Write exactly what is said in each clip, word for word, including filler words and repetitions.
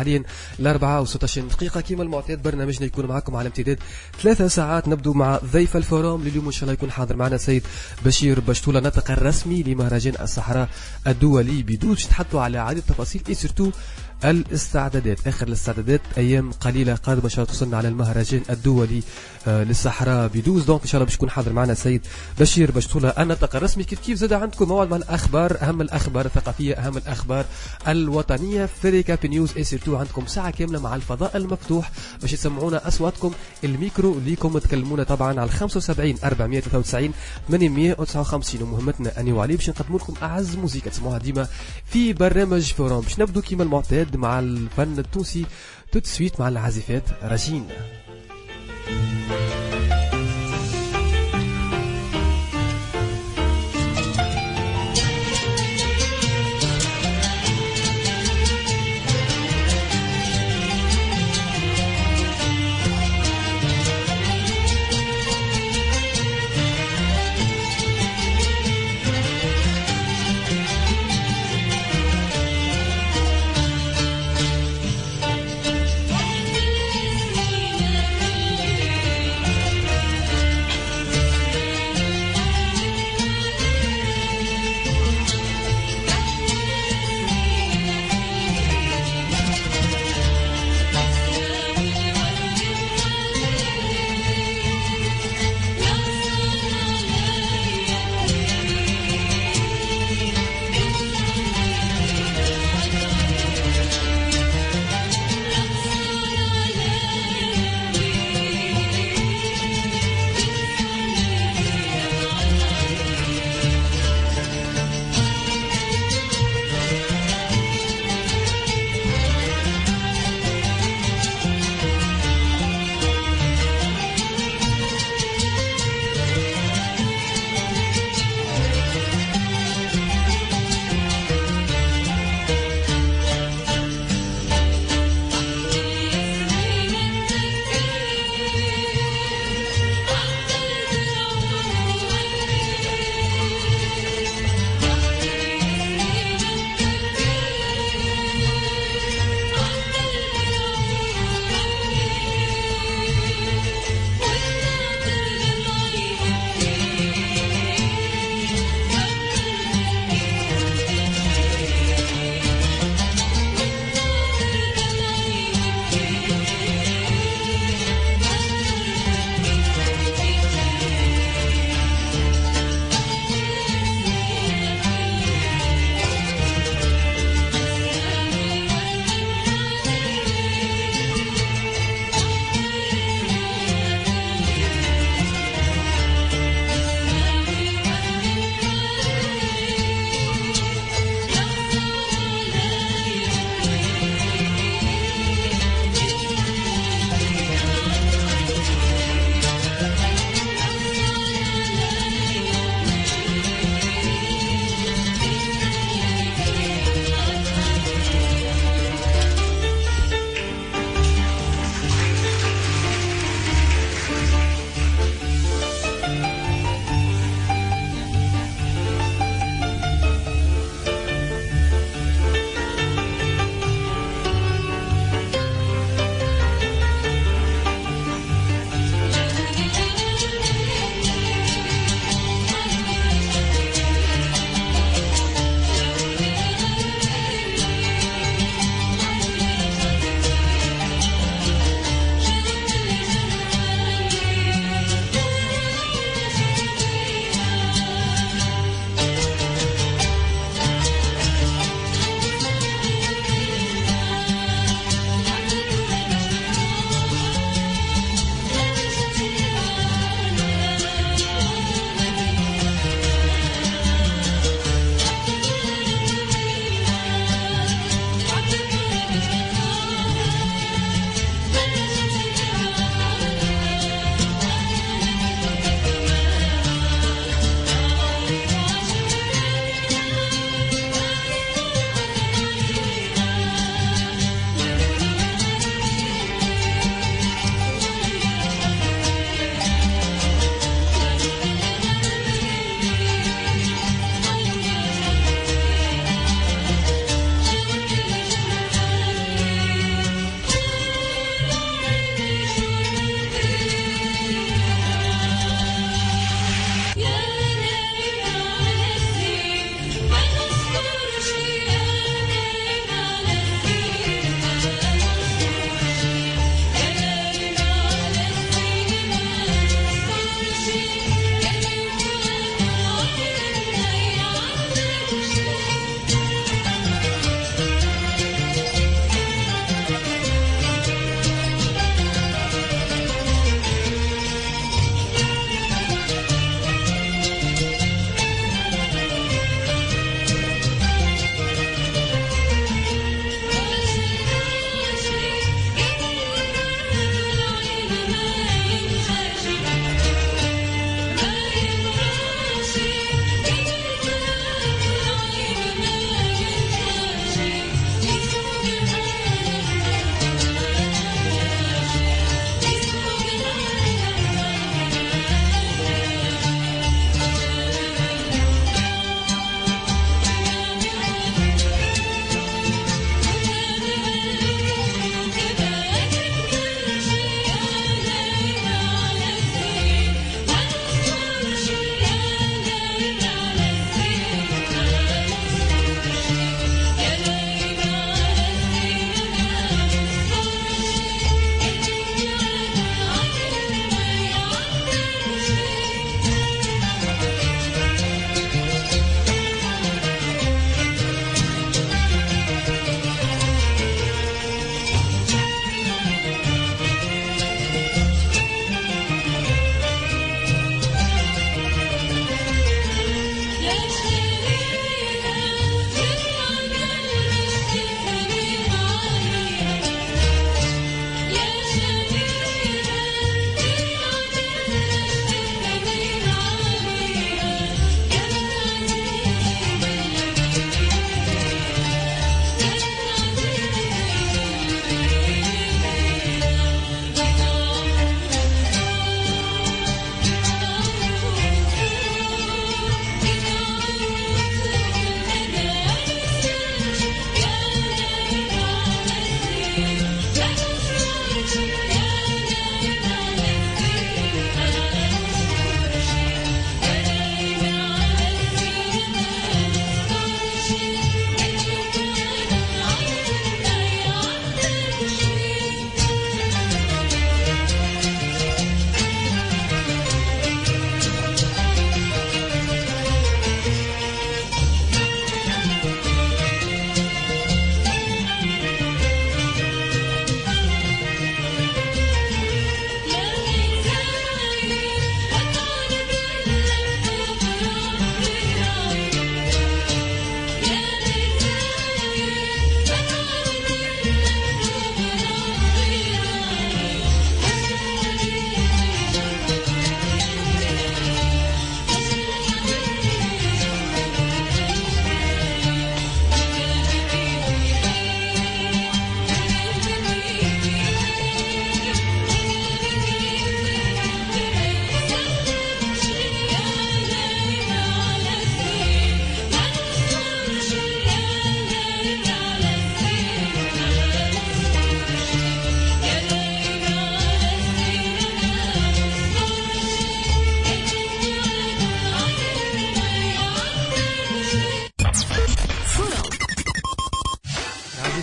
حاليا الأربعة وستة عشر دقيقة. كما المعتاد برنامجنا يكون معكم على امتداد ثلاثة ساعات. نبدو مع ضيف الفوروم لليوم إن شاء الله يكون حاضر معنا سيد بشير بشتولة، ناطق الرسمي لمهرجان الصحراء الدولي بدوز. باش نتحدثوا على عديد التفاصيل اي سورتو الاستعدادات، اخر الاستعدادات ايام قليله قادمه ان شاء الله توصلنا على المهرجان الدولي آه للصحراء بدوز. دونك ان شاء الله باش يكون حاضر معنا السيد بشير بشتولة الناطق الرسمي. كيف كيف زاد عندكم موعد مع الاخبار، اهم الاخبار الثقافيه، اهم الاخبار الوطنيه في ريكاب نيوز. اي سيرتو عندكم ساعه كامله مع الفضاء المفتوح باش يسمعونا اصواتكم. الميكرو ليكم تكلمونا طبعا على خمسة وسبعين أربعمية وثلاثة وتسعين ثمانمية وتسعة وخمسين، ومهمتنا اني وعلي باش نقدموا لكم اعز موسيقى تسمعوها ديما في برنامج فوروم. باش نبدو كيما المعتاد مع الفن التونسي تو سويت مع العازفات راجين. Yeah.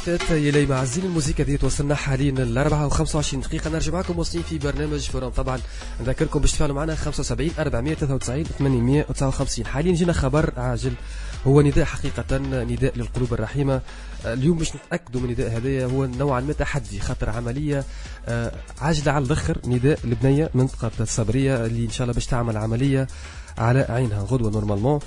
المعتاد يلي معزين الموسيقى دي توصلنا حاليا الأربعة وخمسة وعشرين دقيقة. نرجع معكم واصلين في برنامج فورم. طبعا نذكركم باش تفعلوا معنا خمسة وسبعين أربعمية وثلاثة وتسعين ثمانمية وتسعة وخمسين. حاليا جينا خبر عاجل، هو نداء حقيقة، نداء للقلوب الرحيمة. اليوم باش نتأكدوا من النداء هذايا، هو نوعا ما تحدي، خاطر عملية عاجلة على الآخر. نداء لبنية منطقة الصبرية اللي إن شاء الله باش تعمل عملية على عينها غدوة. نورمالمون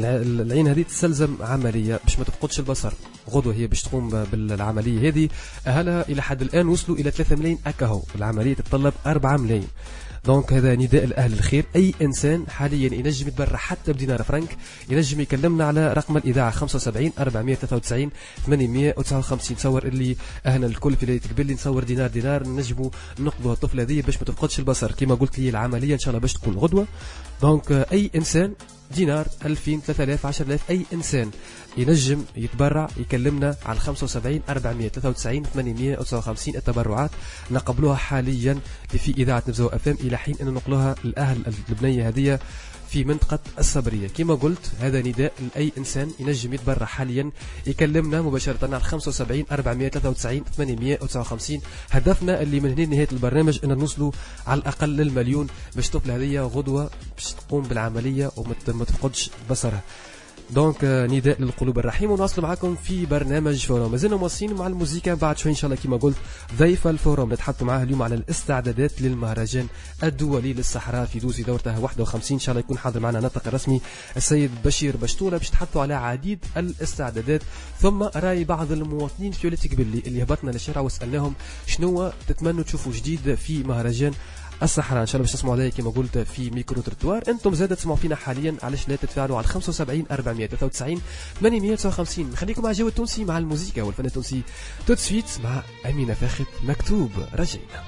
العين هذه تستلزم عملية باش ما تفقدش البصر. غدوة هي باش تقوم بالعملية هذه. أهلها إلى حد الآن وصلوا إلى ثلاثة ملايين أكاهو، العملية تتطلب أربعة ملايين. دونك هذا نداء لأهل الخير. أي إنسان حاليا ينجم يتبرع حتى بدينار فرنك ينجم يكلمنا على رقم الإذاعة خمسة وسبعين أربعمية وثلاثة وتسعين ثمانمية وتسعة وخمسين. تصور اللي أهلنا الكل في ليلة قبل نصور دينار دينار نجموا نقضوا الطفلة هذه باش ما تفقدش البصر. كما قلت لي العملية إن شاء الله باش تكون غدوة. دونك أي إنسان دينار ألفين ثلاثة آلاف عشرة آلاف أي إنسان ينجم يتبرع يكلمنا على خمسة وسبعين أربعمية وثلاثة وتسعين ثمانمية وتسعة وخمسين. التبرعات نقبلوها حاليا في إذاعة نبزو أف ام إلى حين أن نقلوها الأهل البنية هذه في منطقة الصبرية. كما قلت هذا نداء لأي إنسان ينجم يتبرع حاليا يكلمنا مباشرة على خمسة وسبعين أربعمية وثلاثة وتسعين ثمانمية وتسعة وخمسين. هدفنا اللي من هنا نهاية البرنامج أن نوصلوا على الأقل للمليون باش تطفل هذه غدوة باش تقوم بالعملية وما تفقدش بصرها. دونك نداء للقلوب الرحيم. ونواصل معكم في برنامج فورم. مازلنا مواصلين مع الموسيقى. بعد شوي ان شاء الله كما قلت ضيف الفورم نتحدثوا معاه اليوم على الاستعدادات للمهرجان الدولي للصحراء في دوزي دورتها واحد وخمسين. ان شاء الله يكون حاضر معنا ناطق الرسمي السيد بشير بشتوله باش نتحدثوا على عديد الاستعدادات. ثم راي بعض المواطنين في وليت قبل اللي هبطنا للشارع وسالناهم شنو تتمنوا تشوفوا جديد في مهرجان الصحراء. ان شاء الله باش تسمعوا عليا كما قلت في ميكرو تروتوار. انتم زاد تسمعوا فينا حاليا، علاش لا تتفاعلوا على خمسة وسبعين أربعمية وثلاثة وتسعين ثمانمية وتسعة وخمسين. خليكم مع جو التونسي مع الموسيقى والفن التونسي. تو سويت مع امينه فاخد مكتوب. رجينا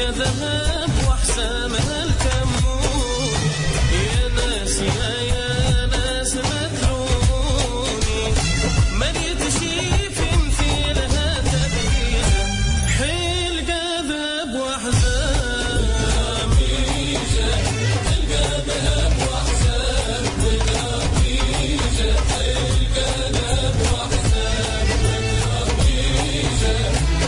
كذهب وحسامها الكمون يا ناس يا يا ناس مدلوني مريت شيفين في لها تبيجة حيل كذهب وحسام ميجة الكذهب وحسام والربيجة حيل كذهب وحسام والربيجة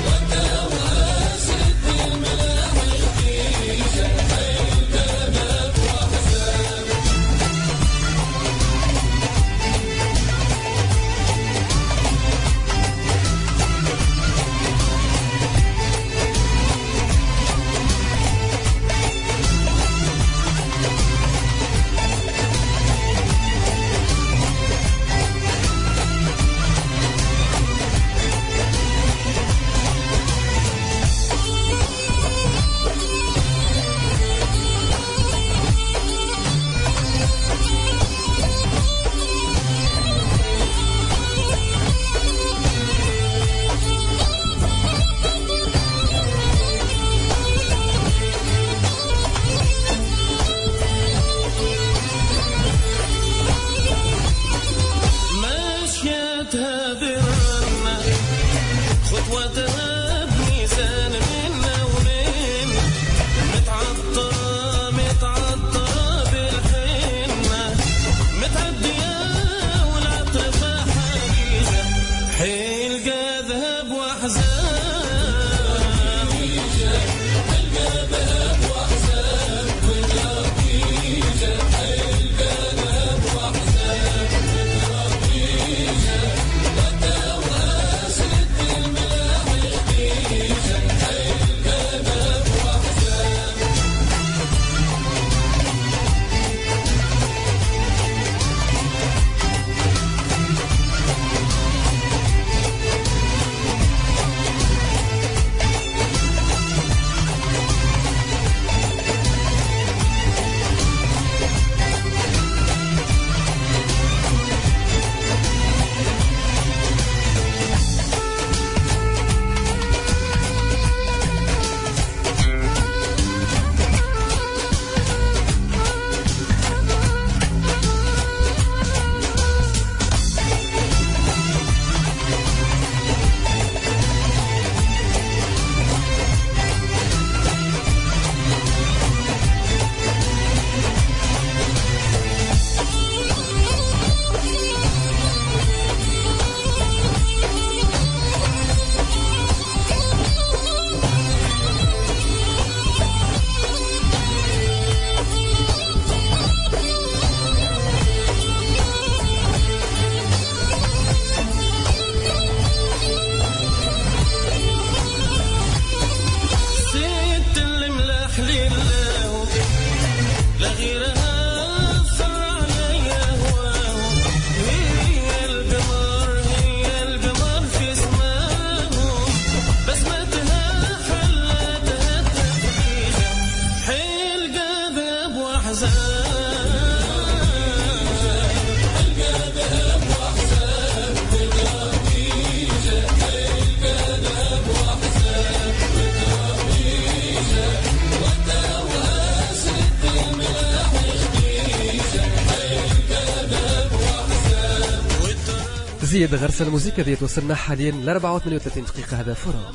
زيد غرس الموسيقى ديت وصلنا حاليا ل أربعة وثمانية وثلاثين دقيقة. هذا فروم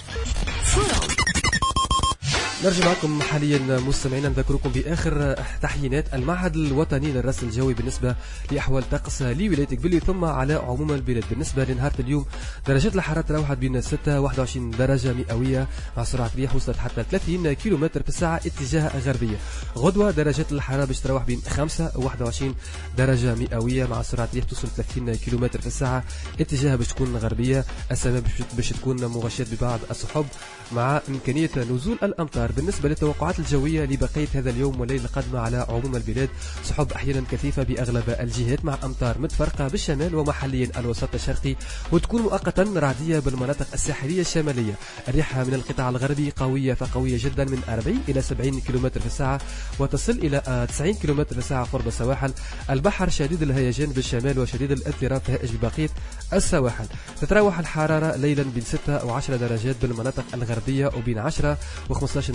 نرجع معكم حاليا مستمعينا، نذكركم باخر تحيينات المعهد الوطني للرصد الجوي بالنسبه لاحوال الطقس لولايه قبلي ثم على عموم البلاد. بالنسبه لنهار اليوم درجات الحراره تراوحت بين ستة وواحد وعشرين درجه مئويه مع سرعه رياح وصلت حتى ثلاثين كيلومتر في الساعه اتجاه غربيه. غدوه درجات الحراره باش تراوح بين خمسة وواحد وعشرين درجه مئويه مع سرعه رياح توصل ثلاثين كيلومتر في الساعه اتجاه باش تكون غربيه. السماء باش تكون مغشيه ببعض السحب مع امكانيه نزول الامطار. بالنسبه للتوقعات الجويه لبقيه هذا اليوم والليله القادمه على عموم البلاد، سحب احيانا كثيفه باغلب الجهات مع امطار متفرقه بالشمال ومحليا الوسط الشرقي، وتكون مؤقتا رعديه بالمناطق الساحليه الشماليه. الرياح من القطاع الغربي قويه فقويه جدا من أربعين الى سبعين كيلومتر في الساعه وتصل الى تسعين كيلومتر في الساعه قرب السواحل. البحر شديد الهيجان بالشمال وشديد الاضطراب هائج ببقيه السواحل. تتراوح الحراره ليلا بين ستة وعشرة درجات بالمناطق الغربيه وبين عشرة وخمسة عشر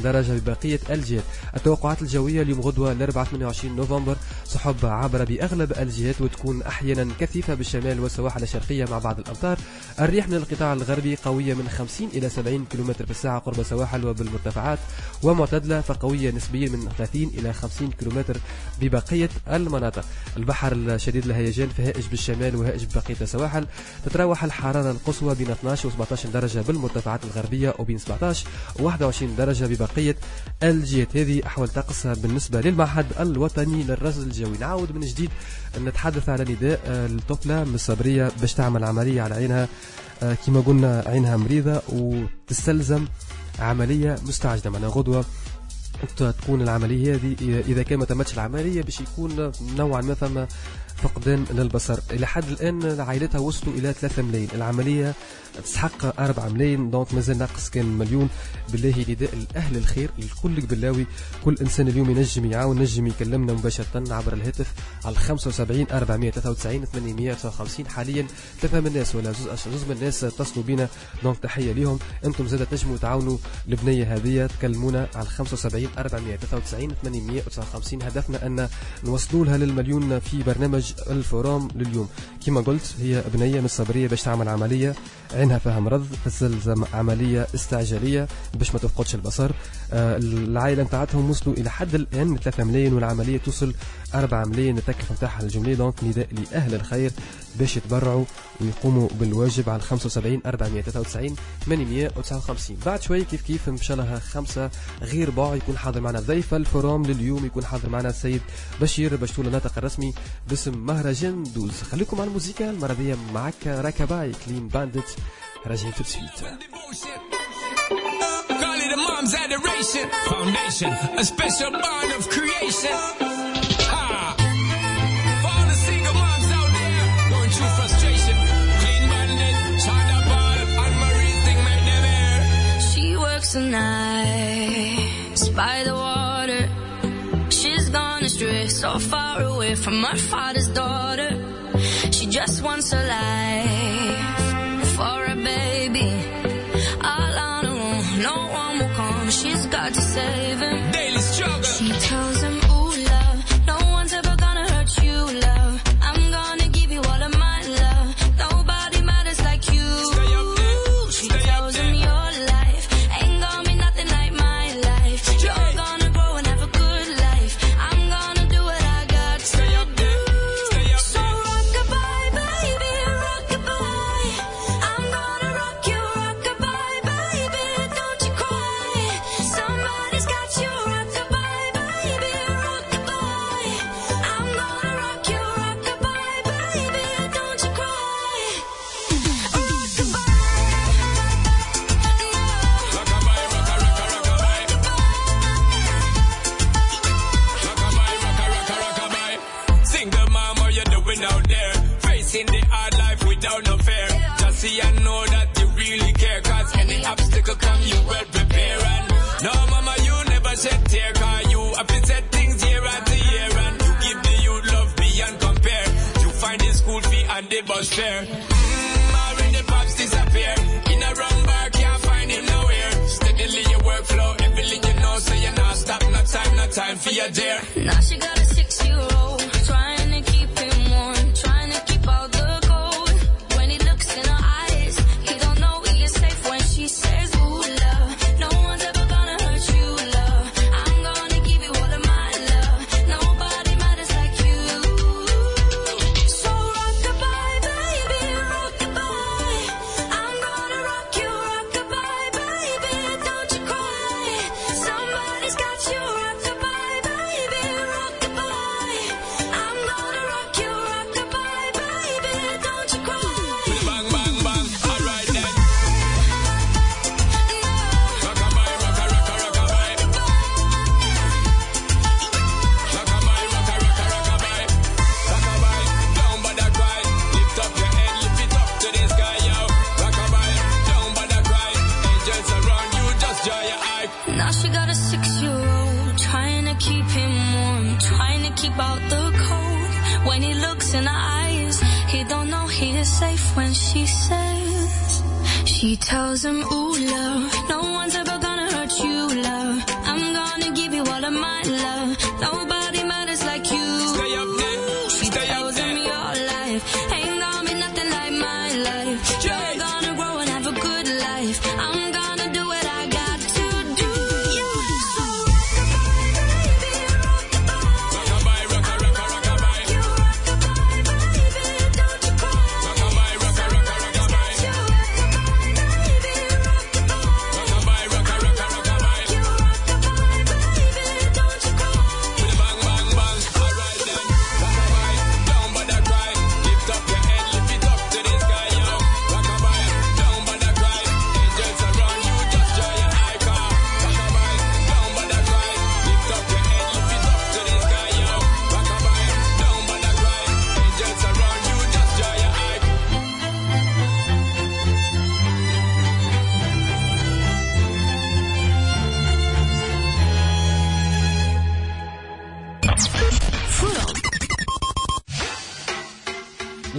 درجة ببقية الجهات. التوقعات الجوية اليوم غدوة الأربعاء ثمانية وعشرين نوفمبر سحب عابرة بأغلب الجهات وتكون أحيانا كثيفة بالشمال والسواحل الشرقية مع بعض الأمطار. الريح من القطاع الغربي قوية من خمسين إلى سبعين كيلومتر في الساعة قرب السواحل وبالمرتفعات، ومعتدلة فقوية نسبيا من ثلاثين إلى خمسين كيلومتر ببقية المناطق. البحر الشديد الهيجان فهائج بالشمال وهائج ببقية السواحل. تتراوح الحرارة القصوى بين اثناش وسبعة عشر درجة بالمرتفعات الغربية وبين سبعة عشر وواحد وعشرين درجة ببقية الجهات. هذه أحوال طقس بالنسبة للمعهد الوطني للرصد الجوي. نعاود من جديد نتحدث على نداء الطفلة من الصبرية باش تعمل عملية على عينها، كما قلنا عينها مريضة وتستلزم عملية مستعجلة. معنا غدوة تكون العملية هذه، إذا كان ما تمتش العملية باش يكون نوعا ما ثم فقدان للبصر. إلى حد الآن عائلتها وصلوا إلى ثلاثة ملايين، العملية تسحق أربعة ملايين، دونك مازال ناقص كان مليون. بالله نداء الأهل الخير الكل قبلاوي، كل إنسان اليوم ينجم يعاون نجم يكلمنا مباشرة عبر الهاتف على خمسة وسبعين أربعمائة وثلاثة وتسعين ثمانمائة وتسعة وخمسين. حاليا ثلاثة من الناس ولا زوز زوز من الناس اتصلوا بنا، دونك تحية لهم. أنتم زاد تنجموا تعاونوا البنية هذه، تكلمونا على خمسة وسبعين أربعمائة وثلاثة وتسعين ثمانمائة وتسعة وخمسين. هدفنا أن نوصلوا لها للمليون في برنامج الفورام لليوم. كما قلت هي بنية من الصبرية باش تعمل عملية، عينها فيها مرض، تستلزم عملية استعجالية باش ما تفقدش البصر. آه العائلة نتاعتهم وصلوا إلى حد الآن ثلاثة ملايين والعملية توصل أربعة ملايين. التكلفة نتاعها الجملة، دونك نداء لأهل الخير باش يتبرعوا ويقوموا بالواجب على خمسة وسبعين أربعمائة وثلاثة وتسعين ثمانمائة وتسعة وخمسين. بعد شوي كيف كيف إن شاء الله خمسة غير باع يكون حاضر معنا ضيف الفورام لليوم، يكون حاضر معنا السيد بشير بشتولة ناطق الرسمي باسم مهرجان دوز. خليكم على الموسيقى المرضية معك راكباي كلين باندت. راجعين tout de suite. Call it a mom's adoration. Foundation, a special bond of creation. Ha! For all the single moms out there going through frustration. Clean bandit, China ball, and Marie's thing made them air. She works the nights by the water. She's gone astray, so far away from her father's daughter. She just wants a life for a baby, all on her own, no one will come, she's got to save him. Daily struggle. She tells him, ooh love, no one's ever gonna hurt you love, I'm gonna give you all of my love, nobody matters like you. Stay up there. She Stay tells up him there. your life ain't gonna be nothing like my life, you're gonna grow and have a good life, I'm gonna do what I got to Stay up there. Stay up so there. rock-a-bye, baby, rock-a-bye. I'm gonna rock you, rock-a-bye, baby, don't you cry. Somebody's got you, rock-a-bye, baby, rock-a-bye. I'm gonna rock you, rock-a-bye, baby, don't you cry. Rock-a-bye. Rockabye, rocka, rocka, rockabye. Rockabye, rocka, rocka, rockabye. Single mom, how you doing out there? Facing the hard life without no fear. Just see and know that you really care, cause any obstacle come, you well prepare. And no mama, you never shed tear, cause you have to set things year after year. And you give the youth love beyond compare. You find the school fee and the bus fare. Mmm, already pops disappear. In a wrong bar, can't find him nowhere. Steadily your workflow, everything you know, so you're not stop, no time, no time for your dear. Now she got a six-year-old, trying to keep him warm, trying to keep out the cold. When he looks in her eyes, he don't know he is safe when she says, ooh, love, no one's ever gonna hurt you, love, I'm gonna give you all of my love, nobody matters like you. So rock-a-bye, baby, rock-a-bye. I'm gonna rock you, rock-a-bye, baby, don't you cry. Somebody's got you, rock-a-bye, baby, rock-a-bye. I'm gonna rock you, rock-a-bye, baby, don't you cry. Bang, bang, bang, alright then. Rockabye, rocka, rocka, rockabye. Rockabye, rocka, rocka, rockabye. Rockabye, down by the cry. Lift up your head, lift it up to the sky, yo. Rockabye, down by the cry. Angels around you, just dry your eye. Now she got a six-year-old, trying to keep him warm, trying to keep out the cold. When he looks in her eyes, he don't know he is safe when she says, she tells him, ooh, love, no one's ever gonna hurt you, love,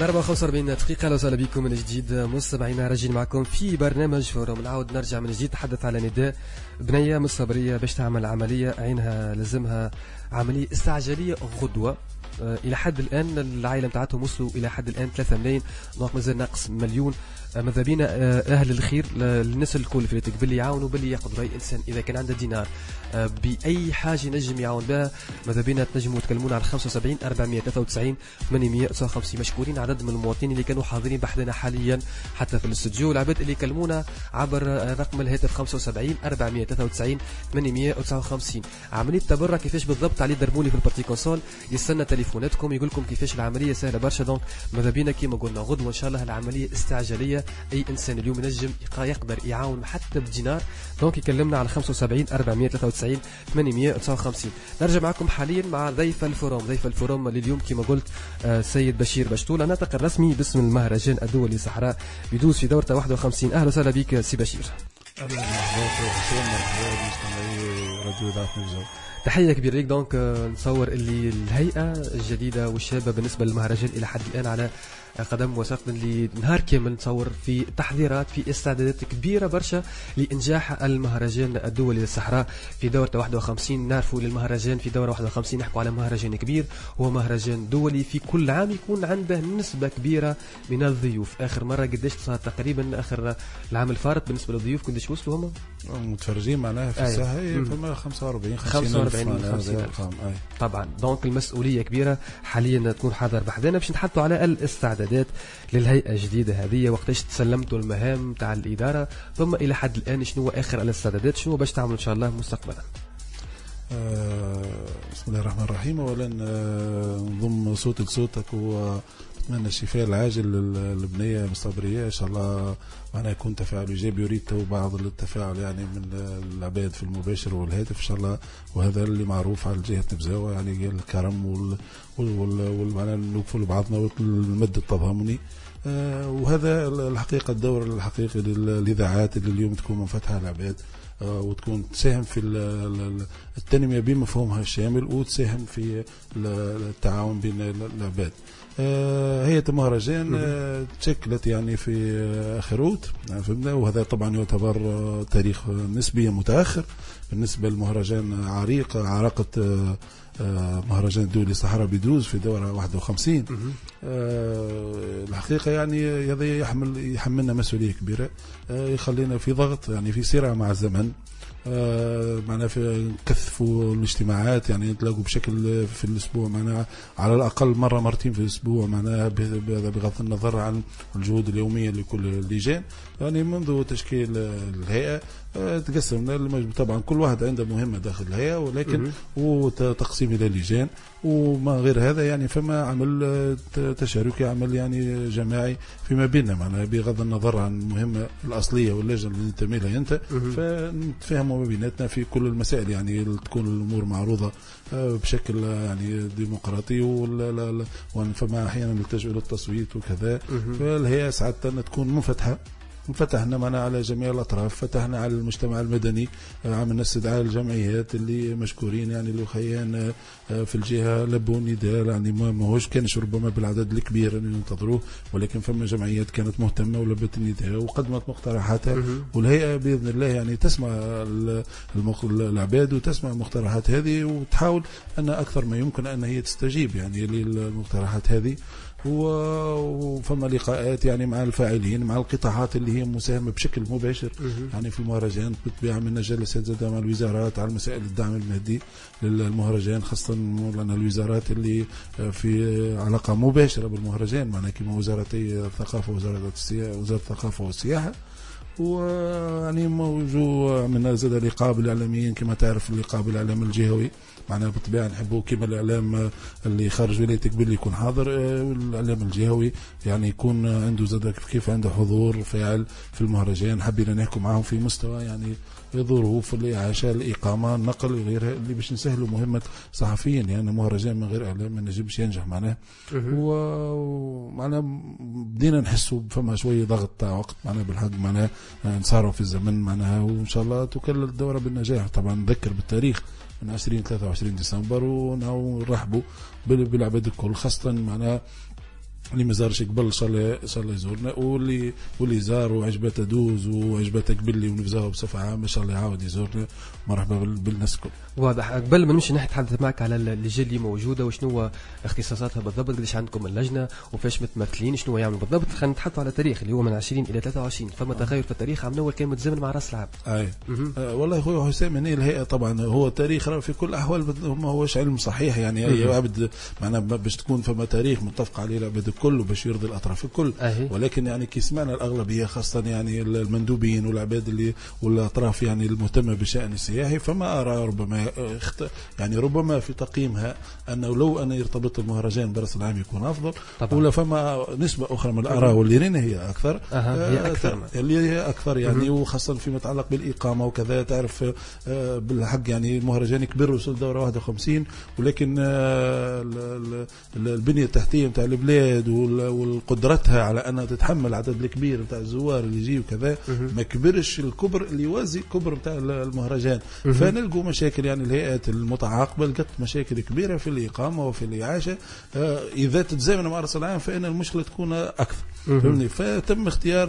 الأربعة وخمسة وأربعين دقيقة. أهلا وسهلا بكم من جديد مستمعينا، راجعين معكم في برنامج فورم. نعاود نرجع من جديد نتحدث على نداء بنية مصابرية باش تعمل عملية عينها لازمها عملية استعجالية غدوة. آه إلى حد الآن العائلة متاعتهم وصلوا إلى حد الآن ثلاثة ملايين، دونك مازال ناقص مليون. آه ماذا بينا آه أهل الخير للناس الكل في باللي يعاونوا باللي يقدروا. أي إنسان إذا كان عنده دينار آه بأي حاجة نجم يعاون بها، ماذا بينا تنجموا تكلمونا على خمسة وسبعين أربعمية وثلاثة وتسعين ثمانمية وتسعة وخمسين. مشكورين عدد من المواطنين اللي كانوا حاضرين بحثنا حاليا حتى في الاستوديو، العباد اللي يكلمونا عبر رقم الهاتف خمسة وسبعين أربعمية وثلاثة وتسعين ثمانمية وتسعة وخمسين. عملية التبرع كيفاش بالضبط علي دربولي في البارتي كونسول، يستنى تليفوناتكم يقول لكم كيفاش العملية سهلة برشا. دونك ماذا بينا كيما قلنا غدوة إن شاء الله العملية استعجالية. أي إنسان اليوم ينجم يقدر يعاون حتى بدينار، دونك يكلمنا على خمسة وسبعين أربعمية وثلاثة وتسعين ثمانمية وتسعة وخمسين. نرجع معكم حاليا مع ضيف الفوروم. ضيف الفوروم لليوم كما قلت آه سيد بشير بشتولة، ناطق الرسمي باسم المهرجان الدولي للصحراء، بيدوز في دورته واحد وخمسين. أهلا وسهلا بك سي بشير. أهلا مرحبا حسين، مرحبا مستمعي راديو ضعف نفزو. تحية كبيرة ليك. دونك نتصور اللي الهيئة الجديدة والشابة بالنسبة للمهرجان إلى حد الآن على قدم وساق اللي نهار كامل نتصور في تحضيرات في استعدادات كبيرة برشا لإنجاح المهرجان الدولي للصحراء في دورة واحد وخمسين. نعرفوا للمهرجان في دورة واحد وخمسين نحكوا على مهرجان كبير، هو مهرجان دولي في كل عام يكون عنده نسبة كبيرة من الضيوف. آخر مرة قديش صار تقريبا آخر العام الفارط بالنسبة للضيوف قديش وصلوا هم؟ متفرجين معناها في الساحة فما خمسة وأربعين خمسين ألف طبعا. دونك المسؤولية كبيرة حاليا تكون حاضر بحذنا باش نتحدثوا على الاستعدادات للهيئة الجديدة هذه، وقتاش تسلمتوا المهام تاع الإدارة، ثم إلى حد الآن شنو آخر الاستعدادات، شنو باش تعملوا إن شاء الله مستقبلا. آه بسم الله الرحمن الرحيم. أولا آه نضم صوتك لصوتك ونتمنى الشفاء العاجل للبنية مصابرية إن شاء الله، معناها يكون تفاعل إيجابي. يريد بعض التفاعل يعني من العباد في المباشر والهاتف إن شاء الله، وهذا اللي معروف على جهة نبزاوة يعني الكرم وال والمعنى نوقفوا لبعضنا والمد التضامني. آه وهذا الحقيقة الدور الحقيقي للإذاعات اللي اليوم تكون منفتحة على العباد آه وتكون تساهم في التنمية بمفهومها الشامل وتساهم في التعاون بين العباد. آه هي المهرجان آه تشكلت يعني في آخر أوت فهمنا، وهذا طبعا يعتبر آه تاريخ نسبيا متأخر بالنسبة للمهرجان عريق عراقة آه آه مهرجان الدولي للصحراء بيدروز في دورة واحد وخمسين. آه الحقيقة يعني هذا يحمل يحملنا مسؤولية كبيرة، آه يخلينا في ضغط يعني في سرعة مع الزمن. آه معنا في نكثفوا الاجتماعات يعني نتلاقوا بشكل في الأسبوع معنا على الأقل مرة مرتين في الأسبوع معنا، بغض النظر عن الجهود اليومية لكل اللجان. يعني منذ تشكيل الهيئة آه تقسمنا طبعا كل واحد عنده مهمة داخل الهيئة، ولكن وتقسيم إلى اللجان وما غير هذا يعني فما عمل تشاركي عمل يعني جماعي فيما بيننا معنا بغض النظر عن المهمة الأصلية واللجنة اللي ننتمي لها أنت، فنتفاهموا ما بيناتنا في كل المسائل يعني تكون الأمور معروضة بشكل يعني ديمقراطي، ولا فما أحيانا نلتجئ إلى التصويت وكذا. فالهيئة ساعات تكون منفتحة، فتحنا معنا على جميع الأطراف، فتحنا على المجتمع المدني، عملنا استدعاء الجمعيات اللي مشكورين يعني اللي خيان في الجهة لبوا النداء يعني ما هوش كانش ربما بالعدد الكبير اللي ننتظروه، ولكن فما جمعيات كانت مهتمة ولبت النداء وقدمت مقترحاتها. والهيئة بإذن الله يعني تسمع العباد وتسمع المقترحات هذه وتحاول أن أكثر ما يمكن أن هي تستجيب يعني للمقترحات هذه. وفما لقاءات يعني مع الفاعلين مع القطاعات اللي هي مساهمة بشكل مباشر يعني في المهرجان. كنت عملنا جلسات زادة مع الوزارات على مسائل الدعم المادي للمهرجان، خاصة لأن الوزارات اللي في علاقة مباشرة بالمهرجان معنا كما وزارتي الثقافة ووزارة وزارة الثقافة والسياحة. ويعني موجود من زاد لقاء بالإعلاميين كما تعرف اللقاء بالإعلام الجهوي معنا بالطبيعة نحبوا كما الإعلام اللي خارج ولاية قبيل يكون حاضر، الإعلام الجهوي يعني يكون عنده زاد كيف عنده حضور فاعل في المهرجان. حبينا نحكم معهم في مستوى يعني ظروف الإعاشة الإقامة النقل وغيرها اللي باش نسهلوا مهمة صحفيين يعني مهرجان من غير إعلام ما نجمش ينجح معناه. ومعنا بدينا نحسوا فما شوية ضغط تاع وقت معنا بالحق معنا نصاروا في الزمن معناها، وإن شاء الله تكلل الدورة بالنجاح. طبعا نذكر بالتاريخ من عشرين ثلاثة وعشرين ديسمبر ونرحبوا بالعباد الكل، خاصة معنا اللي ما زارش قبل ان شاء الله ان شاء الله يزورنا، واللي واللي زار وعجبته دوز وعجبته قبل ونفزاو بصفه عامه ان شاء الله يعاود يزورنا. مرحبا بالناس الكل. واضح. قبل ما نمشي نتحدث معك على اللجان اللي موجوده وشنو هو اختصاصاتها بالضبط، قداش عندكم اللجنه وفاش متمثلين، شنو يعملوا بالضبط. خلينا نتحدثوا على التاريخ اللي هو من عشرين الى ثلاثة وعشرين، فما تغير في التاريخ. عام الاول كان متزامن مع راس العام. اي آه والله خويا حسام، هنا الهيئه طبعا هو التاريخ في كل الاحوال ما هوش علم صحيح يعني. اي عبد معناها باش تكون فما تاريخ متفق عليه العباد الكل وباش يرضي الاطراف الكل. أهي. ولكن يعني كي سمعنا الاغلبيه خاصه يعني المندوبين والعباد اللي والاطراف يعني المهتمه بالشان السياحي، فما ارى ربما اخت... يعني ربما في تقييمها انه لو ان يرتبط المهرجان براس العام يكون افضل طبعا. ولا فما نسبه اخرى من الاراء واللي رينا هي اكثر أه. هي اكثر اللي هي اكثر يعني. وخاصه فيما يتعلق بالاقامه وكذا، تعرف بالحق يعني المهرجان كبر وصل دوره واحد وخمسين، ولكن البنيه التحتيه نتاع البلاد وقدرتها على انها تتحمل عدد الكبير نتاع الزوار اللي يجي وكذا ما كبرش الكبر اللي يوازي كبر نتاع المهرجان. فنلقوا مشاكل يعني الهيئات المتعاقبه لقت مشاكل كبيره في الاقامه وفي الاعاشه. اذا تتزامن مع راس العام فان المشكله تكون اكثر. فهمني. فتم اختيار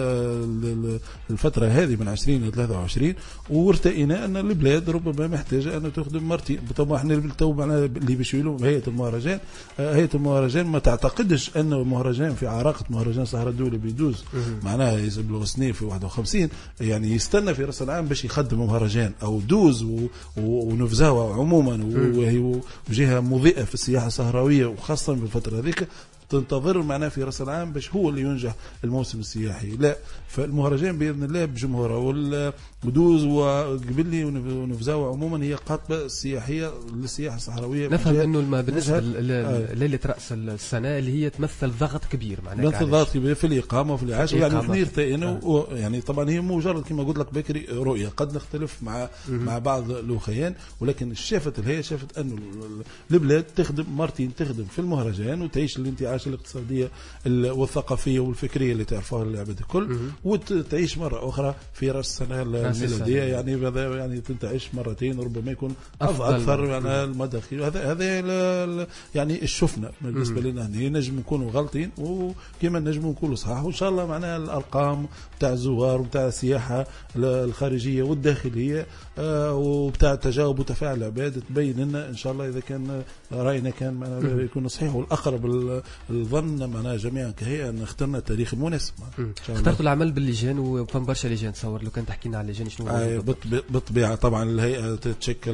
الفتره هذه من عشرين الى ثلاثة وعشرين، وارتئينا ان البلاد ربما محتاجه ان تخدم مرتين. طبعا احنا تو معنا اللي باش يقولوا هيئه المهرجان، هيئه المهرجان ما تعتقدش انه مهرجان في عراقه مهرجان الصحراء الدولي بيدوز معناها يبلغ سنين في واحد وخمسين يعني يستنى في راس العام باش يخدم مهرجان او دوز ونفزاوه عموما وهي وجهه مضيئه في السياحه الصحراويه وخاصه في الفتره هذيك تنتظر معناه في راس العام باش هو اللي ينجح الموسم السياحي. لا، فالمهرجان باذن الله بجمهوره والدوز وقبلي ونفزاوه عموما هي قاطبه سياحيه للسياحه الصحراويه. نفهم انه بالنسبه ليله راس السنه اللي هي تمثل ضغط كبير معناها تمثل ضغط كبير في الاقامه وفي العيش يعني اثنين ثاني يعني. طبعا هي مجرد كما قلت لك بكري رؤيه قد نختلف مع مم. مع بعض الاخيان، ولكن شافت الهيئه شافت انه البلاد تخدم مرتين، تخدم في المهرجان وتعيش الانتعاش الاقتصاديه والثقافيه والفكريه اللي تعرفوها العباد الكل، وتعيش مره اخرى في راس السنه الميلاديه يعني هذا يعني تنتعش مرتين ربما يكون أفضل اكثر يعني المداخيل. هذا هذا يعني الشفنا بالنسبه لنا نجم نكونوا غلطين وكما نجم نكونوا صح، وان شاء الله معناها الارقام تاع الزوار وتاع السياحه الخارجيه والداخليه وبتاع التجاوب وتفاعل العباد تبين لنا ان شاء الله اذا كان راينا كان معناها يكون صحيح. والاقرب الظن معنا جميعا كهيئه ان اخترنا التاريخ المناسب. اخترتوا العمل باللجان وفم برشا لجان. تصور لو كان تحكي لنا على اللجان شنو هو بالطبيعه. طبعا الهيئه تتشكل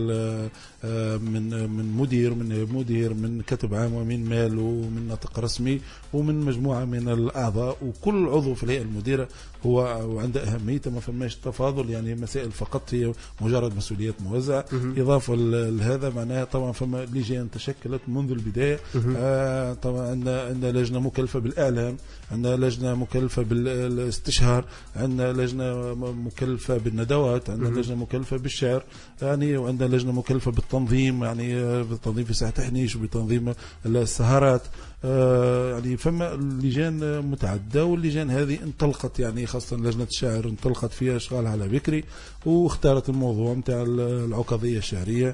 من من مدير من مدير من كاتب عام ومن مال ومن ناطق رسمي ومن مجموعه من الاعضاء، وكل عضو في الهيئه المديره هو عنده اهميته، ما فماش تفاضل يعني مسائل فقط هي مجرد مسؤوليات موزعه. اضافه لهذا معناها طبعا فما لجان تشكلت منذ البدايه. آه طبعا عندنا عندنا لجنه مكلفه بالاعلام، عندنا لجنه مكلفه بالاستشهار، عندنا لجنه مكلفه بالندوات، عندنا لجنه مكلفه بالشعر يعني، وعندنا لجنه مكلفه بالتنظيم يعني بالتنظيم في ساحه حنيش وبتنظيم السهرات. آه يعني فما لجان متعدده، واللجان هذه انطلقت يعني خاصه لجنه الشعر انطلقت فيها اشغالها على بكري واختارت الموضوع نتاع العكاظيه الشعريه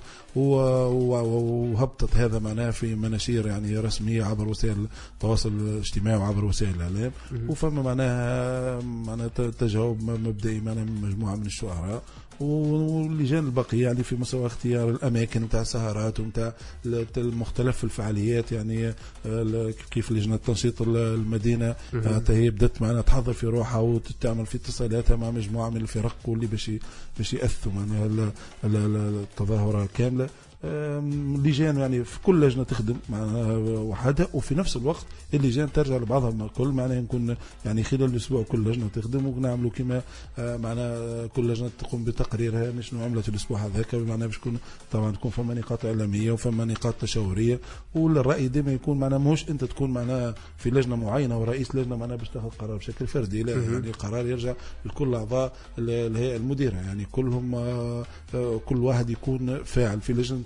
وهبطت هذا معناه في مناشير يعني رسميه عبر وسائل التواصل الاجتماعي وعبر وسائل الاعلام. وفما معناها معناها تجاوب مبدئي معناها من مجموعه من الشعراء واللجان البقيه يعني في مستوى اختيار الاماكن نتاع السهرات ونتاع المختلف الفعاليات يعني كيف لجنه تنشيط المدينه حتى هي بدات معنا تحضر في روحها وتعمل في اتصالاتها مع مجموعه من الفرق واللي باش باش ياثوا معناها التظاهره كامله. اللجان يعني في كل لجنه تخدم معناها وحدها، وفي نفس الوقت اللجان ترجع لبعضها الكل معناها نكون يعني خلال الاسبوع كل لجنه تخدم ونعملوا كما معناها كل لجنه تقوم بتقريرها شنو عملت الاسبوع هذاك معناها باش تكون طبعا تكون فما نقاط اعلاميه وفما نقاط تشاوريه. والراي ديما يكون معناها ماهوش انت تكون معناها في لجنه معينه ورئيس لجنه معناها باش تاخذ قرار بشكل فردي، لا يعني القرار يرجع لكل اعضاء الهيئه المديره يعني كلهم كل واحد يكون فاعل في لجنه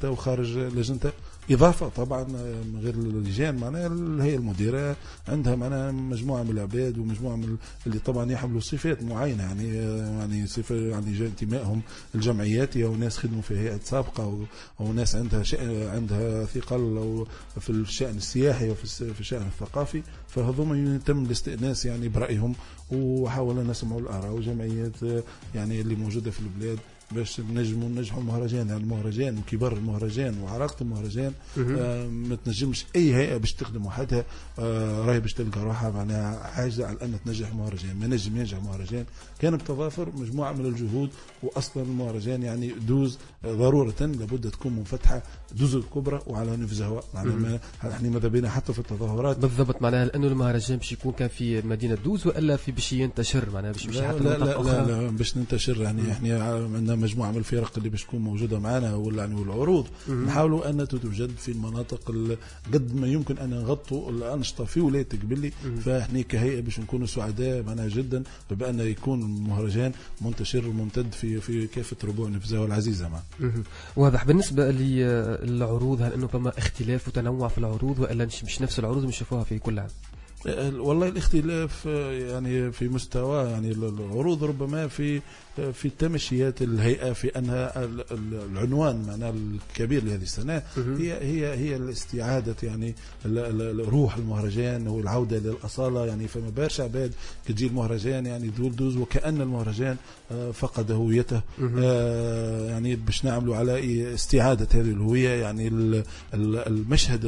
لجنتها وخارج لجنتها. إضافة طبعا من غير اللجان معناها الهيئة المديرة عندها معناها مجموعة من العباد ومجموعة من اللي طبعا يحملوا صفات معينة يعني يعني صفة يعني انتمائهم الجمعياتي أو ناس خدموا في هيئة سابقة أو, أو ناس عندها عندها ثقل أو في الشأن السياحي وفي في الشأن الثقافي، فهذوما يتم الاستئناس يعني برأيهم وحاولنا نسمعوا الآراء وجمعيات يعني اللي موجودة في البلاد باش نجموا ننجحوا المهرجان. يعني المهرجان وكبار المهرجان وعراقة المهرجان آه ما تنجمش أي هيئة باش تخدم وحدها آه راهي باش تلقى روحها معناها عاجزة على أن تنجح مهرجان. ما نجم ينجح مهرجان كان بتضافر مجموعة من الجهود. وأصلا المهرجان يعني دوز آه ضرورة لابد تكون منفتحة دوز الكبرى وعلى نفس هواء معناها احنا ماذا بينا حتى في التظاهرات بالضبط معناها لأنه المهرجان باش يكون كان في مدينة دوز وإلا في باش ينتشر معناها باش يمشي حتى لا لا, لا لا باش ننتشر يعني احنا عندنا مجموعة من الفرق اللي باش تكون موجودة معنا ولا يعني والعروض نحاولوا أن توجد في المناطق قد ما يمكن أن نغطوا الأنشطة في ولاية قبلي. فإحنا كهيئة باش نكونوا سعداء معنا جدا بأن يكون المهرجان منتشر وممتد في في كافة ربوع نفزة والعزيزة معه. واضح. بالنسبة للعروض هل أنه فما اختلاف وتنوع في العروض وإلا مش نفس العروض بنشوفوها في كل عام؟ والله الاختلاف يعني في مستوى يعني العروض ربما في في تمشيات الهيئة في أنها العنوان معناه الكبير لهذه السنة هي هي هي الاستعادة يعني روح المهرجان والعودة للأصالة. يعني فما برشا عباد كتجي المهرجان يعني دول دوز وكأن المهرجان فقد هويته يعني باش نعملوا على استعادة هذه الهوية. يعني المشهد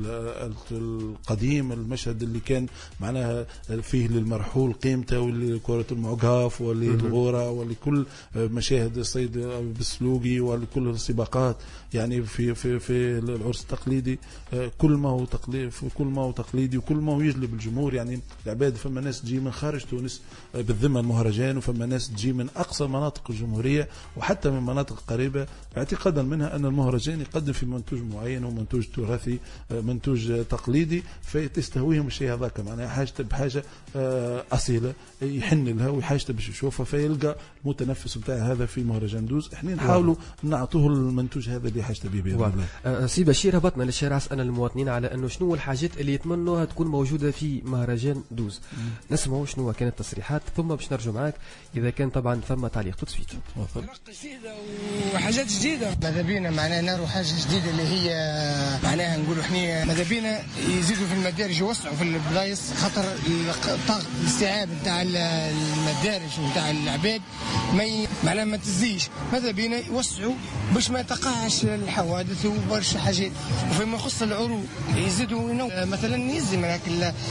القديم المشهد اللي كان معناها فيه للمرحول قيمته ولكرة المعقاف وللغورة ولكل مشاهد الصيد بالسلوقي ولكل السباقات يعني في في في العرس التقليدي كل ما هو تقليدي كل ما هو تقليدي وكل ما هو يجلب الجمهور. يعني العباد فما ناس تجي من خارج تونس بالذمة المهرجان وفما ناس تجي من أقصى مناطق الجمهورية وحتى من مناطق قريبة اعتقادا منها أن المهرجان يقدم في منتوج معين ومنتوج تراثي منتوج تقليدي فتستهويهم الشيء هذاك معناها حاجة بحاجة أصيلة يحن لها وحاجة باش يشوفها فيلقى المتنفس بتاع هذا في مهرجان دوز. احنا نحاولوا نعطوه المنتوج هذا اللي حاجة به بإذن الله. سي بشير هبطنا للشارع أسألنا المواطنين على أنه شنو الحاجات اللي يتمنوها تكون موجودة في مهرجان دوز. نسمعوا شنو كانت التصريحات ثم باش نرجع معاك إذا كان طبعا ثم تعليق تسويت. جديدة وحاجات جديدة ماذا بينا معناها نارو حاجة جديدة اللي هي معناها نقولوا احنا ماذا بينا يزيدوا في المدارج يوسعوا في البلايص خاطر الضغط الاستيعاب نتاع المدارج ونتاع العباد ما معناها ما تزيش. ماذا بينا يوسعوا باش ما تقعش الحوادث وبرشا حاجات. وفيما يخص العروض يزيدوا مثلا يزي هناك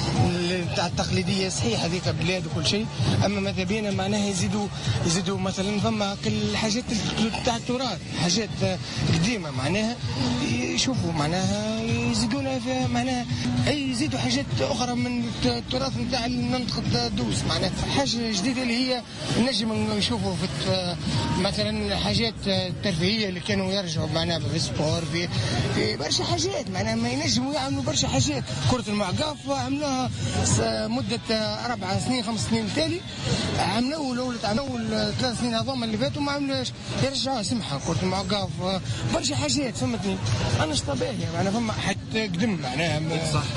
بتاع التقليديه صحيح هذيك بلاد وكل شيء اما ماذا بينا معناها يزيدوا يزيدوا مثلا فما كل حاجات بتاع التراث حاجات قديمه معناها يشوفوا معناها يزيدونا في معناها اي يزيدوا حاجات اخرى من التراث نتاع منطقه دوز معناها حاجه جديده اللي هي نجم نشوفوا في مثلا حاجات ترفيهيه اللي كانوا يرجعوا معناها في السبور في في برشا حاجات معناها ما ينجموا يعملوا برشا حاجات. كرة المعقاف عملوها مدة أربع سنين خمس سنين تالي عملوا لولت عملوا ثلاث سنين هذوما اللي فاتوا ما عملوش يرجعوا سمحة كرة المعقاف برشا حاجات فهمتني أنا طبيعي معناها فما حتى قدم معناها صح.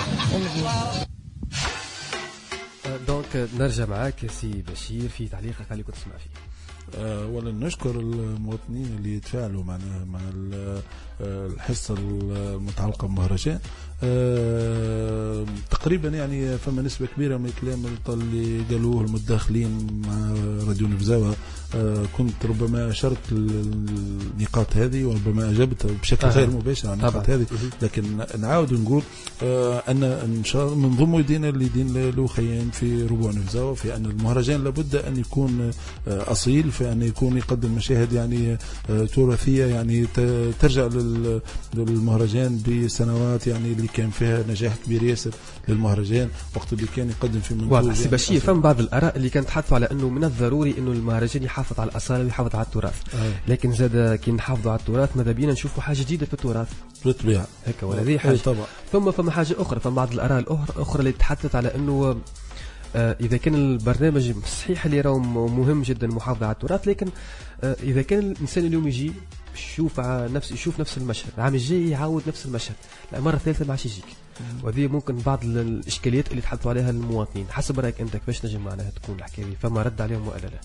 دونك نرجع معاك سي بشير في تعليقك اللي كنت تسمع فيه. أولا نشكر المواطنين اللي يتفاعلوا معنا مع الحصة المتعلقة بمهرجان. أه تقريبا يعني فما نسبة كبيرة من الكلام اللي قالوه المتداخلين مع راديو نفزاوة أه كنت ربما أشرت النقاط هذه وربما أجبت بشكل غير أه. مباشر على النقاط هذه لكن نعاود نقول أه أن إن شاء الله من ضمن يدينا اللي دين له خيام في ربوع نفزاوة في أن المهرجان لابد أن يكون أه أصيل في أن يكون يقدم مشاهد يعني أه تراثية يعني ترجع للمهرجان بسنوات يعني اللي كان فيها نجاح كبير ياسر للمهرجان وقت اللي كان يقدم في منتوج. واضح سي بشير فهم بعض الآراء اللي كانت تحدثوا على أنه من الضروري أنه المهرجان يحافظ على الأصالة ويحافظ على التراث آه. لكن زاد كي نحافظوا على التراث ماذا بينا نشوفوا حاجة جديدة في التراث بالطبيعة هكا ولا ذي حاجة طبعا. ثم فما حاجة أخرى فما بعض الآراء الأخرى اللي تحدثت على أنه آه اذا كان البرنامج صحيح اللي راهو مهم جدا المحافظه على التراث، لكن آه اذا كان الانسان اليوم يجي يشوف نفس يشوف نفس المشهد العام الجاي يعاود نفس المشهد، لا مره ثالثه ما عادش يجيك. وهذه ممكن بعض الاشكاليات اللي تحدثوا عليها المواطنين. حسب رايك انت كيفاش نجم معناها تكون الحكايه دي؟ فما رد عليهم ولا لا؟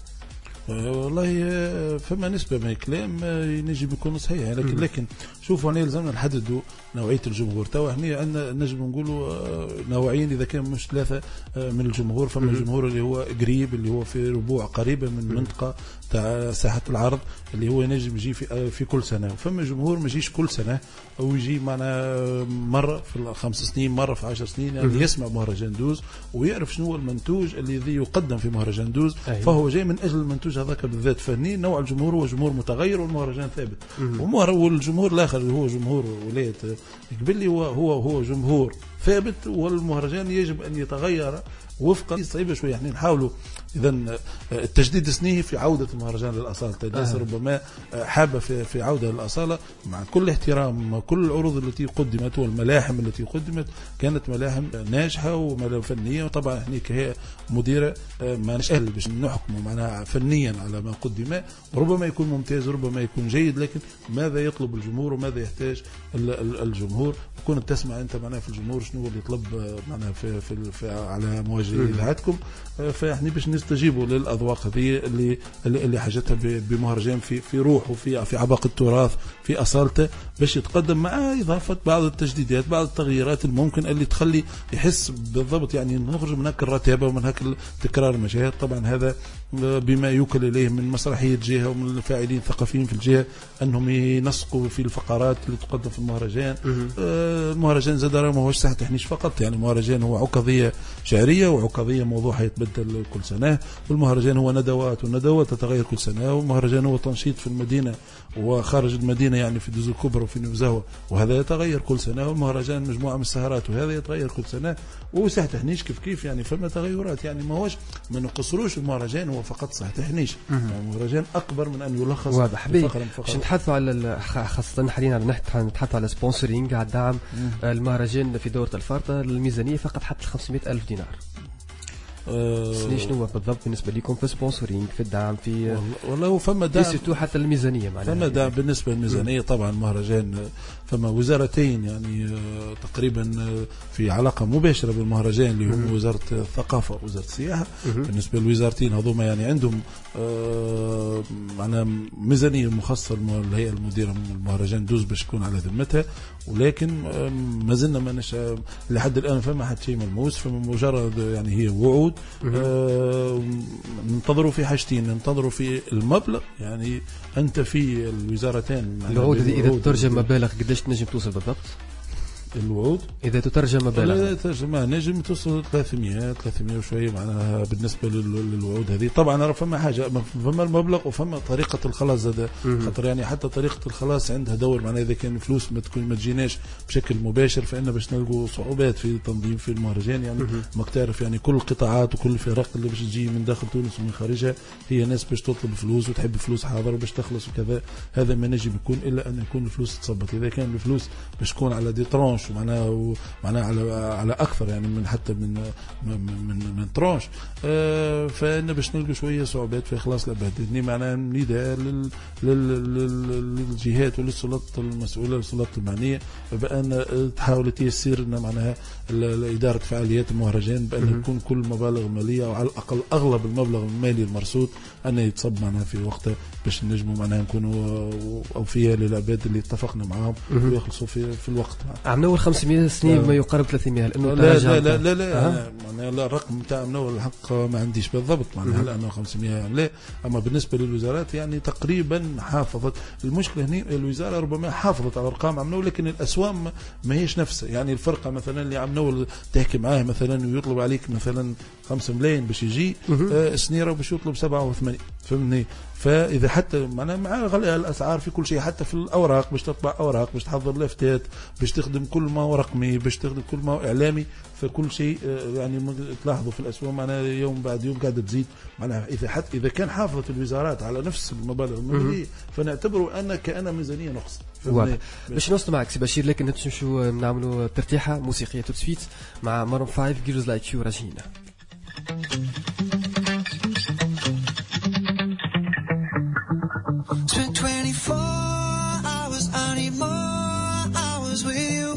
والله فما نسبة من الكلام ينجم يكون صحيح، لكن لكن شوفوا هنا يلزمنا نحددوا نوعية الجمهور. توا هنا عندنا نجم نقولوا نوعين إذا كان مش ثلاثة من الجمهور. فما الجمهور اللي هو قريب، اللي هو في ربوع قريبة من منطقة تاع ساحة العرض، اللي هو ينجم يجي في في كل سنة. وفما جمهور ما يجيش كل سنة، أو يجي معنا مرة في الخمس سنين، مرة في عشر سنين، يعني يسمع مهرجان دوز ويعرف شنو هو المنتوج الذي يقدم في مهرجان دوز. أيوة. فهو جاي من أجل المنتوج هذاك بالذات فني. نوع الجمهور هو جمهور متغير والمهرجان ثابت. والجمهور الآخر اللي هو جمهور ولاية قبلي هو هو هو جمهور ثابت، والمهرجان يجب أن يتغير وفقا. صعيبة شوية، يعني نحاولوا إذا التجديد سنيه في عودة المهرجان للأصالة. الناس آه. ربما حابة في في عودة للأصالة، مع كل احترام كل العروض التي قدمت والملاحم التي قدمت كانت ملاحم ناجحة وملاحم فنية. وطبعا احنا كهيئة مديرة ما نشأهل باش نحكم معناها فنيا على ما قدم، ربما يكون ممتاز ربما يكون جيد، لكن ماذا يطلب الجمهور وماذا يحتاج الجمهور. كنت تسمع انت معناها في الجمهور شنو اللي يطلب معناها في, في, في على مواجهة اذاعتكم، فاحنا باش نستجيبوا للاذواق هذه اللي اللي حاجتها بمهرجان في في روح وفي في عبق التراث في اصالته، باش يتقدم مع اضافه بعض التجديدات بعض التغييرات الممكن اللي تخلي يحس بالضبط، يعني نخرج من هاك الرتابه ومن هاك تكرار المشاهد. طبعا هذا بما يوكل اليه من مسرحيه جهه ومن الفاعلين الثقافيين في الجهه انهم ينسقوا في الفقرات اللي تقدم في المهرجان. المهرجان زاد ما هوش ساحه تحنيش فقط، يعني المهرجان هو عكاظيه شعريه وعكاظيه موضوعها يتبدل كل سنه، والمهرجان هو ندوات والندوات تتغير كل سنه، والمهرجان هو تنشيط في المدينه وخارج المدينه يعني في دوز الكبرى وفي نوزهوة، وهذا يتغير كل سنه، والمهرجان مجموعه من السهرات وهذا يتغير كل سنه، وساحه تحنيش كيف كيف يعني فما تغيرات. يعني ما هوش ما نقصروش المهرجان هو فقط ساحه تحنيش، المهرجان اكبر من ان يلخص واضح. باش نتحدثوا على خاصه حاليا على نتحدثوا على سبونسرينج على الدعم المهرجان في دوره الفارطه. الميزانيه فقط حتى خمسمائة ألف دينار. أه شنو بالضبط بالنسبه لكم في سبونسورينج في الدعم في والله فما دعم سيتو حتى الميزانيه معناها فما دعم بالنسبه للميزانيه. طبعا المهرجان فما وزارتين يعني تقريبا في علاقه مباشره بالمهرجان اللي هم وزاره الثقافه ووزاره السياحه. بالنسبه للوزارتين هذوما يعني عندهم أه معناها ميزانيه مخصصه للهيئه المديره من المهرجان دوز باش تكون على ذمتها، ولكن ما زلنا ما نشا لحد الان فما حد شيء ملموس، فما مجرد يعني هي وعود. آه ننتظروا في حاجتين، ننتظروا في المبلغ، يعني انت في الوزارتين الوعود هذه اذا تترجم مبالغ قداش تنجم توصل بالضبط؟ الوعود اذا تترجم مبالغ لا ترجمه نجم توصل ثلاثمائة ثلاثمائة وشويه معناها بالنسبه للوعود هذه. طبعا راه فما حاجه فما المبلغ وفما طريقه الخلاص زاد، خاطر يعني حتى طريقه الخلاص عندها دور، معناها اذا كان فلوس ما تكون ما تجيناش بشكل مباشر فإن باش نلقوا صعوبات في تنظيم في المهرجان. يعني ما تعرف يعني كل القطاعات وكل الفرق اللي باش تجي من داخل تونس ومن خارجها هي ناس باش تطلب فلوس وتحب فلوس حاضر وباش تخلص وكذا. هذا ما نجم يكون الا ان يكون الفلوس تصبت. اذا كان الفلوس باش تكون على دي ترونش معناها معناها على على اكثر يعني من حتى من من من, من ترونش آه فإن باش نلقى شويه صعوبات في اخلاص العباد. يعني معناها نداء للجهات وللسلطات المسؤوله للسلطات المعنيه بان تحاول تيسير لنا معناها اداره فعاليات المهرجان بان يكون كل مبالغ ماليه او على الاقل اغلب المبلغ المالي المرصود انه يتصب معناها في وقته باش نجموا معناها نكونوا اوفياء للعباد اللي اتفقنا معاهم ويخلصوا في في الوقت. عملوا أول خمسمائة سنين ما يقارب ثلاثمائة لانه لا لا لا لا, لا معناها لا الرقم تاع من اول الحق ما عنديش بالضبط معناها لانه خمسمائة لا. اما بالنسبه للوزارات يعني تقريبا حافظت. المشكله هنا الوزاره ربما حافظت على ارقام عمنو لكن الاسوام ما هيش نفسها. يعني الفرقه مثلا اللي عمنو تحكي معاه مثلا ويطلب عليك مثلا خمسة ملايين باش يجي آه سنيره باش يطلب سبعة وثمانين فهمني. فاذا حتى معنا مع غلاء الاسعار في كل شيء حتى في الاوراق باش تطبع اوراق باش تحضر لافتات باش تخدم كل ما هو رقمي باش تخدم كل ما هو اعلامي فكل شيء يعني تلاحظوا في الاسواق معناها يوم بعد يوم قاعده تزيد. معناها اذا حتى اذا كان حافظت الوزارات على نفس المبالغ الماليه فنعتبره ان كان ميزانيه نقص. باش نوصل معك سي بشير لكن نمشيو نعملوا ترتيحه موسيقيه تو سويت مع مارون فايف جيرز لايك يو راجينا. Spent twenty-four hours, I need more hours with you.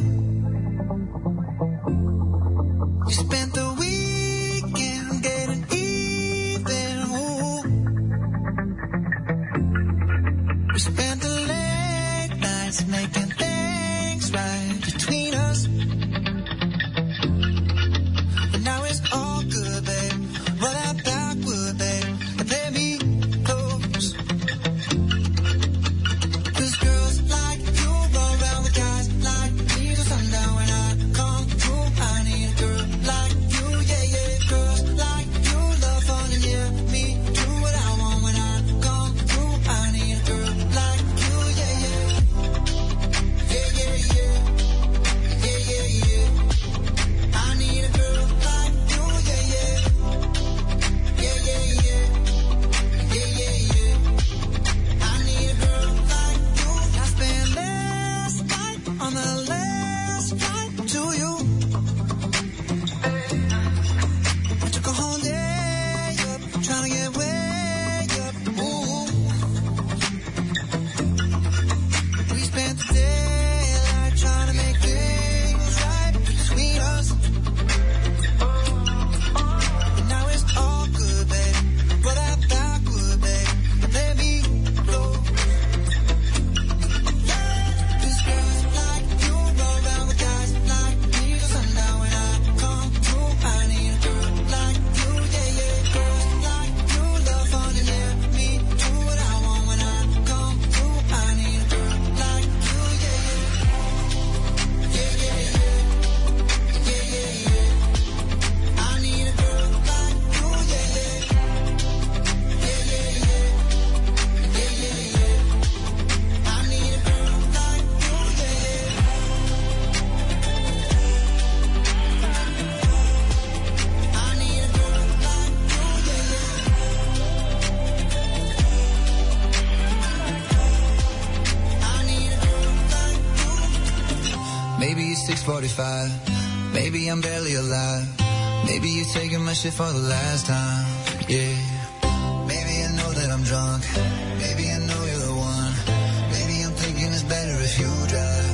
We spent the weekend getting even. Ooh. We spent the late nights making things right between us. But now it's all good, babe. Roll that backward, babe, and play me close. 'Cause girls like you roll around with guys like me till sundown. When I come through, I need a girl like you, yeah, yeah. Girls like you love fun and yeah, me do what I want. When I come through, I need a girl like you, yeah, yeah. Yeah, yeah, yeah. Yeah, yeah, yeah. I need a girl like you, yeah, yeah. Yeah, yeah, yeah. Yeah, yeah, yeah. I need a girl like you. I spent last night on the last flight to you. I took a whole day up, trying to get way up. Ooh. We spent the daylight trying to make things right between us. But now it's all good, babe. Roll that backward, babe, and let me go. 'Cause girls like you roll around with guys like me till sundown. When I come through, I need a girl like you, yeah, yeah. Girls like you love fun and yeah, me do what I want. When I come through, I need a girl like you, yeah, yeah. Yeah, yeah, yeah. Yeah, yeah, yeah. I need a girl like you, yeah, yeah. Yeah, yeah, yeah. Yeah, yeah, yeah. I need a girl like you, yeah, yeah. I need a girl like you, yeah, yeah. I need a girl like you. Maybe it's six forty-five. Maybe I'm barely alive. Maybe you're taking my shit for the last time. Yeah. Maybe I know that I'm drunk. Maybe I know you're the one. Maybe I'm thinking it's better if you drive.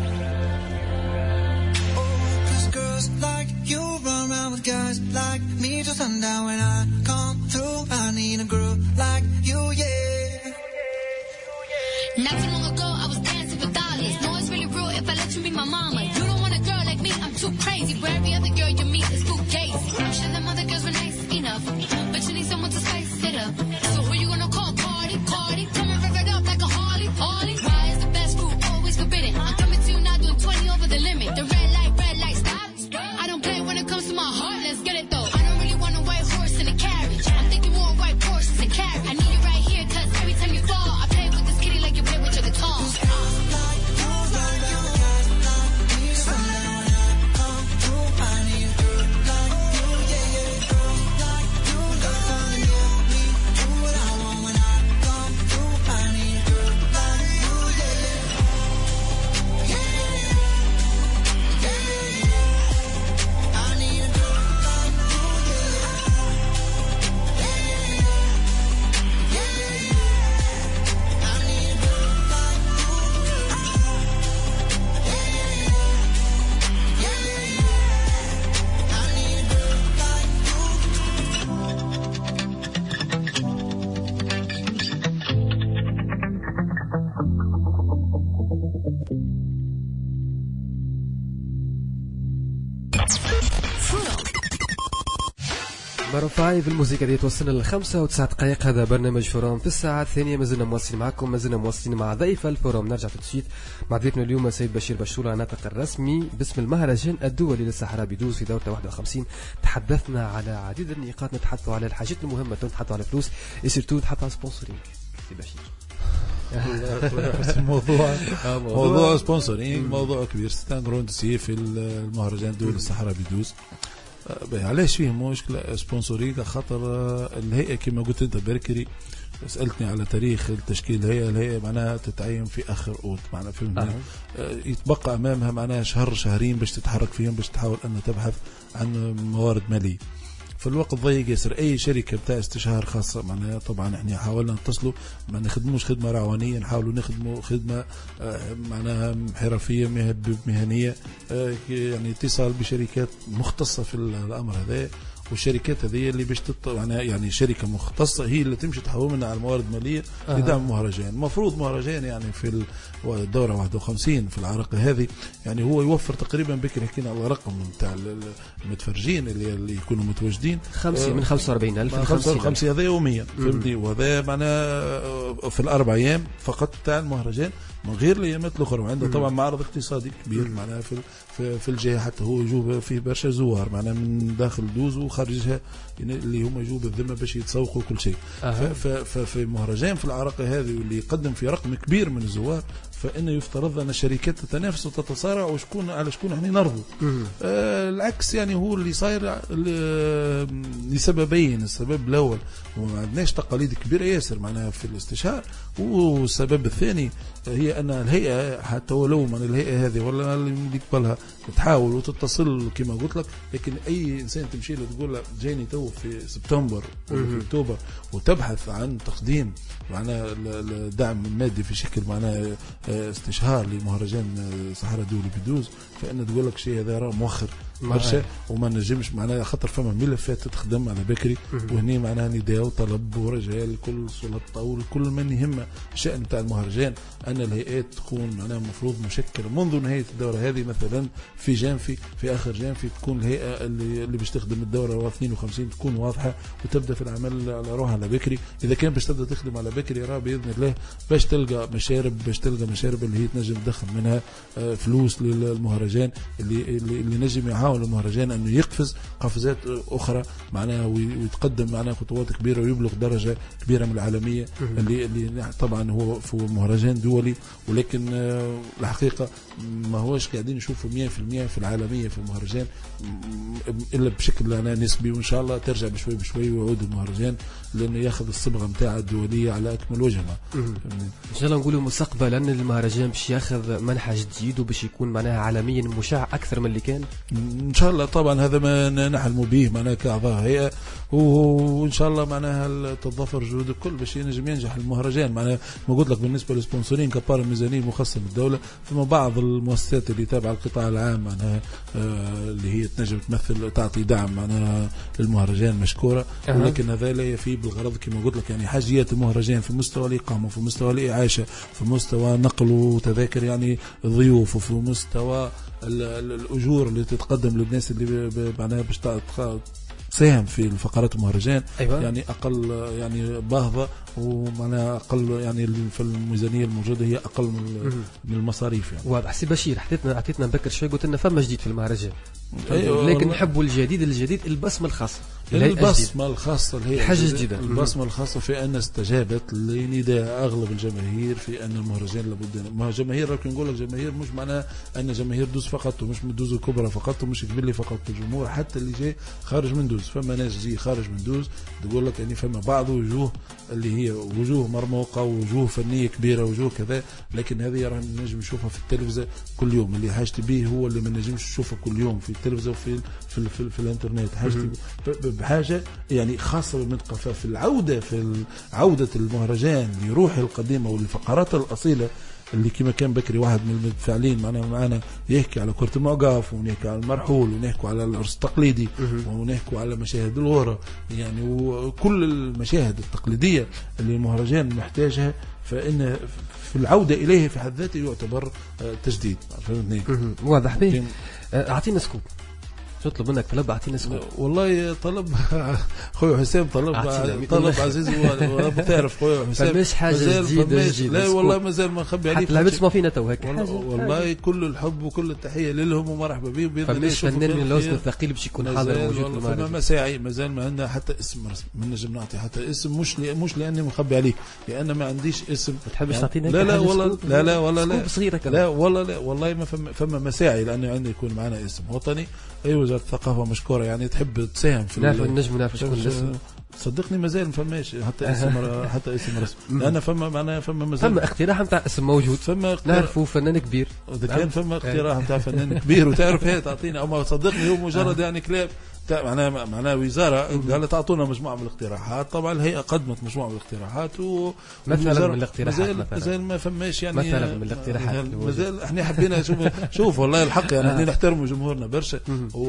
Oh, 'cause girls like you run around with guys like me till sundown. When I come through, I need a girl like you, yeah. Not too long ago, I was dancing for dollars. No, it's really real if I let you be my mama. You don't want a girl like me, I'm too crazy. Where every other girl you meet is too gazy. I'm sure them other girls were nice enough, but you need someone to spice it up. So who you gonna call? Cardi, Cardi. Come and rev it up like a Harley, Harley. Why is the best food always forbidden? I'm coming to you now doing twenty over the limit. The red light, red light, stop. I don't play when it comes to my heart, let's get it though. I don't really want a white horse in a carriage. I'm thinking more white horses and carriage. I need you right here, 'cause every time you fall, I play with this kitty like you play with your guitar. Like you run around with guys like me till sundown. When I come through, I need a girl like you, yeah, yeah. Girls like you love fun and yeah, me do what I want. When I come through, I need a girl like you, yeah, yeah. Yeah, yeah, yeah. Yeah, yeah, yeah. I need a girl like you, yeah, yeah. Yeah, yeah, yeah. Yeah, yeah, yeah. I need a girl like you. Yeah, yeah, yeah. Yeah, yeah, yeah. I need a girl like you. مرة فايف الموسيقى دي توصلنا للخمسة وتسعة دقائق. هذا برنامج فوروم في الساعة الثانية. مازلنا مواصلين معكم، مازلنا مواصلين مع ضيف الفوروم. نرجع تنشيط مع ضيفنا اليوم السيد بشير بشتولة، ناطق الرسمي باسم المهرجان الدولي للصحراء بدوز في دورته واحد وخمسين. تحدثنا على عديد النقاط، نتحدثوا على الحاجات المهمة، نتحدثوا على الفلوس، سيرتو نتحدثوا على سبونسورينغ. سيد بشير موضوع موضوع سبونسورينغ موضوع كبير. ستاند روندسي في المهرجان الدولي للصحراء بدوز. علاش فيه مشكلة سبونسورينغ؟ خاطر الهيئة كما قلت انت بركري سألتني على تاريخ التشكيل. الهيئة الهيئة معناها تتعين في آخر أوت، معناها في آه. يتبقى أمامها معناها شهر شهرين باش تتحرك فيهم، باش تحاول أن تبحث عن موارد مالية. في الوقت ضيق ياسر. اي شركه بتاع استشهار خاصه معناها طبعا احنا حاولنا نتصلوا، ما نخدموش خدمه روانيه، نحاولوا نخدموا خدمه معناها حرفيه مهنيه، يعني اتصال بشركات مختصه في الامر هذا، والشركات هذه اللي باش تط... يعني شركه مختصه هي اللي تمشي تحول منها على الموارد الماليه أه. لدعم المهرجان. المفروض مهرجان يعني في الدوره واحد وخمسين في العراقه هذه يعني هو يوفر تقريبا بكري حكينا على رقم نتاع المتفرجين اللي, اللي يكونوا متواجدين خمسين من خمسة وأربعين ألف خمسة وخمسين هذا يوميا فهمتني، وهذا معناه في الاربع ايام فقط تاع المهرجان من غير الايامات الاخرى. وعنده طبعا معرض اقتصادي كبير معناها في في, في الجهه، حتى هو يجوب فيه برشا زوار معناها من داخل دوز وخارجها اللي هم يجوا بالذمه باش يتسوقوا كل شيء. أه. ففي مهرجان في العراقه هذه واللي يقدم في رقم كبير من الزوار، فإنه يفترض أن الشركات تتنافس وتتصارع وشكون على شكون احنا نرضوا. آه العكس يعني هو اللي صاير لسببين. السبب الأول وما عندناش تقاليد كبيرة ياسر معناها في الاستشهار، والسبب الثاني هي أن الهيئة حتى ولو من الهيئة هذه ولا اللي قبلها تحاول وتتصل كما قلت لك، لكن أي إنسان تمشي له تقول له جايني تو في سبتمبر ولا في أكتوبر وتبحث عن تقديم معناها الدعم المادي في شكل معناها استشهار لمهرجان صحراء دولي بدوز، فإن تقول لك شيء هذا راه مؤخر برشا وما نجمش معناها خاطر فما ملفات تخدم على بكري، وهني معناها نداء وطلب ورجاء لكل سلطة ولكل من يهم الشأن بتاع المهرجان أن الهيئات تكون معناها المفروض مشكلة منذ نهاية الدورة هذه. مثلا في جانفي في آخر جانفي تكون الهيئة اللي, اللي باش تخدم الدورة اثنين وخمسين تكون واضحة وتبدأ في العمل على روحها على بكري. إذا كان باش تبدأ تخدم على بكري راه بإذن الله باش تلقى مشارب باش تلقى مشارب اللي هي تنجم تدخل منها فلوس للمهرجان اللي اللي, اللي نجم يحاول المهرجان أنه يقفز قفزات أخرى معناها ويتقدم معناها خطوات كبيرة ويبلغ درجة كبيرة من العالمية اللي اللي طبعا هو في مهرجان دولي، ولكن الحقيقة ما هوش قاعدين نشوفوا مية في المية في العالمية في المهرجان إلا بشكل أنا نسبي، وإن شاء الله ترجع بشوي بشوي ويعود المهرجان لأنه ياخذ الصبغة متاعه الدولية على أكمل وجه. إن شاء الله نقولوا مستقبلا المهرجان باش ياخذ منحى جديد وباش يكون معناها عالميا مشاع أكثر من اللي كان إن شاء الله. طبعا هذا ما نحلم به معناها كأعضاء هيئة، وإن شاء الله معناها تتضافر جهود الكل باش ينجم ينجح المهرجان. معناها ما قلت لك بالنسبة للسبونسورين كبار الميزانية المخصصة للدولة، ثم بعض المؤسسات اللي تابعة القطاع العام معناها آه اللي هي تنجم تمثل تعطي دعم معناها للمهرجان مشكورة، أه. ولكن هذا لا يفي بالغرض كما قلت لك يعني حاجيات المهرجان في مستوى الإقامة وفي مستوى الإعاشة في مستوى نقل وتذاكر يعني الضيوف وفي مستوى الأجور اللي تتقدم للناس اللي معناها باش تساهم في الفقرات المهرجان. أيوة. يعني أقل يعني باهظة ومعناها أقل يعني في الميزانية الموجودة هي أقل من, من المصاريف يعني. واضح. سي بشير حطيتنا عطيتنا نذكر شوي قلت لنا فما جديد في المهرجان. أيوة. لكن نحبوا الجديد الجديد البصمة الخاصة البصمة الخاصة اللي هي حاجة جديدة. البصمة الخاصة في أن استجابت لنداء أغلب الجماهير في أن المهرجان لابد. ما جماهير لكن نقول لك جماهير مش معناها أن جماهير دوز فقط ومش من دوز الكبرى فقط ومش كبير فقط الجمهور، حتى اللي جاي خارج من دوز. فما ناس جي خارج من دوز تقول لك أني فما بعض وجوه اللي هي وجوه مرموقة وجوه فنية كبيرة وجوه كذا، لكن هذه راح نجم نشوفها في التلفزة كل يوم. اللي حاجتي به هو اللي ما نجمش نشوفه كل يوم في التلفزة وفي في, في, في, في الانترنت. حاجتي بحاجة يعني خاصة بالمنطقة في العودة في عودة المهرجان لروحه القديمة والفقرات الأصيلة اللي كما كان بكري واحد من المتفاعلين معنا معنا يحكي على كرة الموقف ونحكي على المرحول ونحكي على العرس التقليدي ونحكي على مشاهد الغورة يعني وكل المشاهد التقليدية اللي المهرجان محتاجها، فإن في العودة إليه في حد ذاته يعتبر تجديد. فهمتني؟ واضح به. أعطينا سكوب تطلب منك طلب اعطينا سكوب. والله طلب خويا حسام طلب طلب عزيز وبتعرف خويا حسام فماش حاجه جديده جديده. لا والله مازال ما نخبي عليك حتى لابس ما فينا تو هيك والله كل الحب وكل التحيه لهم ومرحبا بهم باذن الله. فماش فنان من الوسط الثقيل باش يكون حاضر موجود في المعرض. مساعي مازال ما عندنا حتى اسم رسمي، ما نجم نعطي حتى اسم مش لي مش لاني مخبي عليك لان ما عنديش اسم. ما تحبش تعطينا؟ لا لا والله لا لا والله لا صغيره كذا. لا والله لا والله ما فما فما مساعي لانه عندي يكون معنا اسم وطني. اي وزاره الثقافه مشكوره يعني تحب تساهم في نعرف النجم نعرف شكون الاسم. صدقني مازال ما فماش حتى اسم حتى اسم رسمي. انا فما معناها فما مازال فما اقتراح نتاع اسم موجود فما نعرفوا فنان كبير. اذا كان فما اقتراح نتاع فنان كبير وتعرف هي تعطينا او ما صدقني هو مجرد يعني كلام معناها معناها وزاره قالت اعطونا مجموعه من الاقتراحات. طبعا الهيئه قدمت مجموعه من الاقتراحات و مثلا من الاقتراحات مازال مثلا مازال ما فماش يعني مثلا من الاقتراحات مازال احنا حبينا شوف شوف والله الحق يعني احنا نحترموا جمهورنا برشا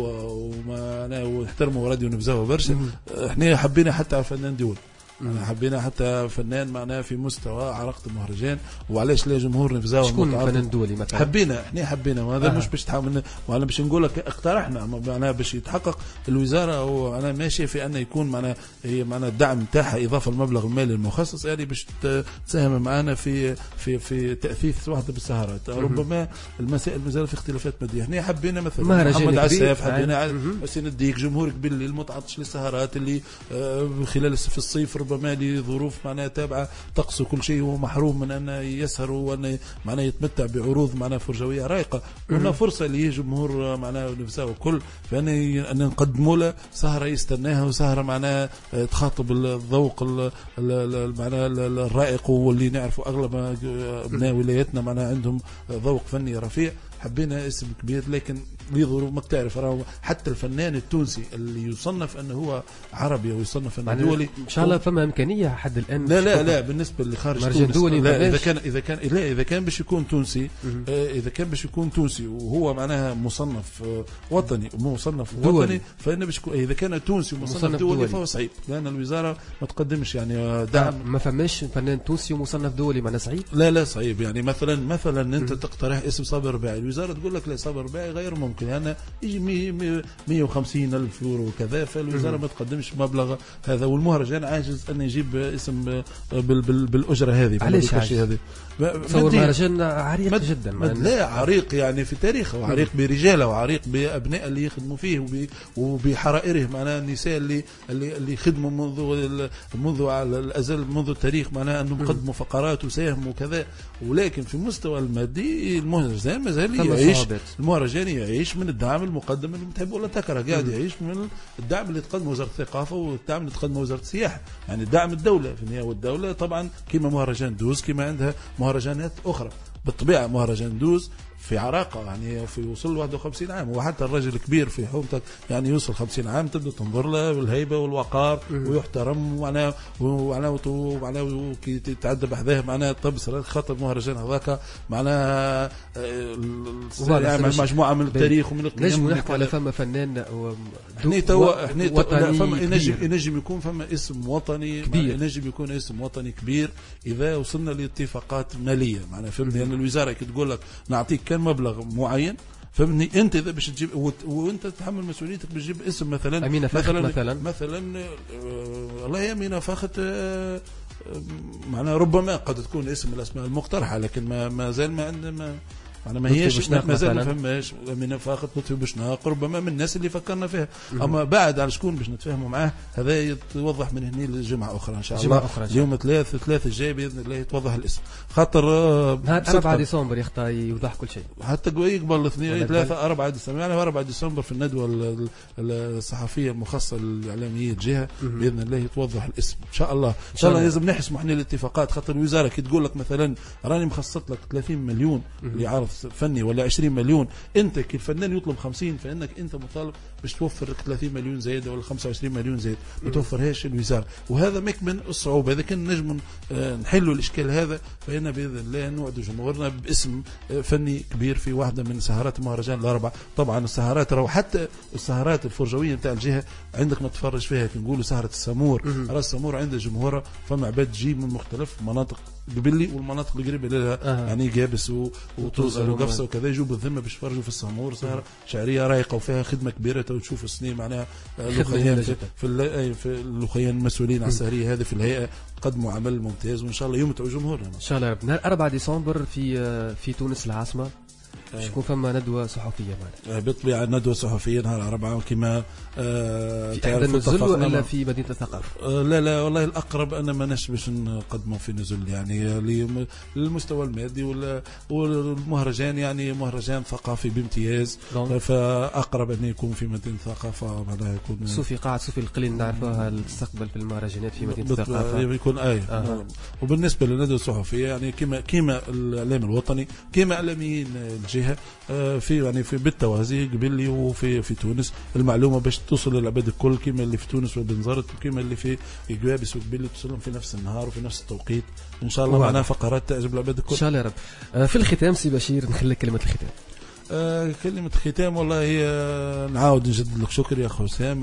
وما ونحترموا راديو نبزاوه برشا. احنا حبينا حتى على فنان دول حبينا حتى فنان معناه في مستوى عرقة المهرجان. وعلاش لا جمهور نفزاوه شكون فنان دولي مثلا حبينا احنا حبينا وهذا آه. مش باش تحاول وانا باش نقول لك اقترحنا معناها باش يتحقق الوزاره وانا ماشي في انه يكون معناها هي معناها الدعم نتاعها اضافه المبلغ المالي المخصص يعني باش تساهم معنا في في في تاثيث وحده بالسهرات. ربما المسائل مازال في اختلافات ماديه. احنا حبينا مثلا محمد عساف حبينا بس نديك جمهورك باللي المتعطش للسهرات اللي خلال في الصيف ربما لظروف معناها تابعه طقس وكل شيء هو محروم من أن يسهر وأن معناها يتمتع بعروض معناها فرجوية رايقة. قلنا فرصة لجمهور معناها نفسه الكل فأن أن نقدموا له سهرة يستناها وسهرة معناها تخاطب الذوق معناها الرائق واللي نعرفوا أغلب أبناء ولايتنا معناها عندهم ذوق فني رفيع. حبينا اسم كبير لكن لظروف ما تعرف راهو حتى الفنان التونسي اللي يصنف انه هو عربي ويصنف انه دولي ان شاء الله فما امكانيه حد الان. لا لا لا بالنسبه لخارج تونس دولي لا اذا كان اذا كان لا اذا كان باش يكون تونسي آه اذا كان باش يكون تونسي وهو معناها مصنف آه وطني مصنف دولي. وطني فانه باش يكون اذا كان تونسي ومصنف دولي, دولي فهو صعيب لان الوزاره ما تقدمش يعني دعم. ما فماش فنان تونسي ومصنف دولي معناها صعيب. لا لا صعيب يعني مثلا مثلا انت تقترح اسم صابر رباعي الوزاره تقول لك لا صابر رباعي غير ممكن يعني يجي مية وخمسين ألف يورو وكذا فالوزارة ما تقدمش مبلغ هذا والمهرجان عاجز أن يجيب اسم بال بال بالأجرة هذه. علاش هذه؟ تصور مهرجان عريق مد جدا لا عريق يعني في تاريخه وعريق برجاله وعريق بأبناء اللي يخدموا فيه وبحرائره معناها النساء اللي اللي اللي خدموا منذ منذ الأزل منذ التاريخ معناها أنهم قدموا فقرات وساهموا وكذا. ولكن في المستوى المادي المهرجان مازال يعيش المهرجان يعيش من الدعم المقدم اللي تحب ولا تكره قاعد يعيش من الدعم اللي تقدمه وزارة الثقافة والدعم اللي تقدمه وزارة السياحة يعني دعم الدولة في النهاية. والدولة طبعا كما مهرجان دوز كما عندها مهرجانات أخرى بالطبيعة. مهرجان دوز في عراقة يعني في وصل واحد وخمسين عام وحتى الرجل الكبير في حومتك يعني يوصل خمسين عام تبدأ تنظر له بالهيبة والوقار ويحترم ومعناه ومعناه ومعناه كي تتعدى بحذاه معناه طبس خاطر مهرجان هذاك معناه مجموعة من التاريخ ومن القيم. نجم نحكي على فما فنان احنا توا احنا فما ينجم ينجم يكون فما اسم وطني كبير ينجم يكون اسم وطني كبير إذا وصلنا لاتفاقات مالية معناه فهمني لأن الوزارة كي تقول لك نعطيك كان مبلغ معين فهمني انت اذا باش تجيب وانت تتحمل مسؤوليتك باش تجيب اسم مثلا أمينة فاخت مثلا مثلا, مثلاً آه والله يا أمينة فاخت آه معناها ربما قد تكون اسم الاسماء المقترحه لكن ما ما زال ما عندنا أنا ما هيش ما زال ما فهمش من فاقد لطفي بشناق ربما من الناس اللي فكرنا فيها. أما بعد على شكون باش نتفاهموا معاه هذا يتوضح من هنا للجمعة أخرى إن شاء الله. يوم ثلاث ثلاث الجاي بإذن الله يتوضح الاسم خاطر نهار أربعة ديسمبر يخطى يوضح كل شيء حتى يقبل اثنين ثلاثة أربعة ديسمبر يعني أربعة ديسمبر في الندوة الصحفية المخصصة للإعلامية الجهة بإذن الله يتوضح الاسم إن شاء الله. إن شاء الله لازم نحسموا احنا الاتفاقات خاطر الوزارة كي تقول لك مثلا راني مخصصت لك ثلاثين مليون لعرض فني ولا عشرين مليون انت كي الفنان يطلب خمسين فانك انت مطالب باش توفر ثلاثين مليون زايده ولا خمسة وعشرين مليون زايد ما توفرهاش الوزاره. وهذا مكمن الصعوبه اذا كان نجم نحلوا الاشكال هذا فإن باذن الله نوعد جمهورنا باسم فني كبير في واحده من سهرات المهرجان الاربعه. طبعا السهرات راهو حتى السهرات الفرجويه نتاع الجهه عندك ما تفرج فيها كي نقولوا سهره السمور راس السمور عندها جمهورها فما عباد تجي من مختلف مناطق قبلي والمناطق القريبه لها آه. يعني جابس وطوزر وقفصه وكذا يجوا بالذمه باش يفرجوا في السمور سهره شعريه رايقه وفيها خدمه كبيره وتشوف السنين معناها الاخوان في في, في الاخوان المسؤولين على السهريه هذه في الهيئه قدموا عمل ممتاز وان شاء الله يمتعوا جمهورنا ان شاء الله. نهار أربعة ديسمبر في في تونس العاصمه شكون فما ندوة صحفية معنا بالطبيعة ندوة صحفية نهار أربعة كما آه في أحد النزل ولا في مدينة الثقافة؟ آه لا لا والله الأقرب أنا ما نش باش نقدمه في نزل يعني للمستوى المادي والمهرجان يعني مهرجان ثقافي بامتياز فأقرب أن يكون في مدينة الثقافة معناها يكون صوفي قاعة صوفي القليل نعرفها تستقبل في المهرجانات في مدينة الثقافة يكون آية آه. وبالنسبة للندوة الصحفية يعني كما كما الإعلام الوطني كما إعلاميين الجهة جهه في يعني في بالتوازي قبلي وفي في تونس المعلومه باش توصل للعباد الكل كما اللي في تونس وبنزرت وكما اللي في قوابس وقبلي توصلهم في نفس النهار وفي نفس التوقيت ان شاء الله. معناها فقرات تعجب العباد الكل ان شاء الله يا رب. في الختام سي بشير نخليك كلمه الختام. آه كلمة ختام والله هي نعاود نجدد لك شكري يا أخو سام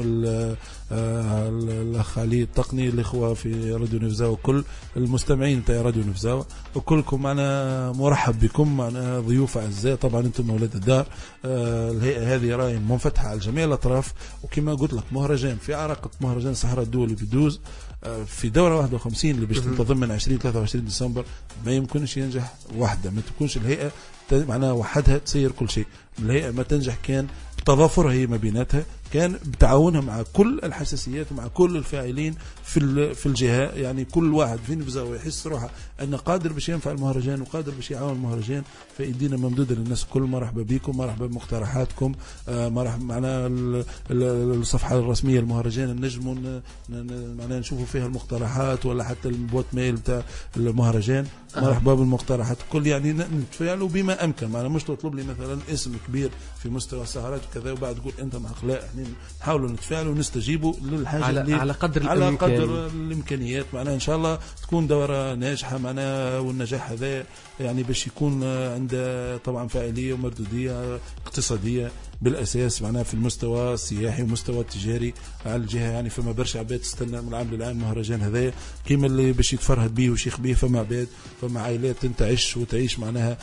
آه الأخ علي التقني الإخوة في راديو نفزاوة وكل المستمعين تاع راديو نفزاوة وكلكم معنا مرحب بكم معنا ضيوف أعزاء. طبعا أنتم أولاد الدار. آه الهيئة هذه راهي منفتحة على جميع الأطراف وكما قلت لك مهرجان في عراقة مهرجان الصحراء الدولي بدوز في دورة واحد وخمسين اللي باش تنتظم من عشرين ثلاثة وعشرين ديسمبر ما يمكنش ينجح وحده ما تكونش الهيئة معناها وحدها تسير كل شيء. الهيئة ما تنجح كان بتضافرها هي ما بيناتها كان بتعاونها مع كل الحساسيات ومع كل الفاعلين في في الجهة يعني كل واحد في نفزاوة يحس روحه أنه قادر باش ينفع المهرجان وقادر باش يعاون المهرجان فإيدينا ممدودة للناس كل. مرحبا بكم مرحبا بمقترحاتكم آه مرحبا معنا الصفحة الرسمية المهرجان النجم معنا نشوفوا فيها المقترحات ولا حتى البوت ميل بتاع المهرجان مرحبا بالمقترحات كل يعني نتفاعلوا بما أمكن معنا مش تطلب لي مثلا اسم كبير في مستوى السهرات وكذا وبعد تقول أنت معك لا احنا نحاولوا نتفاعلوا ونستجيبوا للحاجة على, اللي على قدر على الإمكان. قدر الإمكانيات معناها إن شاء الله تكون دورة ناجحة معناها والنجاح هذا يعني باش يكون عند طبعا فاعلية ومردودية اقتصادية بالأساس معناها في المستوى السياحي ومستوى التجاري على الجهة يعني فما برشا عباد تستنى من العام للعام مهرجان هذا كيما اللي باش يتفرهد به وشيخ به فما عباد فما عائلات تنتعش وتعيش معناها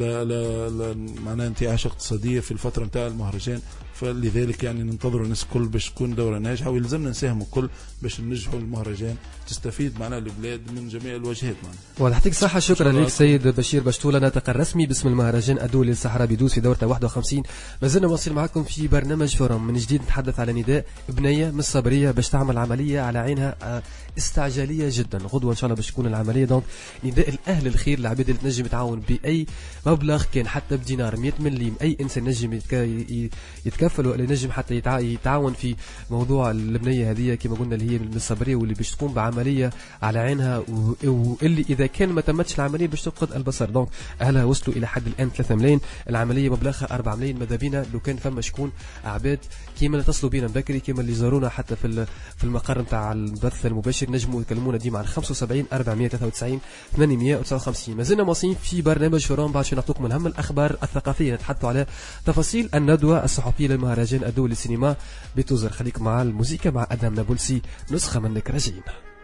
معناها انتعاش اقتصادية في الفترة نتاع المهرجان. فلذلك يعني ننتظروا الناس الكل باش تكون دورة ناجحة ويلزمنا نساهموا الكل باش ننجحوا المهرجان تستفيد معنا البلاد من جميع الوجهات معنا. ويعطيك صحة. شكرا لك سيد بشير بشتولة ناطق الرسمي باسم المهرجان الدولي للصحراء بدوز في دورته واحد وخمسين. ما زلنا واصلين معكم في برنامج فورم من جديد نتحدث على نداء بنية من الصبرية باش تعمل عملية على عينها استعجالية جدا غدوة إن شاء الله باش تكون العملية. دونك نداء الأهل الخير العباد اللي تنجم يتعاون بأي مبلغ كان حتى بدينار مئة مليم أي إنسان نجم يتكفل ولا نجم حتى يتعاون في موضوع البنية هذه كما قلنا اللي هي من الصبرية واللي باش تقوم بعملية على عينها واللي إذا كان ما تمتش العملية باش تفقد البصر. دونك أهلها وصلوا إلى حد الآن ثلاثة ملايين العملية مبلغها أربعة ملايين. ماذا بينا لو كان فما شكون عباد كيما اللي اتصلوا بينا بكري كيما اللي زارونا حتى في في المقر نتاع البث المباشر نجموا يكلمونا ديما على خمسة وسبعين أربعمائة وثلاثة وتسعين ثمانمائة وتسعة وخمسين. ما زلنا مواصلين في برنامج فورم بعد شو نعطيكم من أهم الأخبار الثقافية نتحدثوا على تفاصيل الندوة الصحفية للمهرجان الدولي للسينما بتوزر. خليك مع الموسيقى مع أدم نابلسي نسخة منك راجعين.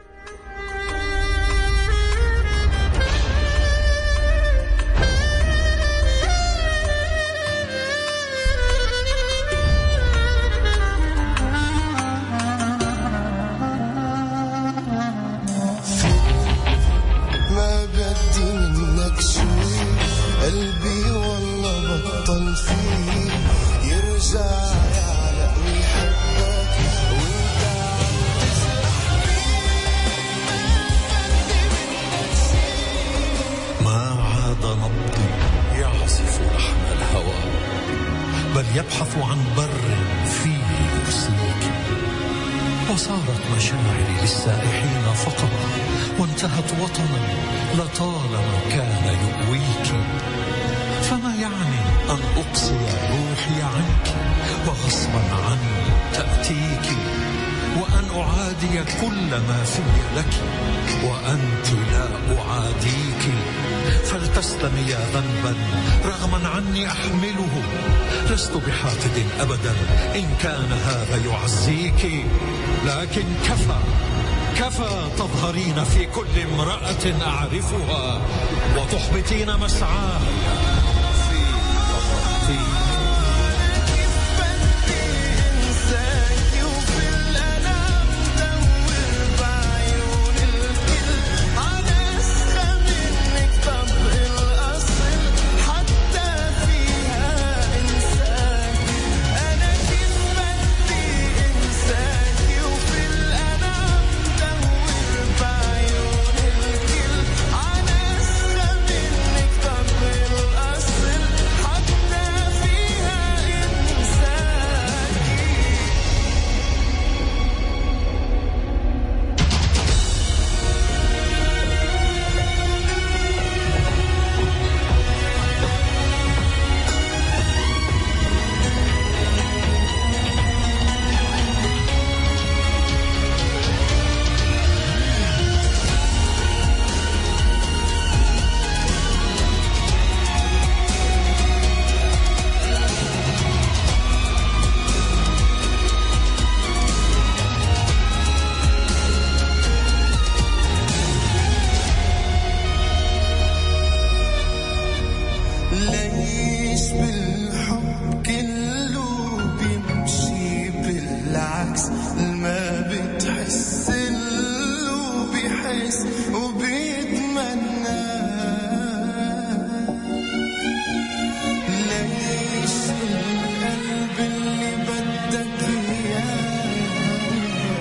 ما بدي منك شي قلبي والله بطل فيه يرجع يعلق ويحبك وانت عم تسرح فيه. ما عاد نبضي يعزف لحن الهوى بل يبحث عن بر فيه يرسيك وصارت مشاعري للسائحين فقط وانتهت وطنا لطالما كان يؤويك. فما يعني أن أقصي روحي عنك وغصبا عني تأتيك وأن أعادي كل ما في لك وأنت لا أعاديك. فلتسلمي يا ذنبا رغما عني أحمله لست بحافد أبدا إن كان هذا يعزيك. لكن كفى كفى تظهرين في كل امرأة أعرفها وتحبطين مسعاها في تخطيك. أنا ليش بالحب كله بيمشي بالعكس ما بتحس له بيحس وبيتمنى ليش القلب اللي بدك إياه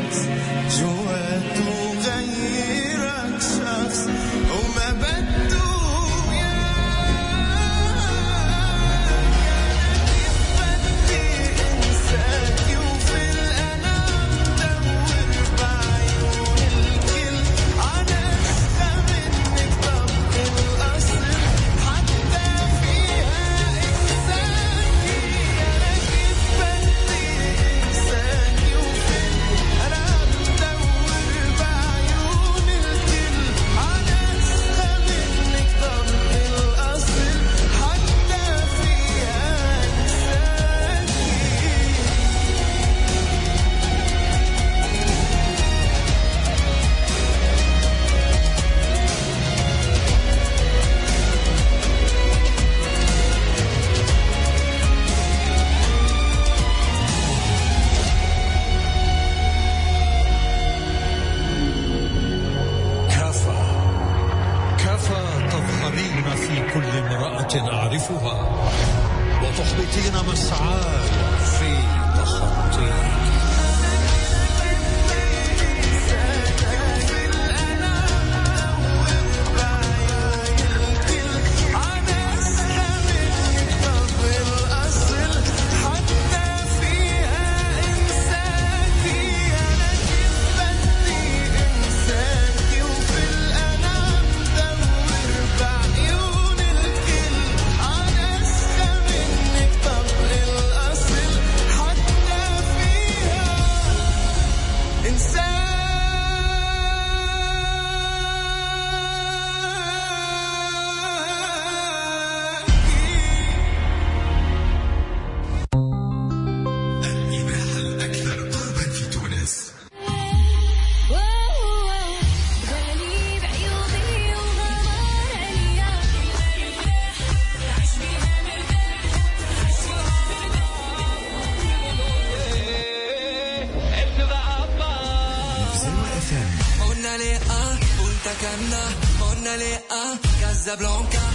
جواته غيرك شخص وما بده وتحبطين مسعاي في تخطيك. Casablanca.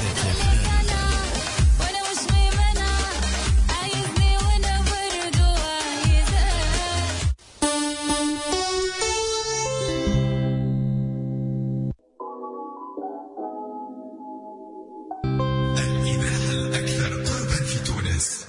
الإذاعة الأكثر قربا في تونس.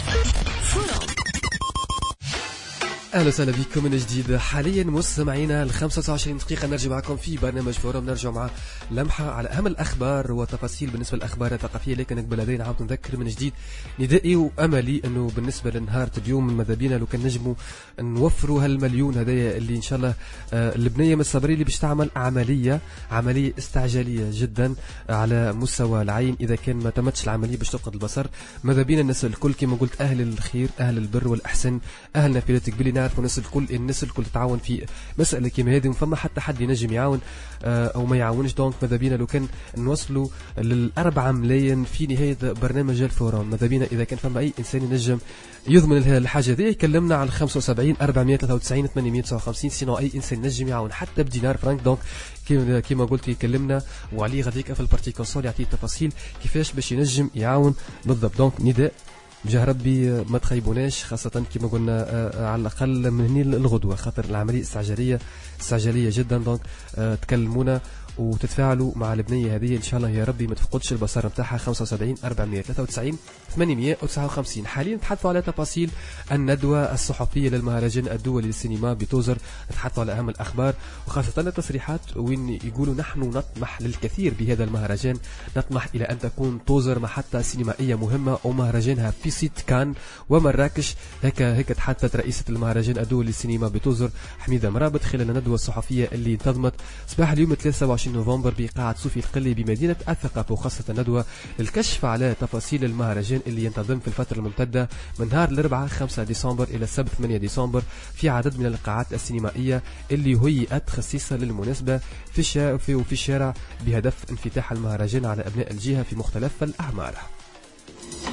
اهلا وسهلا بكم من جديد. حاليا مستمعينا ال خمسة وعشرين دقيقه نرجع معكم في برنامج فورم، نرجع مع لمحه على اهم الاخبار وتفاصيل بالنسبه للاخبار الثقافيه. لكن قبل هذا نعاود نذكر من جديد ندائي واملي انه بالنسبه لنهار اليوم من ماذا بينا لو كان نجموا نوفروا هالمليون هدايا اللي ان شاء الله البنيه من الصبري اللي باش تعمل عمليه عمليه استعجاليه جدا على مستوى العين. اذا كان ما تمتش العمليه باش تفقد البصر، ماذا بينا الناس الكل كما قلت اهل الخير اهل البر والاحسن اهلنا في بلادك بلي نعرفوا الناس الكل الناس الكل تتعاون في مساله كيما هذه، وفما حتى حد ينجم يعاون او ما يعاونش. دونك ماذا بينا لو كان نوصلوا للأربعة ملايين في نهايه برنامج الفورم. ماذا بينا اذا كان فما اي انسان ينجم يضمن الحاجه هذه يكلمنا على خمسة وسبعين أربعمية وثلاثة وتسعين ثمانمية وتسعة وخمسين. سينو اي انسان ينجم يعاون حتى بدينار فرانك. دونك كما قلت يكلمنا وعليه غاديك في البارتي كونسول يعطيه التفاصيل كيفاش باش ينجم يعاون بالضبط. دونك نداء بجاه ربي ما تخيبوناش، خاصة كما قلنا على الأقل من هني الغدوة، خاطر العملية استعجالية استعجالية جدا. دونك تكلمونا وتتفاعلوا مع البنية هذه إن شاء الله يا ربي ما تفقدش البصر نتاعها. خمسة وسبعين أربعمية وثلاثة وتسعين ثمانمية وتسعة وخمسين. حاليا نتحدثوا على تفاصيل الندوة الصحفية للمهرجان الدولي للسينما بتوزر، نتحدثوا على أهم الأخبار وخاصة التصريحات وين يقولوا نحن نطمح للكثير بهذا المهرجان، نطمح إلى أن تكون توزر محطة سينمائية مهمة ومهرجانها في سيت كان ومراكش. هكا هيك تحدثت رئيسة المهرجان الدولي للسينما بتوزر حميدة مرابط خلال الندوة الصحفية اللي انتظمت صباح اليوم ثلاثة وعشرين نوفمبر بقاعة صوفي القلي بمدينة الثقافة، وخاصة ندوة للكشف على تفاصيل المهرجان اللي ينتظم في الفترة الممتدة من نهار الأربعاء خمسة ديسمبر إلى السبت ثمانية ديسمبر في عدد من القاعات السينمائية اللي هيئت خصيصة للمناسبة في الشارع وفي الشارع بهدف انفتاح المهرجان على أبناء الجهة في مختلف الأعمار.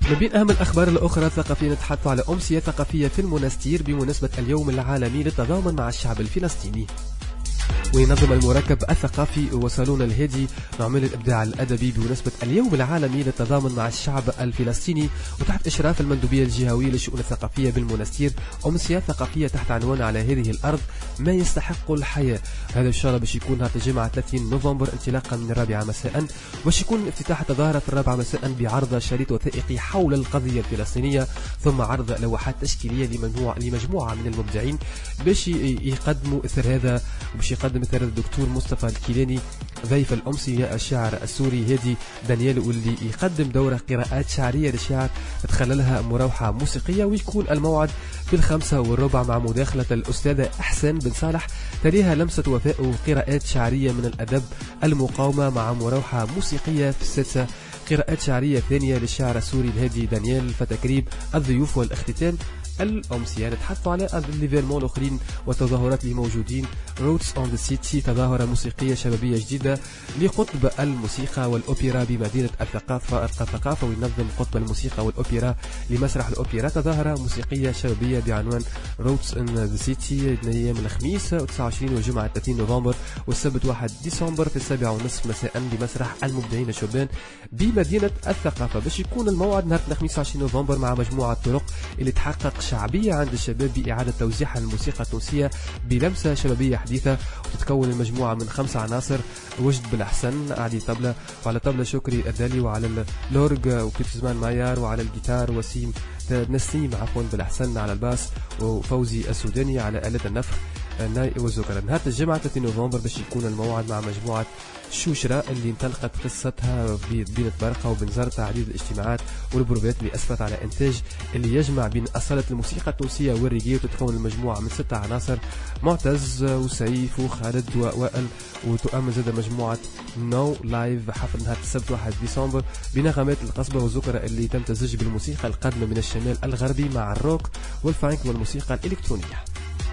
من بين أهم الأخبار الأخرى الثقافية نتحدث على أمسية ثقافية في المنستير بمناسبة اليوم العالمي للتضامن مع الشعب الفلسطيني. وينظم المركب الثقافي وصالون الهادي نعمل الإبداع الأدبي بمناسبة اليوم العالمي للتضامن مع الشعب الفلسطيني وتحت إشراف المندوبية الجهوية للشؤون الثقافية بالمنستير أمسية ثقافية تحت عنوان على هذه الأرض ما يستحق الحياة. هذا إن شاء الله باش يكون نهار الجمعة ثلاثين نوفمبر انطلاقا من الرابعة مساء، باش يكون افتتاح التظاهرة في الرابعة مساء بعرض شريط وثائقي حول القضية الفلسطينية، ثم عرض لوحات تشكيلية لمجموعة لمجموعة من المبدعين باش يقدموا إثر هذا وباش يقدم مثل الدكتور مصطفى الكيلاني ضيف الأمسية الشاعر السوري هادي دانيال، واللي يقدم دورة قراءات شعرية للشعر تخللها مروحة موسيقية. ويكون الموعد في الخمسة والربع مع مداخلة الأستاذة أحسن بن صالح، تليها لمسة وفاء وقراءات شعرية من الأدب المقاومة مع مروحة موسيقية في السادسة قراءات شعرية ثانية للشاعر السوري الهادي دانيال. فتكريم الضيوف والاختتام الأمسية نتحدث على الليفيرمون الأخرين والتظاهرات اللي موجودين. روتس أون ذا سيتي تظاهرة موسيقية شبابية جديدة لقطب الموسيقى والأوبرا بمدينة الثقافة الثقافة وينظم قطب الموسيقى والأوبرا لمسرح الأوبرا تظاهرة موسيقية شبابية بعنوان روتس أون ذا سيتي أيام الخميس تسعة وعشرين والجمعة ثلاثين نوفمبر والسبت واحد ديسمبر في السابعة ونصف مساء بمسرح المبدعين الشبان بمدينة الثقافة. باش يكون الموعد نهار الخميس عشرين نوفمبر مع مجموعة طرق اللي تحقق شعبية عند الشباب بإعادة توزيعها الموسيقى التونسية بلمسة شبابية حديثة. وتتكون المجموعة من خمسة عناصر: وجد بالحسن على طبلة، وعلى طبلة شكري الدالي، وعلى اللورج وكيتزمان مايار، وعلى الجيتار وسيم نسيم عفوا بالحسن على الباس، وفوزي السوداني على آلة النفخ ناي وزوكرا. نهار الجمعة ثلاثين نوفمبر باش يكون الموعد مع مجموعة شوشرة اللي انطلقت قصتها بين برقة وبنزرتها عديد الاجتماعات والبروفات اللي أسفرت على إنتاج اللي يجمع بين أصالة الموسيقى التونسية والريجي. وتتكون المجموعة من ستة عناصر: معتز وسيف وخالد ووائل. وتؤمن زاد مجموعة نو لايف حفل نهار السبت واحد ديسمبر بنغمات القصبة والزكرة اللي تمتزج بالموسيقى القادمة من الشمال الغربي مع الروك والفانك والموسيقى الإلكترونية.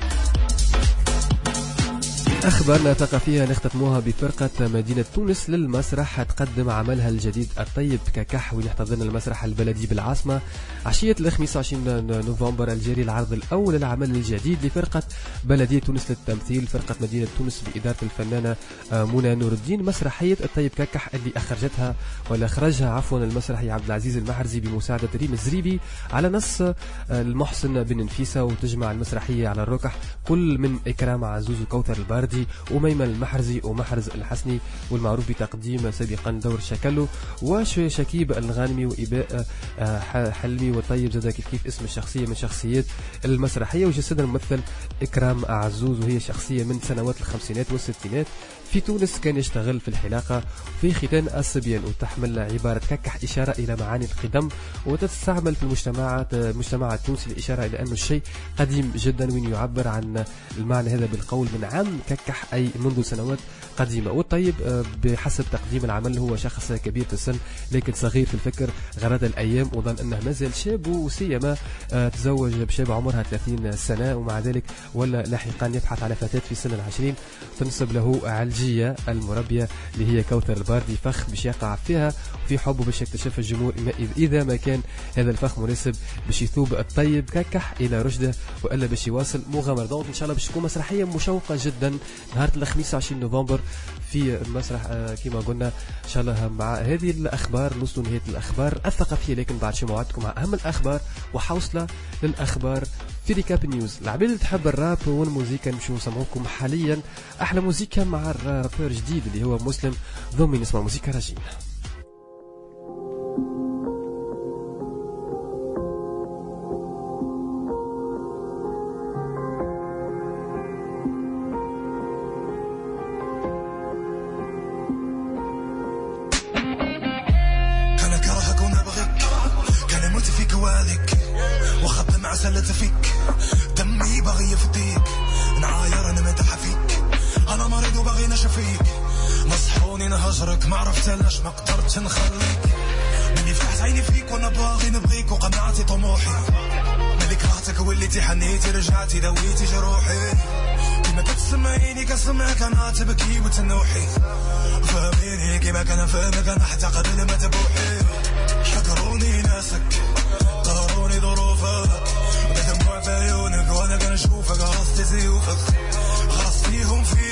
أخبارنا ثقافية نختتموها بفرقة مدينة تونس للمسرح تقدم عملها الجديد الطيب ككح ويحتضن المسرح البلدي بالعاصمة عشية الخميس عشرين نوفمبر الجاري العرض الأول للعمل الجديد لفرقة بلدية تونس للتمثيل. فرقة مدينة تونس بإدارة الفنانة منى نور الدين مسرحية الطيب ككح اللي أخرجتها ولا أخرجها عفوا المسرحي عبد العزيز المحرزي بمساعدة ريم الزريبي على نص المحسن بن نفيسة. وتجمع المسرحية على الركح كل من إكرام عزوز وكوثر الباردي وميمن المحرزي ومحرز الحسني والمعروف بتقديم سابقا دور شكلو وشكيب الغانمي وإباء حلمي وطيب زاد كيف كيف اسم الشخصية من شخصيات المسرحية. وجسد الممثل إكرام عزوز وهي شخصية من سنوات الخمسينات والستينات في تونس كان يشتغل في الحلاقة في ختان الصبيان. وتحمل عبارة ككح إشارة إلى معاني القدم وتستعمل في المجتمعات المجتمع التونسي الإشارة إلى أنه الشيء قديم جدا وين يعبر عن المعنى هذا بالقول من عام ككح أي منذ سنوات قديمة. والطيب بحسب تقديم العمل هو شخص كبير في السن لكن صغير في الفكر غرد الأيام وظن أنه مازال شاب وسيما تزوج بشاب عمرها ثلاثين سنة ومع ذلك ولا لاحقا يبحث على فتاة في سن العشرين تنسب له علجية المربية اللي هي كوثر الباردي فخ باش يقع فيها وفي حبه باش يكتشف الجمهور إذا ما كان هذا الفخ مناسب باش يثوب الطيب ككح إلى رشده وإلا باش يواصل مغامرة. دونك إن شاء الله باش تكون مسرحية مشوقة جدا نهار الخميس عشرين نوفمبر في المسرح كما قلنا إن شاء الله. مع هذه الأخبار نوصل نهاية الأخبار الثقافية لكن بعد شي موعدكم مع أهم الأخبار وحوصلة للأخبار في ريكاب نيوز. العبيد اللي تحب الراب والموسيقى نمشيو نسمعوكم حاليا أحلى موسيقى مع الرابر جديد اللي هو مسلم ضمي نسمع موسيقى رجيم. سلت فيك دمي باغي يفديك نعاير انا مدح فيك انا مريض وباغي نشفيك نصحوني نهجرك ما عرفتلاش ما قدرتش نخليك ملي فتحت عيني فيك وانا باغي نبغيك وقنعتي طموحي ملي كرهتك وليتي حنيتي رجعتي دويتي جروحي كيما كتسمعيني كنسمعك انا تبكي وتنوحي فهميني كيما كان فهمك انا حتى قبل ما تبوحي حكروني ناسك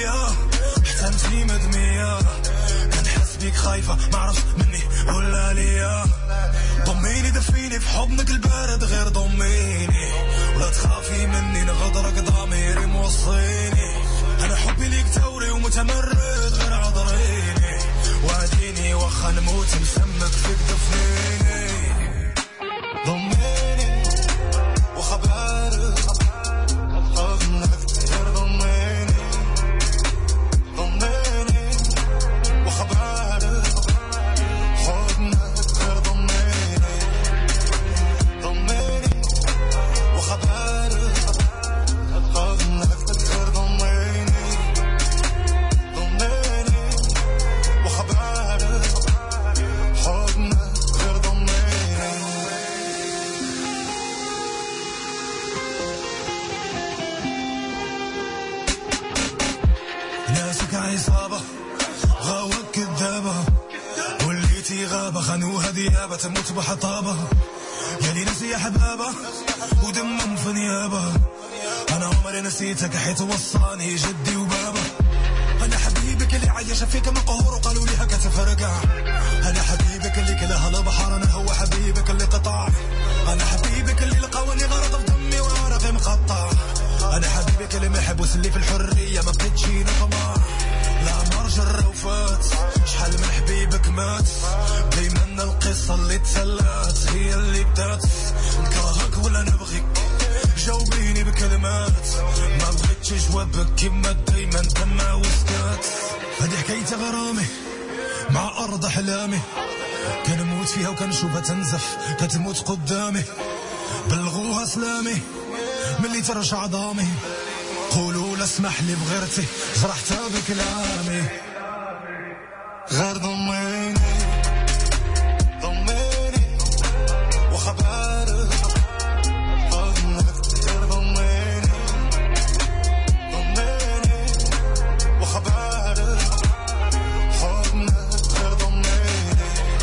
عليا حتى انتي مدمية كنحس بيك خايفة معرفش مني ولا ليا ضميني دفيني في حضنك البارد غير ضميني ولا تخافي مني نغدرك ضميري موصيني انا حبي ليك توري ومتمرد غير عذريني واديني واخا نموت مسمك فيك دفنيني ضميني واخا بارد حضنك غير ضميني ضميني واخا بارد حضنك غير ضميني ضميني واخا بارد حضنك غير ضميني ضميني واخا بارد حضنك غير ضميني ناسك عصابة غاوك كذابة وليتي غابة خانوها ديابة تموت بحطابة يالي نسي يا حبابة ودمهم في نيابة أنا عمري نسيتك حيت وصاني جدي وبابا أنا حبيبك اللي عايش فيك مقهور وقالوا لي هكا تفرقع أنا حبيبك اللي كلها البحر أنا هو حبيبك اللي قطع أنا حبيبك اللي لقاوني غرق في دمي وعرقي مقطع أنا حبيبك اللي محبوس اللي في الحرية ما بقيتش نطمع لا مرجر وفات شحال من حبيبك مات دايما القصة اللي تسلات هي اللي بدات نكرهك ولا نبغيك جاوبيني بكلمات ما بغيتش جوابك كيما دايما دمع وسكات هذه حكاية غرامي مع أرض أحلامي كنموت فيها وكنشوفها تنزف كتموت قدامي بلغوها سلامي ملي ترجع ضامي قولوا لا اسمح لي بغيرتي جرحتها بكلامي غير ضميني ضميني واخا بارد حضنك غير ضميني ضميني واخا بارد حضنك غير ضميني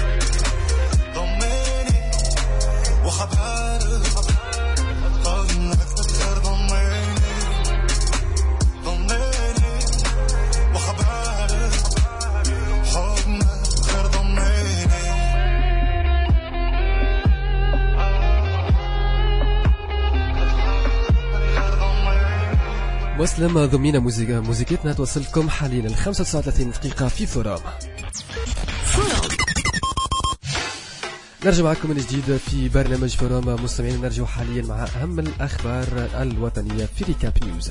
ضميني واخا بارد حضنك غير ضميني ضميني واخا بارد حضنك غير ضميني مسلم ضمينا موزيكا موزيكتنا توصلكم حاليا ل خمسة وتسعين وثلاثين دقيقة في فرام. نرجع معكم من جديد في برنامج فرام مستمعين. نرجع حاليا مع أهم الأخبار الوطنية في ريكاب نيوز.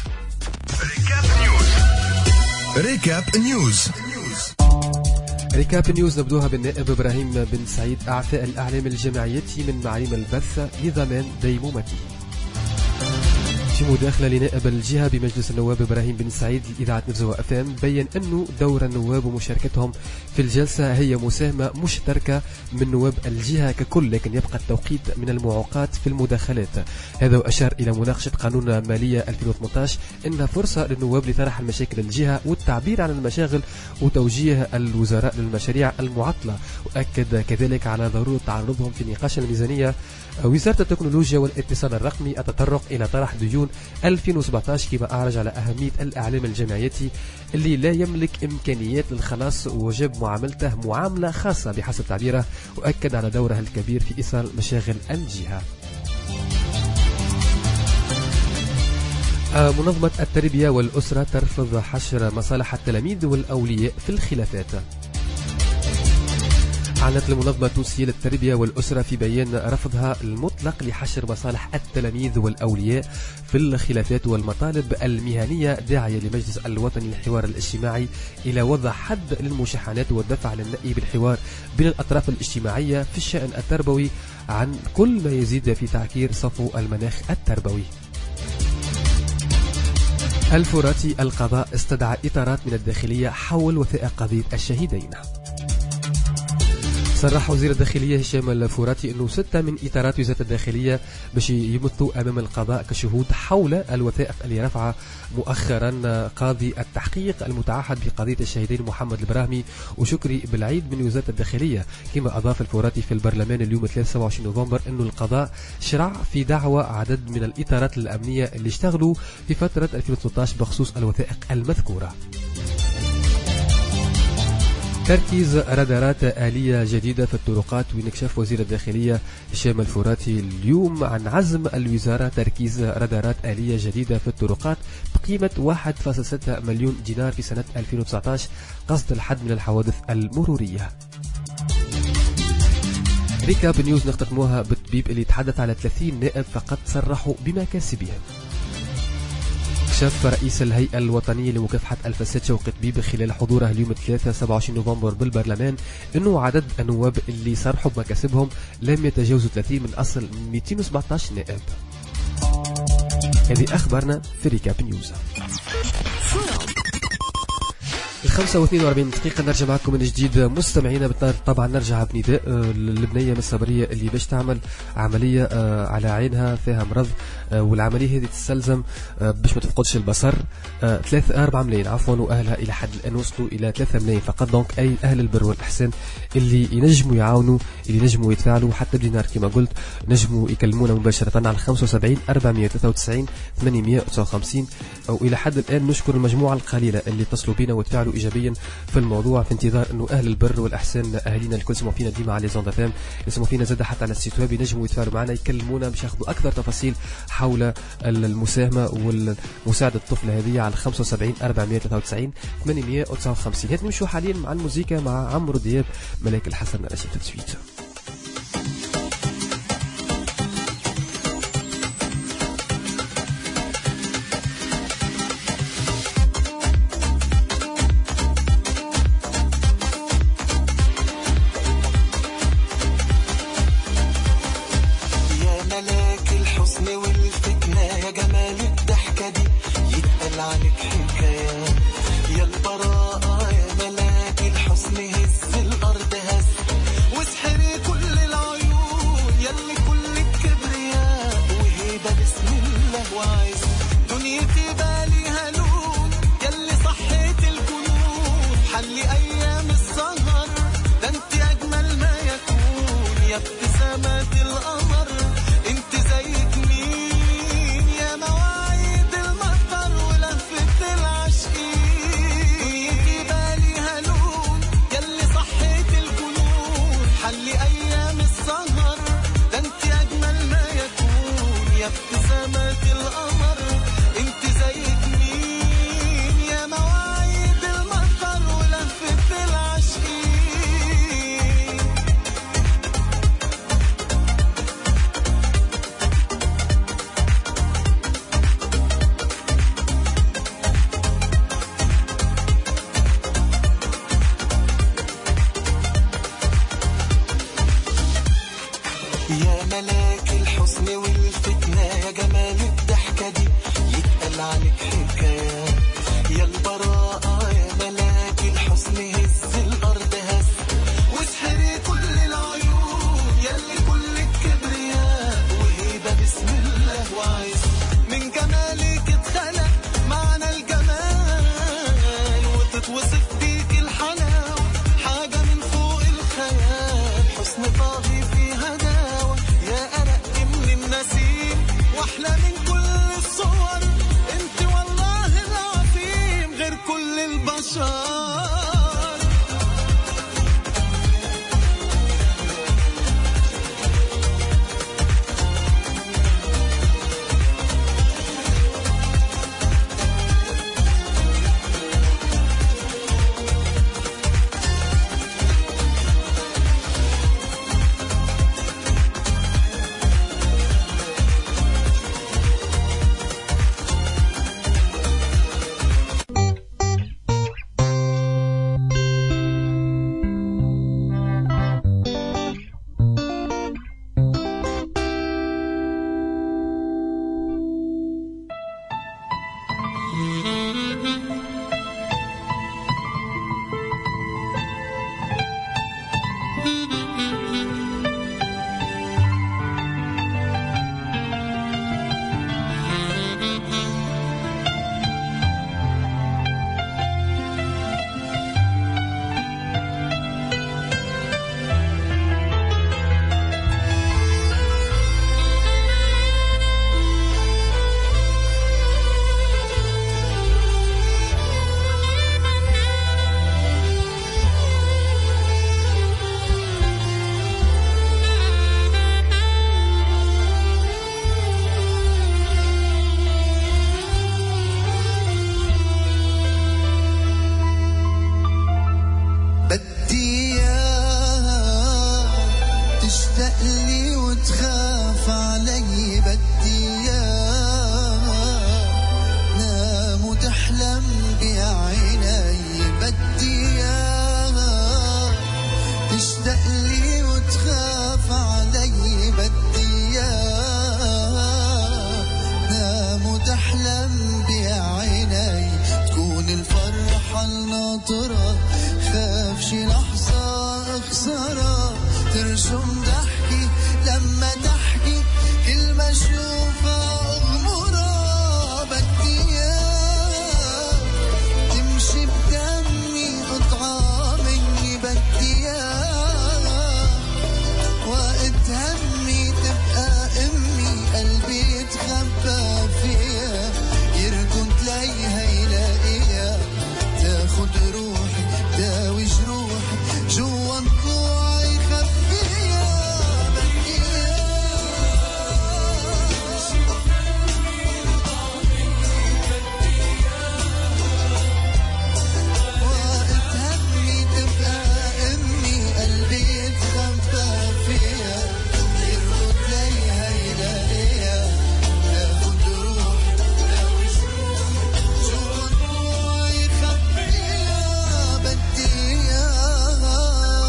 ريكاب نيوز ريكاب نيوز نبدوها بالنائب إبراهيم بن سعيد أعفاء الأعلام الجماعية من معالم البث لضمان ديمومته. في مداخلة لنائب الجهة بمجلس النواب إبراهيم بن سعيد لإذاعة نفزوة أف أم بين أنه دور النواب ومشاركتهم في الجلسة هي مساهمة مشتركة من نواب الجهة ككل، لكن يبقى التوقيت من المعوقات في المداخلات. هذا وأشار إلى مناقشة قانون مالية ألفين وثمانية عشر إنها فرصة للنواب لطرح المشاكل الجهة والتعبير عن المشاغل وتوجيه الوزراء للمشاريع المعطلة، وأكد كذلك على ضرورة تعرضهم في نقاش الميزانية وزارة التكنولوجيا والاتصال الرقمي التطرق إلى طرح ديون ألفين وسبعة عشر، كما أعرج على أهمية الأعلام الجماعية اللي لا يملك إمكانيات للخلاص وجب معاملته معاملة خاصة بحسب تعبيره، وأكد على دورها الكبير في إيصال مشاغل الجهة. منظمة التربية والأسرة ترفض حشر مصالح التلاميذ والأولياء في الخلافات. أعلنت المنظمة التونسية للتربية والأسرة في بيان رفضها المطلق لحشر مصالح التلاميذ والأولياء في الخلافات والمطالب المهنية، داعية لمجلس الوطني للحوار الاجتماعي إلى وضع حد للمشاحنات والدفع للنأي بالحوار بين الأطراف الاجتماعية في الشأن التربوي عن كل ما يزيد في تعكير صفو المناخ التربوي. الفراتي القضاء استدعى إطارات من الداخلية حول وثائق قضية الشهيدين. صرح وزير الداخلية هشام الفوراتي أنه ستة من إطارات وزارة الداخلية باش يمثلوا أمام القضاء كشهود حول الوثائق اللي رفع مؤخرا قاضي التحقيق المتعهد بقضية الشهيدين محمد البراهمي وشكري بالعيد من وزارة الداخلية. كما أضاف الفوراتي في البرلمان اليوم ثلاثة وعشرين نوفمبر أنه القضاء شرع في دعوى عدد من الإطارات الأمنية اللي اشتغلوا في فترة ألفين وثلاثة عشر بخصوص الوثائق المذكورة. تركيز رادارات آلية جديدة في الطرقات. وينكشف وزير الداخلية هشام الفوراتي اليوم عن عزم الوزارة تركيز رادارات آلية جديدة في الطرقات بقيمة واحد فاصلة ستة مليون دينار في سنة ألفين وتسعة عشر قصد الحد من الحوادث المرورية. ريكاب نيوز نختتموها بالطبيب اللي تحدث على ثلاثين نائب فقط صرحوا بمكاسبهم. كشف رئيس الهيئة الوطنية لمكافحة الفساد شوقي طبيب خلال حضوره اليوم الثلاثاء سبعة وعشرين نوفمبر بالبرلمان أنه عدد النواب اللي صرحوا بمكاسبهم لم يتجاوزوا ثلاثين من أصل مئتين وسبعة عشر نائب. هذه أخبارنا في ريكاب نيوز. الخمسة واثنين وأربعين دقيقة نرجع معكم من جديد مستمعينا. طبعا نرجع بنداء البنية من الصبرية اللي باش تعمل عملية على عينها فيها مرض، والعملية هذه تستلزم باش ما تفقدش البصر ثلاثة أربعة ملايين عفوا، وأهلها إلى حد الآن وصلوا إلى ثلاثة ملايين فقط. دونك أي أهل البر والإحسان اللي ينجموا يعاونوا اللي ينجموا يدفعوا حتى بدينار كما قلت نجموا يكلمونا مباشرة على خمسة وسبعين أربعمائة وثلاثة وتسعين ثمانمائة وتسعة وخمسين. أو إلى حد الآن نشكر المجموعة القليلة اللي اتصلوا بنا وتفاعلوا إيجابيا في الموضوع في انتظار أنه أهل البر والإحسان أهالينا الكل سمعوا فينا ديما على زوندا فام، يسمعوا فينا زاد حتى على السيت ويب ينجموا يتفاعلوا معنا يكلمونا باش ياخذوا أكثر تفاصيل حول المساهمة والمساعدة الطفل هذه على خمسة وسبعين أربعمائة وثلاثة وتسعين ثمانمائة وتسعة وخمسين. هات نمشوا حاليا مع الموسيقى مع عمرو دياب ملاك الحسن رشيد تسويت. وتخاف علي بدي اياها نام وتحلم بعيني بدي اياها تشتاق لي وتخاف علي بدي اياها نام وتحلم بعيني تكون الفرحة الناطرة خاف شي لحظة اخسرها ترسم ضحكي لما تحكي كلمة اشوفها اغمرها بدي اياها تمشي بدمي قطعة مني بدي اياها وقت همي تبقى امي قلبي يتخبى فيها يركض ليها يلاقيها تاخد روحي داوي جروحي جوا ضلوعي يخبيها بدي اياها وقت همي تبقى امي قلبي يتخبى فيها يركض ليها يلاقيها تاخد روحي داوي جروحي جوا ضلوعي يخبيها بدي اياها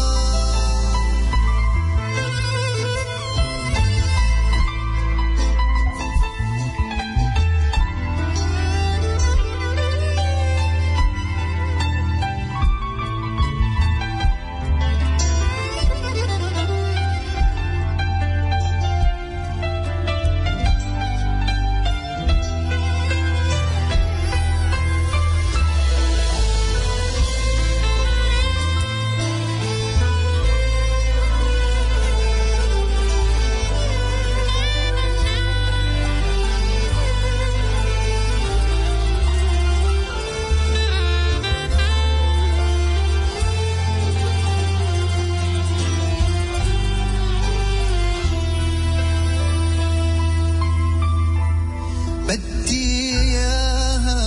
بدي اياها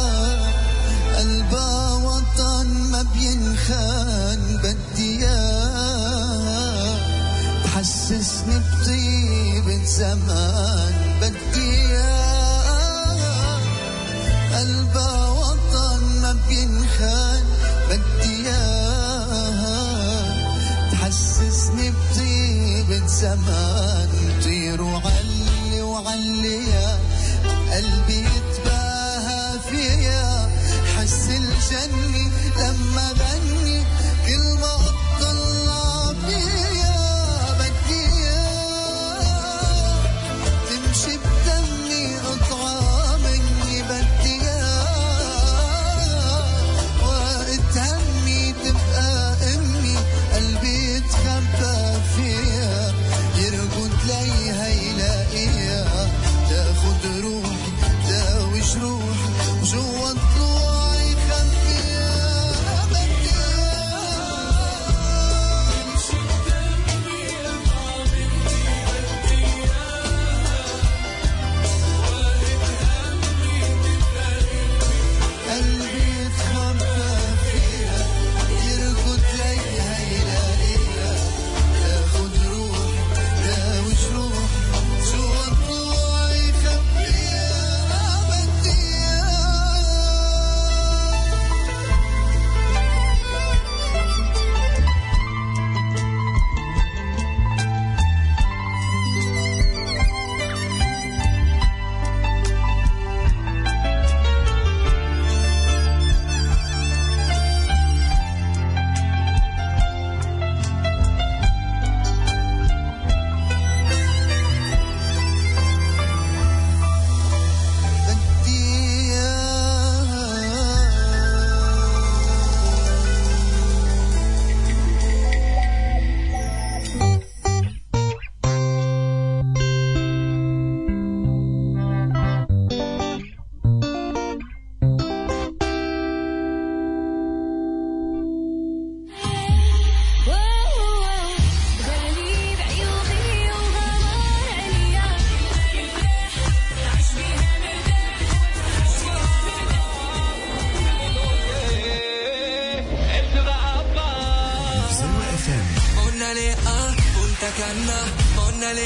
قلبها وطن ما بينخان بدي اياها تحسسني بطيبة زمان بدي اياها قلبها وطن ما بينخان بدي اياها تحسسني بطيبة زمان طير وعلي وعليها قلبي يتباهى فيها حس الجنة لما غني كل ما اطلع فيها بدي اياها تمشي بدمي قطعة مني بدي اياها وقت همي تبقى امي قلبي يتخبى فيها يركض ليها يلاقيها تاخد روحي داوي جروحي جوا ضلوعي يخبيها بدي اياها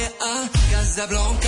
a Casablanca.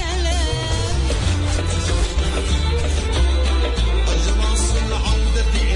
الجماعة العودة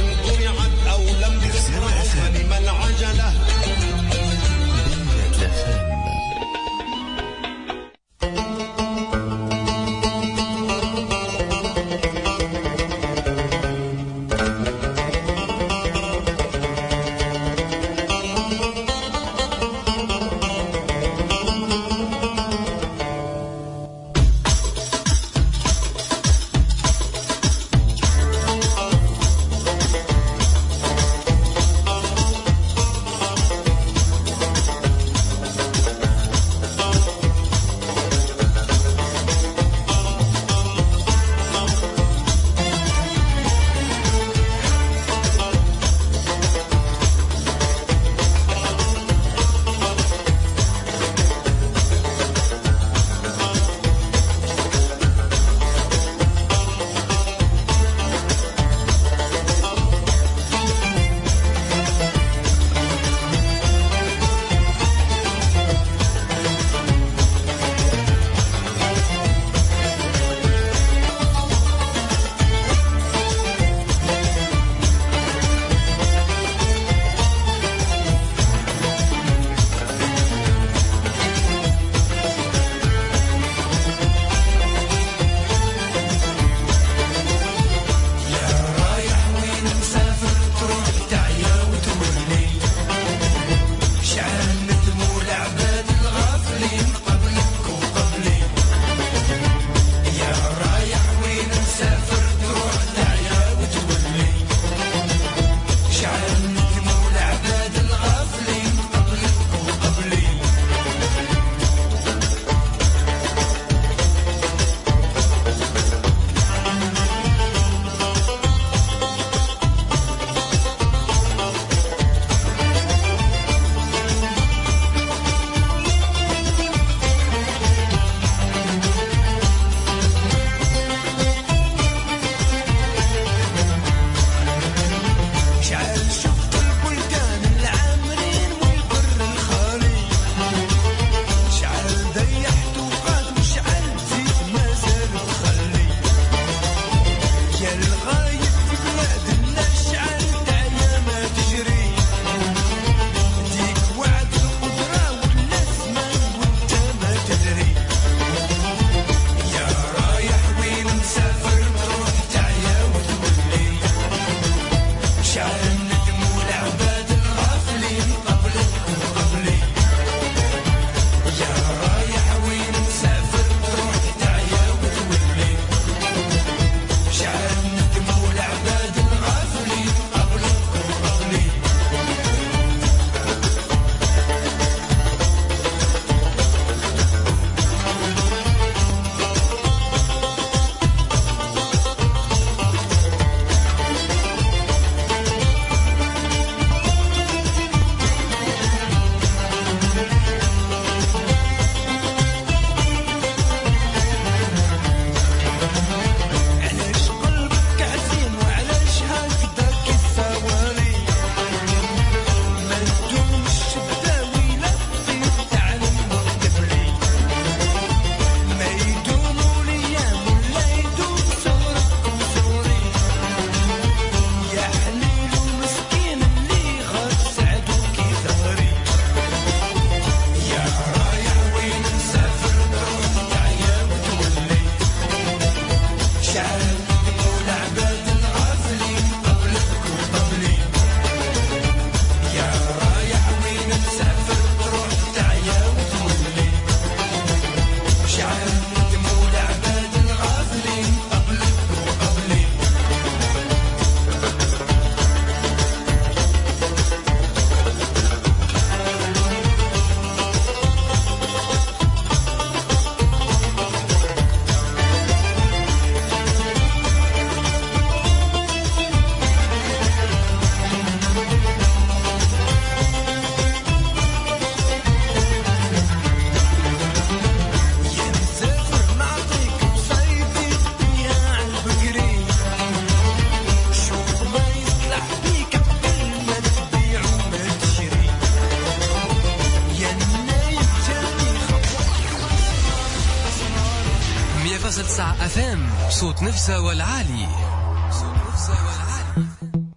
مية فاصلة تسعة اف ام صوت نفسه والعالي. صوت نفسه والعالي.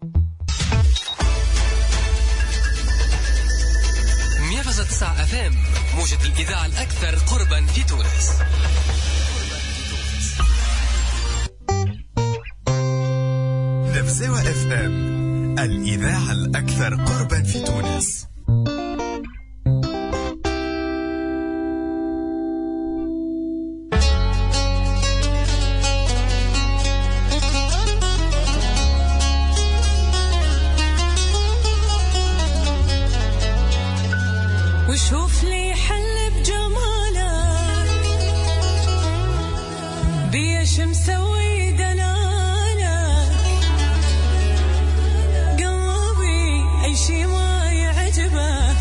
مية فاصلة تسعة اف ام موجة الإذاعة الأكثر قربا في تونس. نفساوة اف ام الإذاعة الأكثر قربا في تونس. وشوف لي حل بجمالك بيش مسوي دلالك قلبي أي شي ما يعجبه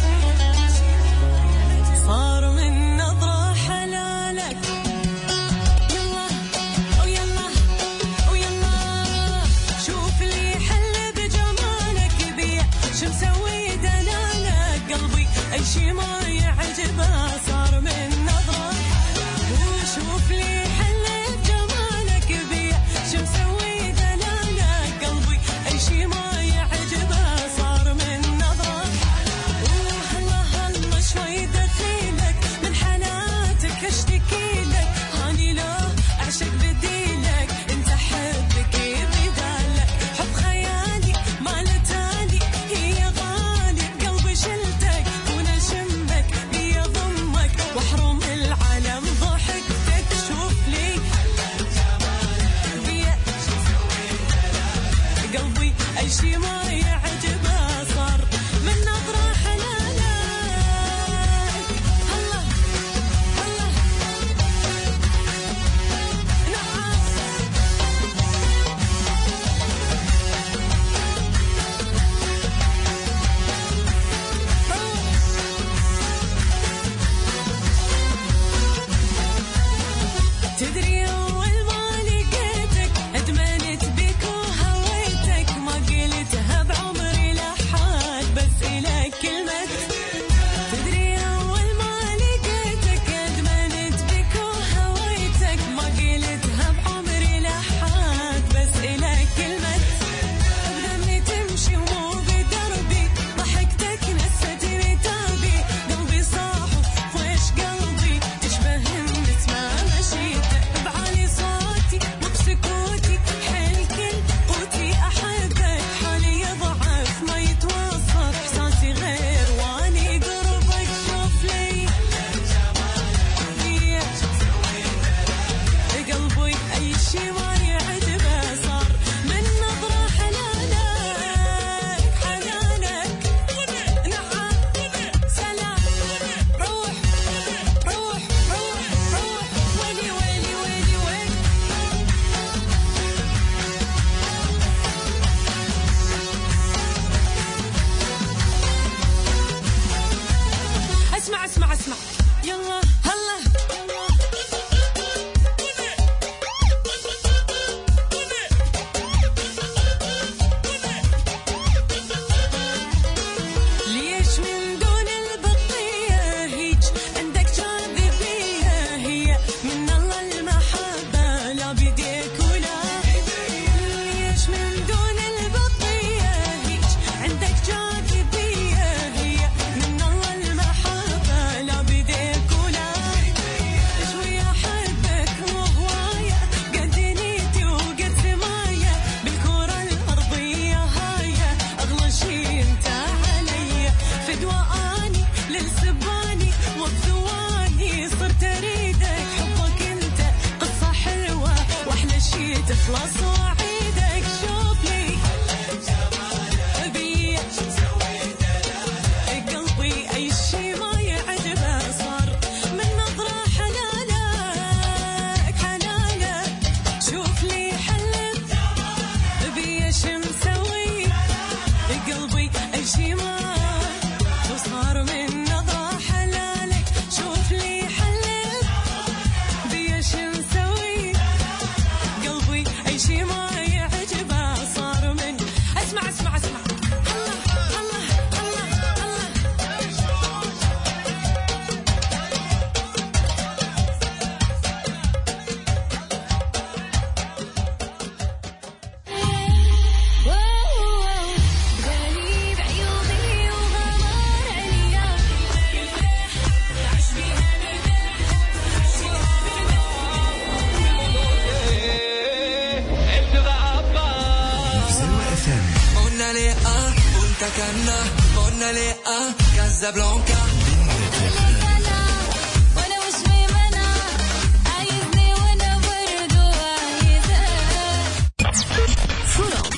صار من نظرة حلالك يلا ويلا ويلا شوف لي حل بجمالك بيش مسوي دلالك قلبي أي شي ما يعجبه صار من نظرة وشوف لي حل بجمالك بيه شو مسوي دلالك قلبي أي شي ما يعجبه صار من نظرة وهلا هلا شوي دخيلك من حالاتك اشتكي لك هاني له أعشق بديلك انت حبك بدالك حب خيالي ما لتالي هي غالي قلبي شلتك ونشمك بي ضمك واحرم العالم ضحكتك شوف لي بي قلبي أي شي ما يعجبه صار من نظرة حلالك هلا هلا نعم تدري أول ما لقيتك أدمنت بك وهويتك ما قلتها بعمري لحد بس إلك كلمة تدري أول ما لقيتك أدمنت بك وهويتك ما قلتها بعمري لحد بس إلك كلمة بدمي تمشي ومو بدربي ضحكتك نستني تابي قلبي صاح ويش قلبي تشبه النسمة مشيتك بعالي صوتي وبسكوتي حيل كل قوتي أحبك حالي يضعف ما يتوصف إحساسي غير واني قربك شوف لي قلبي أي شي ما يعجبه صار من نظرة حلالك حلالك نعم سلام روح روح روح روح ويلي ويلي ويلي ويلي اسمع اسمع اسمع يلا هلا ليش من دون البقية هيج عندك جاذبية هي من الله المحبة لا بيديك ولا ليش من دون البقية هيج عندك جاذبية هي من الله المحبة لا بيديك ولا شوي أحبك مو هواية قد نيتي وقد سماية بالكرة الأرضية هاي أغلى شي انت علي فدوى أني للسباني وبثواني صرت أريدك حبك انت قصة حلوة وأحلى شي تخلص وعيدك شوف لي بي قلبي أي شي ما يعجبه صار من نظرة حلالك حلالك شوف لي حل بيش مسوي قلبي أي شي ما وصار من نظرة حلالك شوف لي حل بيش مسوي قلبي أي شي ما لي اه بونتا كانا قلنا لي اه كازابلانكا وانا مش ميمنة عايزني وانا برضو عايزة فروم.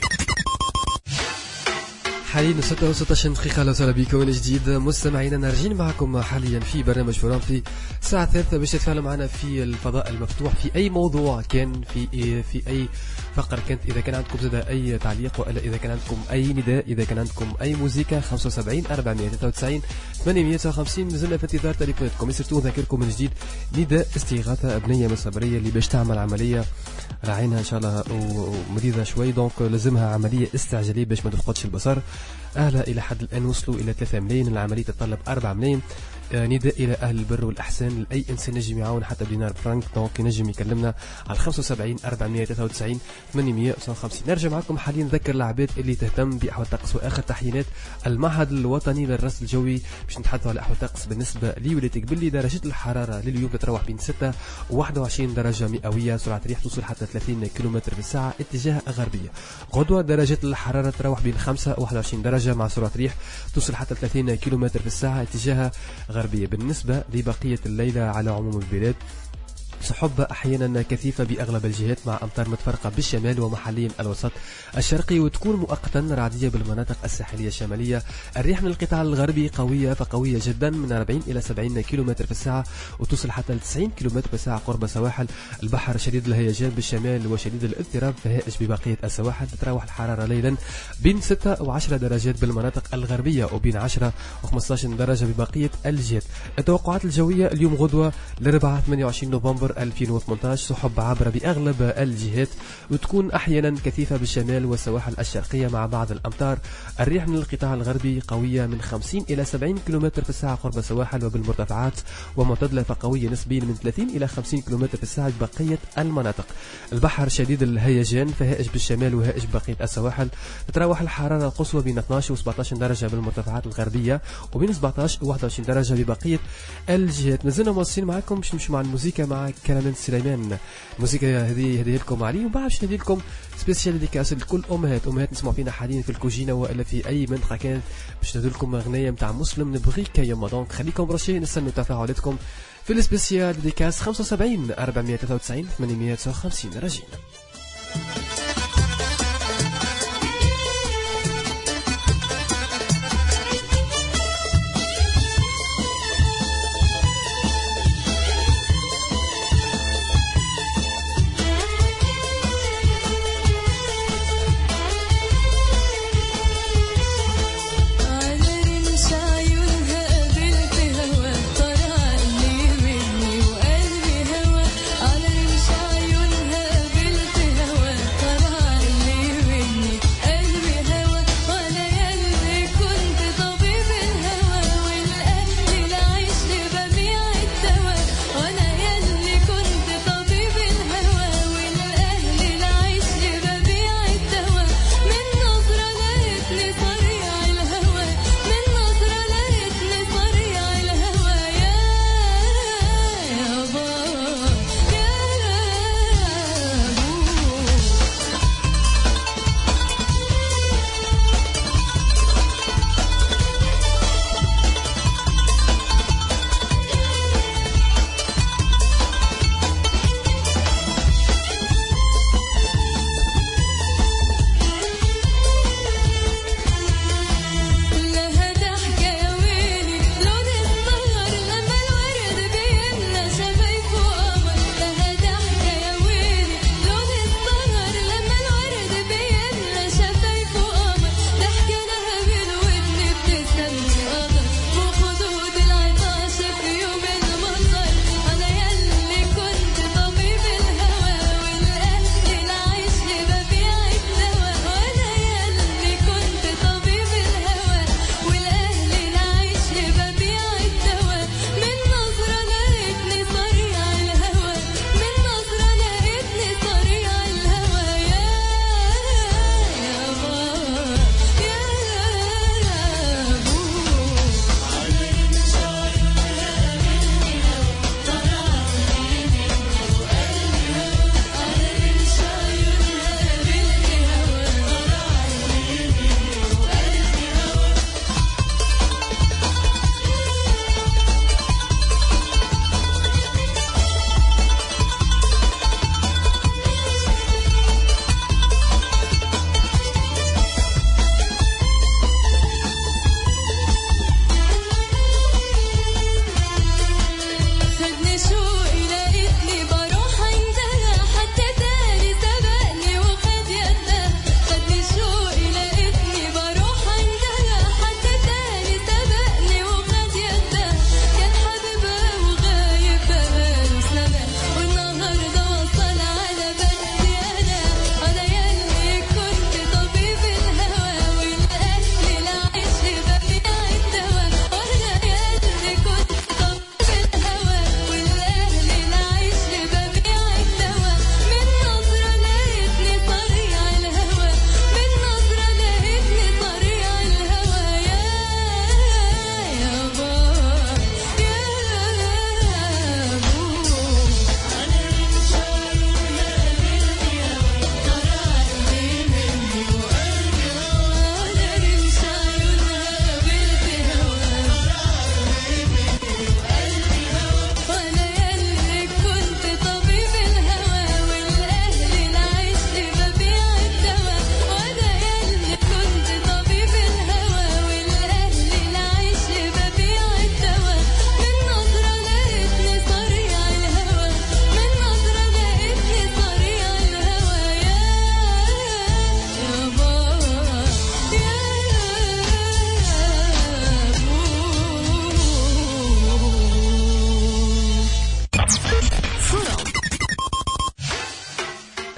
حاليا ستة وستة عشر دقيقة. أهلا وسهلا بكم من جديد مستمعينا، نرجين معكم حاليا في برنامج فرام في الساعة الثالثة باش تتفاعلوا معنا في الفضاء المفتوح في أي موضوع كان، في في أي فقرة كانت. إذا كان عندكم زاد أي تعليق ولا إذا كان عندكم أي نداء، إذا كان عندكم أي موسيقى خمسة وسبعين أربعمية وثلاثة وتسعين ثمانمية وخمسين مازلنا في انتظار تليفوناتكم. يسرتو نذكركم من جديد نداء استغاثة أبنية مصبرية اللي باش تعمل عملية راعينها إن شاء الله ومريضة شوي، دونك لازمها عملية استعجالية باش ما تفقدش البصر. أهلها إلى حد الآن وصلوا إلى ثلاثة ملايين، العملية تتطلب أربعة ملايين. نداء إلى أهل البر والإحسان، لأي إنسان نجم يعاون حتى بدينار فرانك، دونك ينجم يكلمنا على خمسة وسبعين أربعمية وثلاثة وتسعين ثمانمية وخمسين. نرجع معكم حاليا نذكر العباد اللي تهتم بأحوال الطقس وآخر تحيينات المعهد الوطني للرصد الجوي باش نتحدثوا على أحوال الطقس بالنسبة لولادك. باللي درجة الحرارة لليوم تتراوح بين ستة وواحد وعشرين درجة مئوية، سرعة ريح توصل حتى ثلاثين كيلومتر في الساعة اتجاه غربية. غدوة درجة الحرارة تتراوح بين خمسة وواحد وعشرين درجة مع سرعة ريح توصل حتى ثلاثين كيلومتر في الساعة اتجاه غربية. بالنسبة لبقية الليلة على عموم البلاد سحب أحيانا كثيفة بأغلب الجهات مع أمطار متفرقة بالشمال ومحليا الوسط الشرقي، وتكون مؤقتا رعدية بالمناطق الساحلية الشمالية. الرياح من القطاع الغربي قوية فقوية جدا من أربعين إلى سبعين كيلومتر في الساعة وتوصل حتى تسعين كيلومتر في الساعة قرب سواحل البحر. شديد الهيجان بالشمال وشديد الاضطراب فهائج ببقية السواحل. تتراوح الحرارة ليلا بين ستة وعشرة درجات بالمناطق الغربية وبين عشرة وخمسة عشر درجة ببقية الجهات. التوقعات الجوية اليوم غدوة الأربعاء ثمانية وعشرين نوفمبر ألفين وثمانية عشر سحب عابرة بأغلب الجهات وتكون أحيانا كثيفة بالشمال والسواحل الشرقية مع بعض الأمطار. الريح من القطاع الغربي قوية من خمسين إلى سبعين كيلومتر في الساعة قرب السواحل وبالمرتفعات، ومعتدلة فقوية نسبيا من ثلاثين إلى خمسين كيلومتر في الساعة ببقية المناطق. البحر شديد الهيجان فهائج بالشمال وهائج بقية السواحل. تتراوح الحرارة القصوى بين اثناش و سبعة عشر درجة بالمرتفعات الغربية وبين سبعة عشر و واحد وعشرين درجة ببقية الجهات. مازلنا موصلين معكم باش نمشوا مع الموسيقى مع كلام سليمان. الموسيقى هذه هذه لكم علي، وبعد باش ندير لكم سبيسيال ديكاس لكل امهات امهات نسمعوا فينا حاليا في الكوجينه والا في اي منطقه كانت، باش ندير لكم اغنيه نتاع مسلم نبغيك يما. دونك خليكم برشي نستنوا تفاعلاتكم في السبيسيال ديكاس خمسة وسبعين أربعمية وثلاثة وتسعين ثمانمية وخمسين. رجينا على رمش عيونها قابلت هوا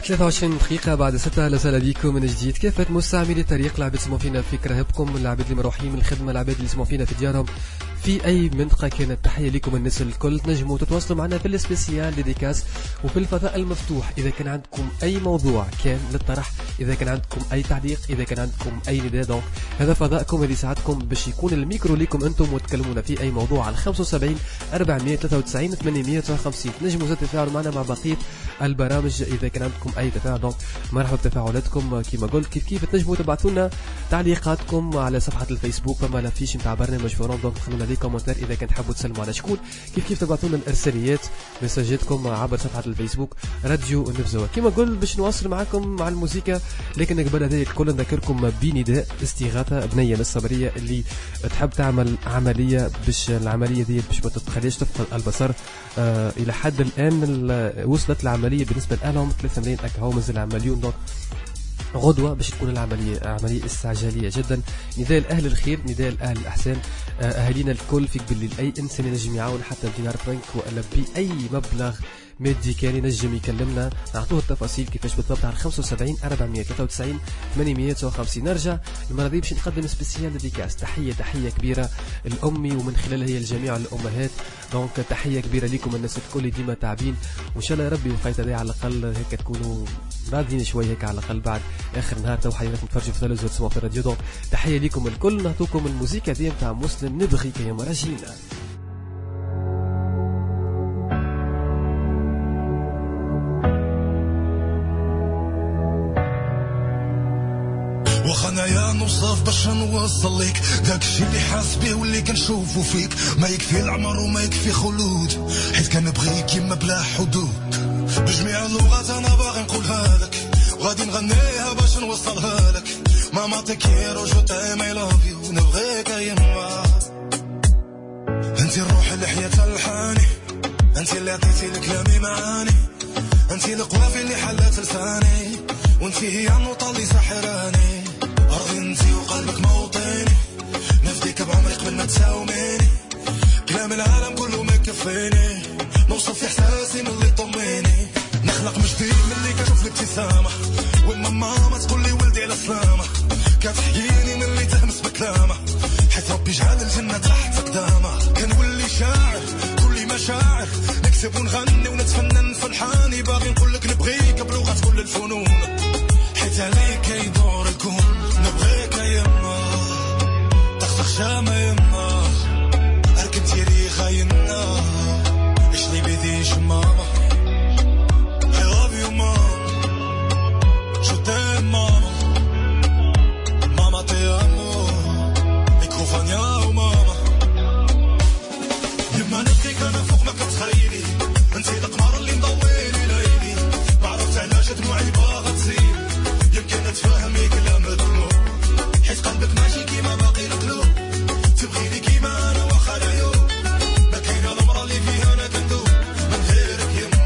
ثلاثة وعشرين دقيقة بعد ستة. أهلا وسهلا بكم من جديد. كافة مستعملي طريق العباد يسمعوا فينا في كرهبكم، العباد اللي مروحين من الخدمة، العباد اللي يسمعوا فينا في ديارهم في أي منطقة كانت. تحية لكم الناس الكل. تنجموا تتواصلوا معنا في السبيسيال ديديكاس وفي الفضاء المفتوح إذا كان عندكم أي موضوع كان للطرح، إذا كان عندكم أي تعليق، إذا كان عندكم أي نداء. دونك هذا فضاءكم اللي يساعدكم باش يكون الميكرو لكم أنتم وتكلمونا في أي موضوع على خمسة وسبعين أربعمية وثلاثة وتسعين ثمانمية وخمسين. تنجموا زاد تتفاعلوا معنا مع بقية البرامج إذا كان عندكم أي تفاعل. دونك مرحبا بتفاعلاتكم. كما قلت كيف كيف تنجموا تبعثوا لنا تعليقاتكم على صفحة الفيسبوك فما لافيش نتاع برنامج فورم. دونك خلونا لي كومنتار إذا كان تحبوا تسلموا على شكون. كيف كيف تبعثوا لنا الإرساليات مساجاتكم عبر صفحة الفيسبوك راديو النبزوة. كما قلت باش نواصل معكم مع الموسيقى، لكن قبل هذا الكل نذكركم بنداء استغاثة بنية من الصبرية اللي تحب تعمل عملية باش العملية دي باش ما تتخليش تفقد البصر. آه إلى حد الآن وصلت العملية بالنسبة لهم ثلاثة ملايين أكهو مازال مليون. دونك غدوة باش تكون العملية عملية استعجالية جدا. نداء الأهل الخير، نداء الأهل الأحسان، أهالينا الكل فيك باللي أي إنسان ينجم يعاون حتى بدينار فرنك ولا بأي مبلغ مادي كان ينجم يكلمنا نعطوه التفاصيل كيفاش بالضبط على خمسة وسبعين أربعمية وثلاثة وتسعين ثمانمية وخمسين. نرجع المرة دي باش نقدم سبيسيال ديكاس. تحية تحية كبيرة الأمي ومن خلالها هي الجميع الأمهات. دونك تحية كبيرة لكم الناس الكل ديما تعبين، وإن شاء الله يا ربي وفايت هذه على الأقل هيك تكونوا راضيين شوي هيك على الأقل بعد آخر نهار تو حياتكم تفرجوا في التلفزيون وتسمعوا في الراديو. دونك تحية لكم الكل. نعطوكم الموسيقى دي نتاع مسلم نبغيك يا مراجينا. وانا يا نوصف باش نوصل ليك داكشي اللي حاس بيه واللي كنشوفو فيك. ما يكفي العمر وما يكفي خلود، حيت كنبغيك يما بلا حدود. بجميع اللغات انا باغي نقولها لك، وغادي نغنيها باش نوصلها لك. ماما تكيرو جو تايم اي لاف يو، نبغيك يما. انتي الروح اللي حياتها الحاني، انتي اللي عطيتي لكلامي معاني، انتي القوافي اللي حلات لساني، وانتي هي النوطة اللي ساحراني. أرضي انتي وقلبك موطني، نفديك بعمري قبل ما تساوميني. كلام العالم كله ما يكفيني، نوصل في إحساسي من اللي طميني. نخلق من جديد من اللي كتشوف الابتسامة، وما ماما تقول لي ولدي على سلامة. كتحييني من اللي تهمس بكلامة، حيت ربي جعل الجنة تحت قدامة. كنولي شاعر كل مشاعر، نكتب ونغني ونتفنن فالحاني. باغي نقولك نبغيك بلغة كل الفنون، حيت عليك يدور الكون. نبغيك يما تخسخ شامة يما، أركب تيريخة يما، إشلي بيديش ماما. I love you mom، je t'aime mama. Mama te amo، ميكروفونيا وماما. يما نبغيك أنا فوق ما كتخيلي، انتي القمر اللي مضويلي ليلي. معرفت علاش دموعي باغا تسيل، يمكن نتفاهمي كلام الدموع، حيت قلبك ماشي كيما باقي القلوب. تبغيني كيما انا واخا العيوب، ما كاينه الامر اللي فيها انا كندوب من غيرك يما.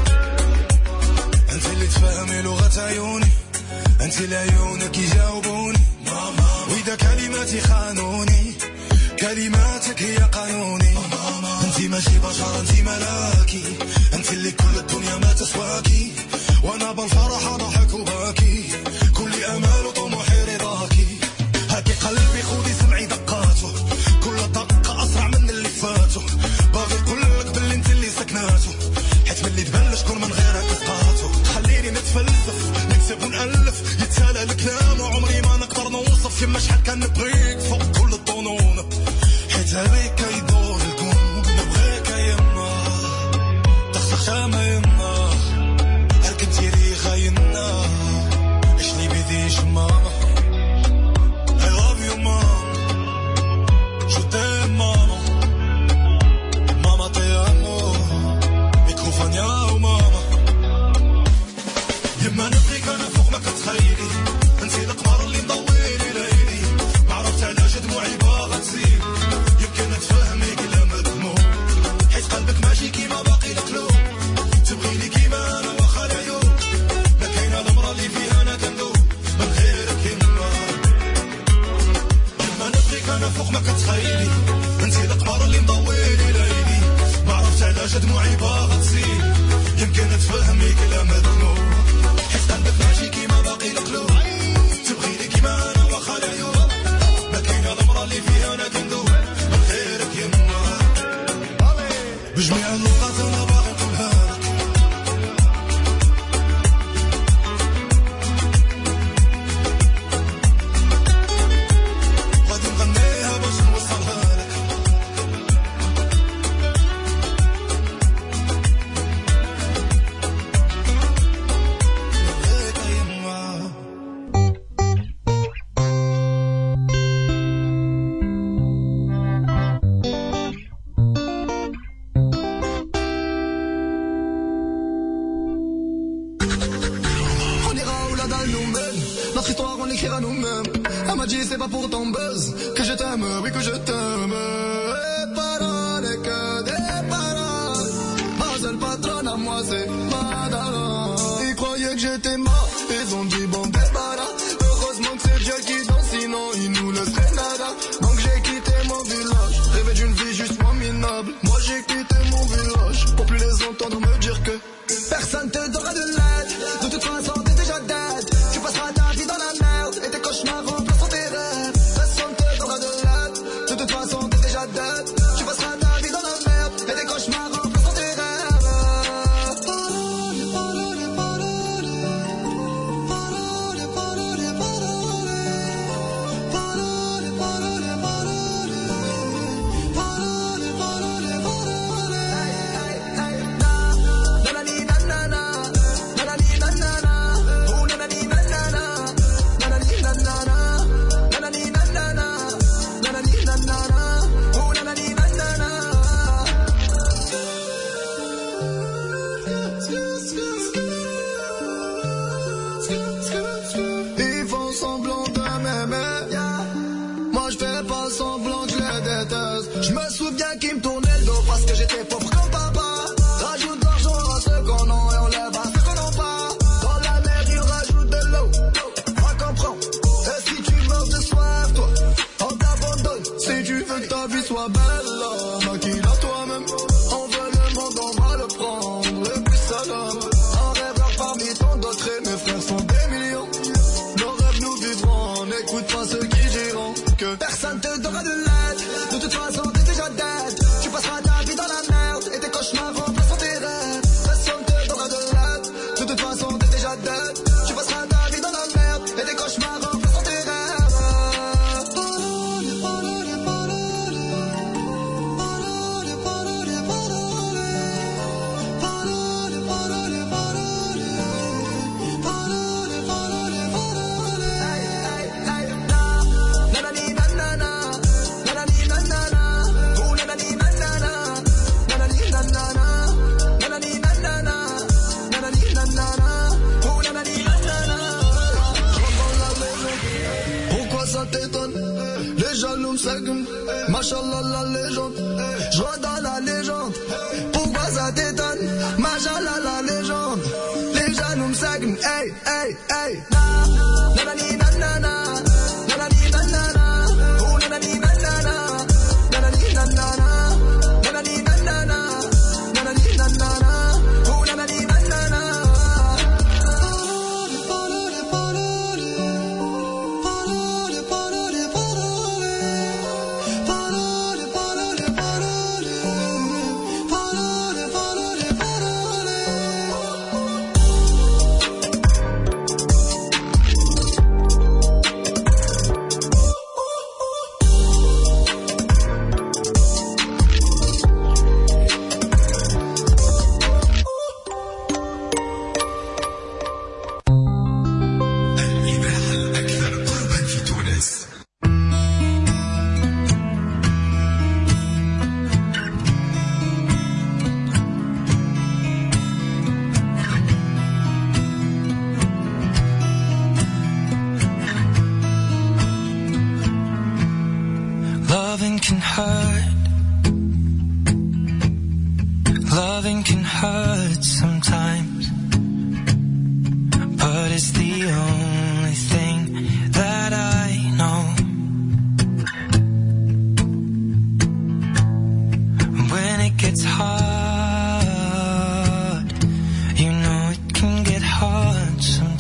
انت اللي تفهمي لغه عيوني، انت اللي عيونك يجاوبوني. واذا كلماتي خانوني، كلماتك هي قانوني. انت ماشي بشر انت ملاكي، انت اللي كل الدنيا ما تسواكي. وانا بالفرح ضحك وباكي، كل امال وطموحي رضاكي. هاكي قلبي خودي سمعي دقاته، كل دقه اسرع من اللي فاتو. باغي نقولك باللي انت اللي سكناتو، حيت ملي تبان شكون من غيرك تقاتو. خليني نتفلسف نكتب ونالف، يتسالى الكلام وعمري ما نقدر نوصف. يما شحال كان نبغيك فوق كل الظنون، حيت عليك يدور الكون. نبغيك يما تخسخ شامة يما، أركب تيريخة يما، إشلي بيديش ماما. I love you mom، je t'aime mama. Mama te amo، ميكروفونيا وماما. يما نبغيك أنا فوق ما كتخيلي، انتي القمر اللي مضويلي ليلي. معرفت علاش دموعي باغا تزيد، يمكن نتفاهمي كلام الدموع، حيت قلبك ماشي كيما باقي القلوب. تبغيني كيما انا واخا العيوب، ما كاينه الامر اللي فيها انا كندوب من غيرك يما. يما نبغيك انا فوق ما كتخيلي، انتي القمر اللي مضويلي ليلي. معرفت علاش دموعي باغا تزيد، يمكن نتفاهمي كلام الدموع، حس قلبك ماشي كيما باقي القلوب تبغيني كيما انا واخا العيوب ما كاينه الامرأة اللي فيها انا كندوب من غيرك يما بجميع اللغات انا باغي نقولها لك غادي نغنيها باش نوصلها لك هيك يما On ira où la dalle nous mène. Notre histoire on l'écrira nous-mêmes. Elle m'a dit c'est pas pour ton buzz que je t'aime, oui que je t'aime. Et paroles et que des paroles. Ma seule patronne à moi c'est Madara. Ils croyaient que j'étais mort, ils ont dit bon débarras. Heureusement que c'est Dieu qui danse, sinon il nous laisserait nada. Donc j'ai quitté mon village, rêvé d'une vie juste moins minable. Moi j'ai quitté mon village pour plus les entendre me dire que personne te donnera de l'aide. De toute façon t'es déjà dead. Tu passeras ta vie dans la merde et tes cauchemars remplaceront tes rêves. Personne te donnera de l'aide. De toute façon t'es déjà dead. Tu passeras ta vie dans la merde et tes cauchemars remplaceront tes rêves. Parole, parole, parole. Parole, parole, parole. Parole, parole, parole. Parole, parole, parole. Hey, hey, hey, na. Nanani, nanana. Nanani, nanana. Oh, nanani, nanana. Nanani, nanana. Nanani, nanana. Nanani, nanana. Oh, nanani, nanana. Ils font semblant de m'aimer. Moi je fais pas semblant que je les déteste. Je me souviens qu'ils me tournaient le dos parce que j'étais pauvre comme papa. Rajoute de l'argent à ceux qu'on a et on lève à ceux qu'on n'a pas. Dans la mer ils rajoutent de l'eau. Va comprendre. Et si tu meurs de soif toi, on t'abandonne. Si tu veux que ta vie soit belle, maquille-la toi-même. On veut le monde, on va le prendre. Et puis ça donne. Un rêveur parmi tant d'autres et mes frères sont des millions. Nos rêves nous vivrons, n'écoute pas ceux qui diront que personne te donnera de l'aide. De toute façon t'es déjà dead. Tu passeras ta vie dans la merde et tes cauchemars remplaceront tes rêves. Personne te donnera de l'aide. De toute façon t'es déjà dead. Tu passeras ta vie dans la merde et tes cauchemars remplaceront tes rêves. Parole, parole, parole. Parole, parole, parole. Parole, parole, parole. Parole, parole, parole. Hey, hey, hey, na. Nanani, nanana. Nanani, nanana. Oh, nanani, nanana. Nanani, nanana. Nanani, nanana. Nanani, nanana. Oh, nanani, nanana. J'entends la légende. Pourquoi ça t'étonne? Les jaloux me seguent. Machallah la légende. Je dans la légende. Pourquoi ça t'étonne? Machallah la légende. Les jaloux me seguent. Hey, hey, hey. Na. Nanani, nanana. Nanani, nanana. Oh, nanani, nanana. Nanani, nanana. Nanani, nanana. Nanani, nanana. Oh, nanani, nanana. Parole, parole, parole. Parole, parole, parole. Parole, parole, parole. Parole, parole, parole. الإذاعة الأكثر قربا في تونس. Loving can hurt. Loving can hurt sometimes. But it's the only thing that I know. When it gets hard, you know it can get hard sometimes.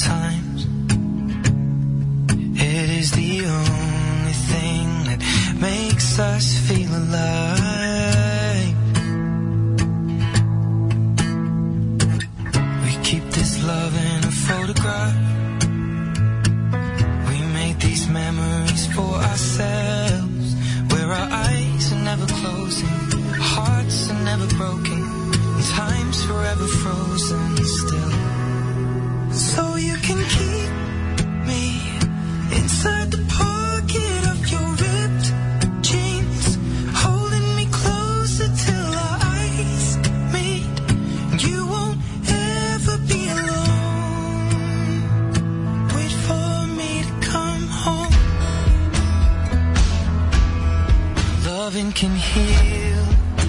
can heal.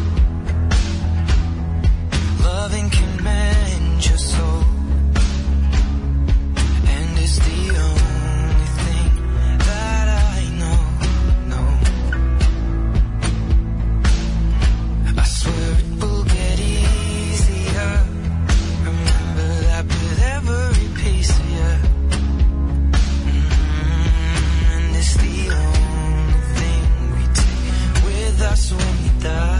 Loving can mend your soul. And it's the only thing that I know, know. I swear it will get easier. Remember that with every piece of you. Mm-hmm. And it's the only thing we take with us when we die.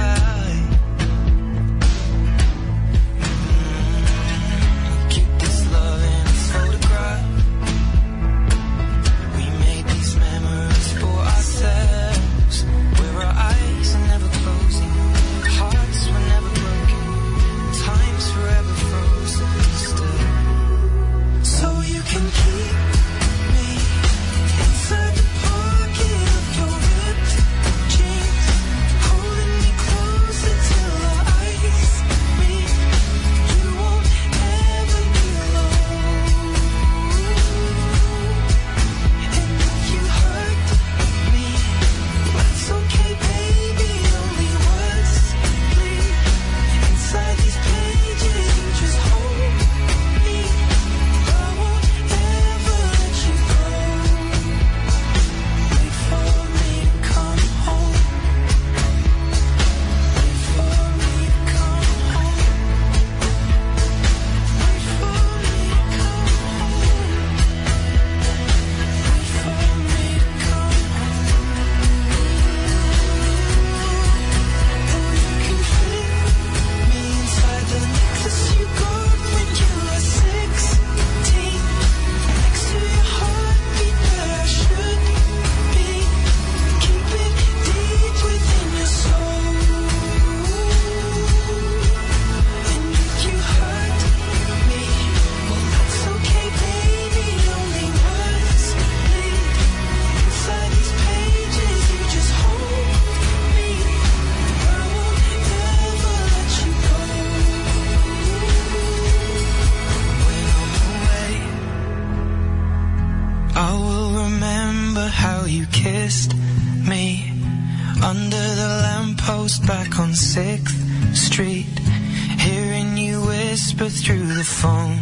sixth Street, hearing you whisper through the phone.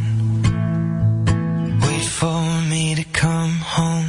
Wait for me to come home.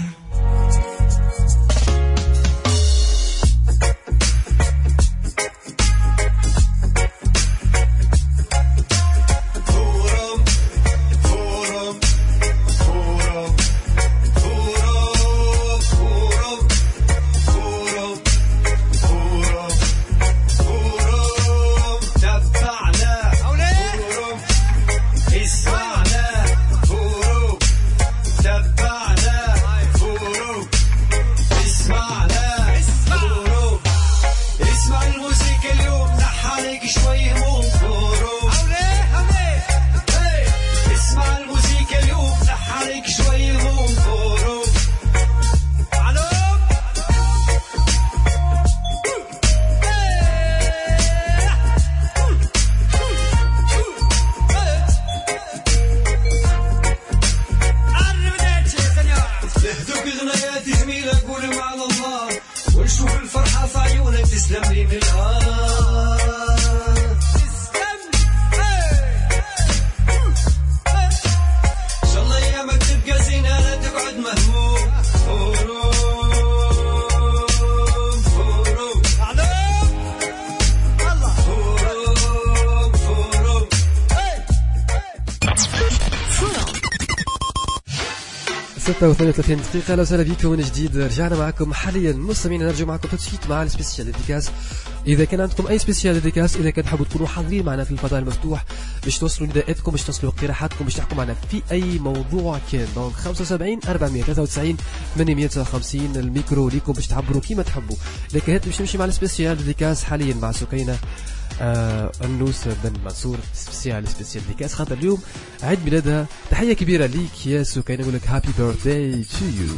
ستة وثلاثين وثلاثين دقيقة. لو سهلا بكم من جديد، رجعنا معكم حاليا مستمعين. نرجع معكم تسفيت مع السبيسيال ديديكاس. إذا كان عندكم أي سبيسيال ديديكاس، إذا كان تحبوا تكونوا حاضرين معنا في الفضاء المفتوح باش توصلوا نداءاتكم، باش توصلوا اقتراحاتكم، باش تحكوا معنا في أي موضوع كان. دونك خمسة وسبعين أربعمية وثلاثة وتسعين ثمانمية وخمسين الميكرو ليكم باش تعبروا كيما تحبوا. لكن هات باش نمشي مع السبيسيال ديديكاس حاليا مع سكينة آه النوس بن منصور. سبيسيال سبيسيال ديكاس خاطر اليوم عيد ميلادها. تحية كبيرة ليك يا سكينة، نقول لك هابي بيرثداي تو يو.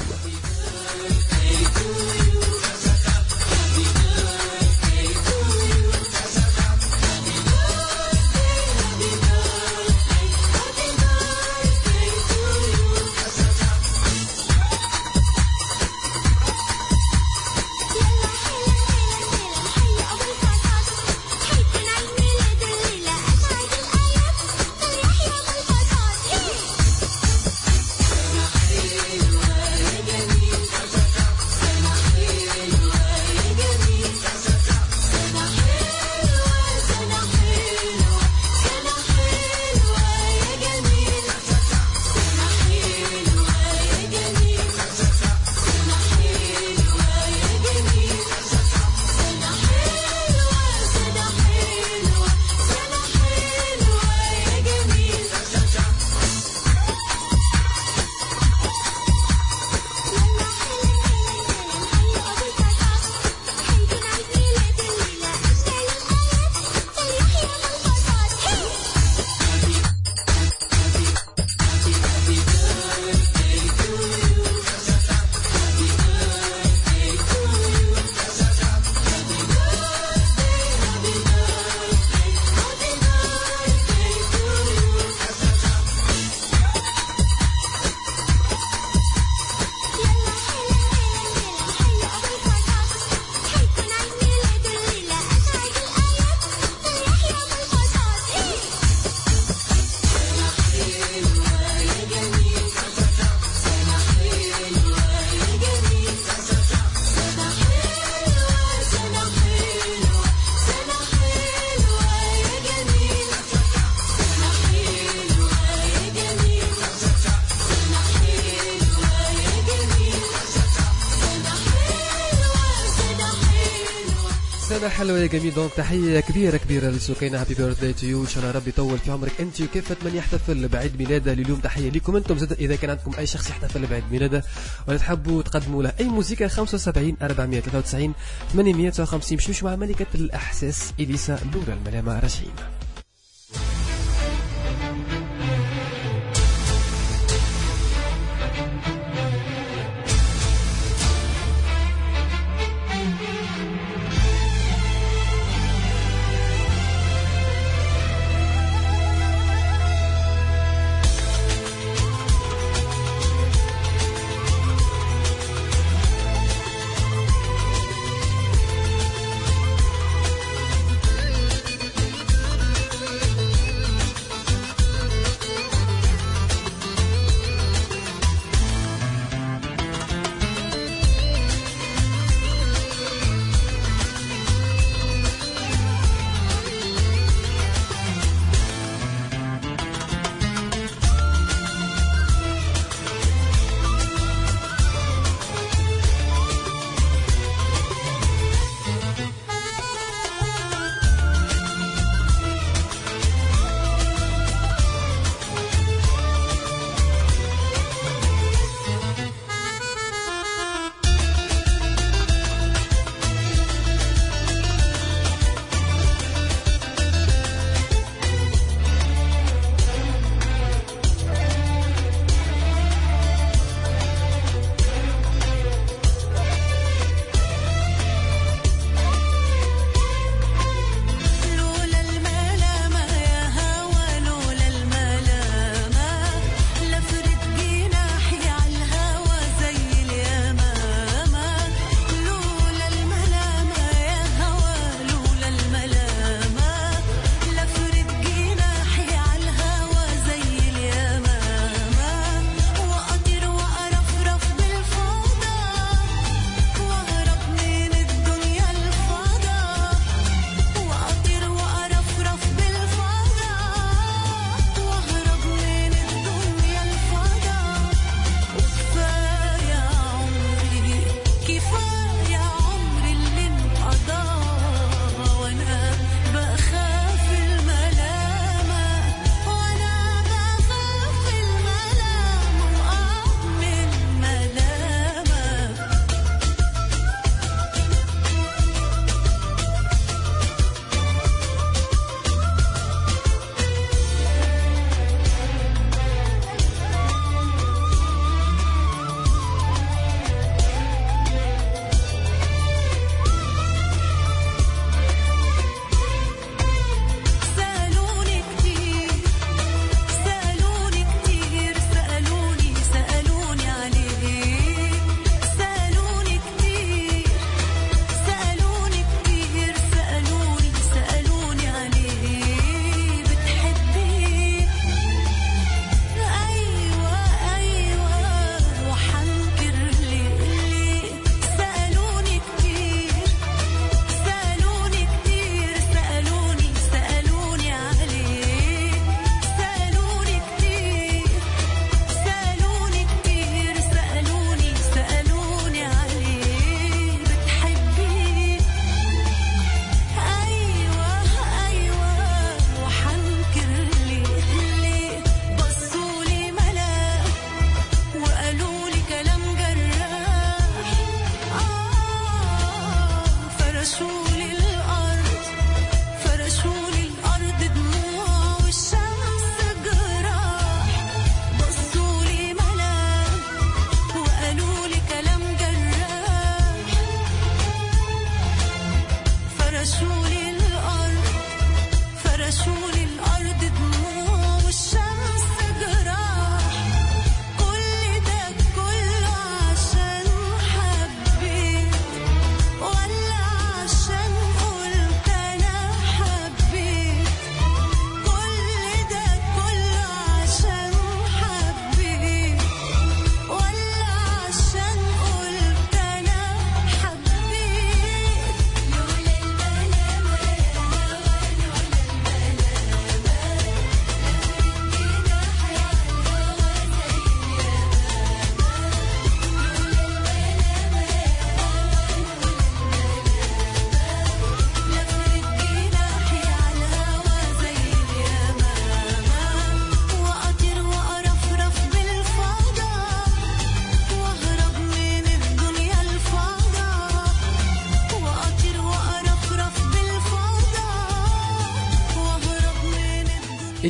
يا حلوة يا جميل. دونك تحية كبيرة كبيرة لسكينة، هابي بيرثداي تو يو، ان شاء الله ربي يطول في عمرك انت وكافة من يحتفل بعيد ميلاده اليوم. تحية لكم انتم زاد، اذا كان عندكم اي شخص يحتفل بعيد ميلاده ولا تحبوا تقدموا له اي موسيقى خمسة وسبعين أربعمية وثلاثة وتسعين ثمانمية وخمسين باش نمشوا مع ملكة الاحساس اليسا لورا الملامة رشيم.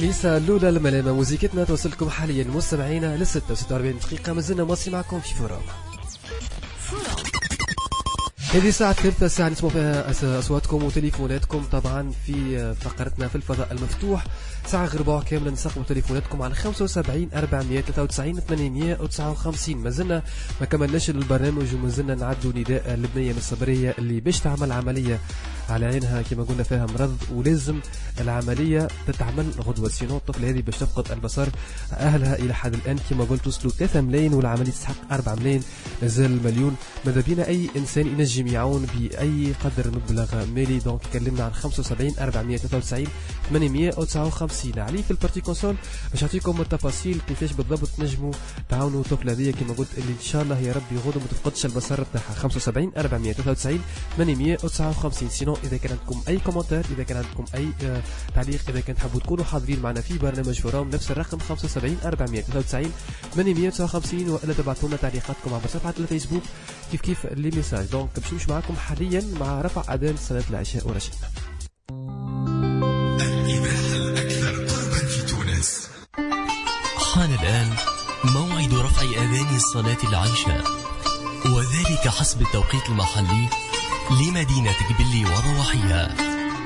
الليسة الأولى الملامة موزيكتنا توصلكم حاليا مستمعينا لستة وستة وأربعين دقيقة. مازلنا مواصلين معكم في فورام. هذه ساعة ثالثة ساعة نسمع فيها أصواتكم وتليفوناتكم طبعا في فقرتنا في الفضاء المفتوح. ساعة غير ربع كاملة نستقبل تليفوناتكم على خمسة وسبعين أربعمية وثلاثة وتسعين ثمانمية وتسعة وخمسين. مازلنا ما كملناش البرنامج ومازلنا نعدوا نداء اللبنية من الصبرية اللي باش تعمل عملية على عينها كما قلنا فيها مرض ولازم العملية تتعمل غدوة، سينو الطفل هذه باش تفقد البصر. أهلها إلى حد الآن كما قلت وصلوا ثلاثة ملايين والعملية تستحق أربعة ملايين، مازال مليون. ماذا بينا أي إنسان ينجم يعاون بأي قدر مبلغ مالي. دونك كلمنا عن خمسة وسبعين أربعمية وثلاثة وتسعين ثمانمية وتسعة وخمسين. علي في البارتي كونسول باش نعطيكم التفاصيل كيفاش بالضبط تنجموا تعاونوا الطفل هذه كما قلت اللي إن شاء الله يا ربي غدوة ما تفقدش البصر بتاعها. خمسة وسبعين أربعمية وثلاثة وتسعين ثمانمية وتسعة وخمسين. سينو إذا كان عندكم أي كومنتار، إذا كان عندكم أي آه تعليق، إذا كان تحبوا تكونوا حاضرين معنا في برنامج فورام نفس الرقم خمسة وسبعين أربعمية وثلاثة وتسعين ثمانمية وتسعة وخمسين، وإلا تبعثوا لنا تعليقاتكم عبر صفحة الفيسبوك كيف كيف لي ميساج. دونك باش نمشي معكم حاليا مع رفع أذان صلاة العشاء ورشدنا. الإذاعة الأكثر قربا في تونس. حان الآن موعد رفع أذان صلاة العشاء، وذلك حسب التوقيت المحلي لمدينة قبلي وضواحيها.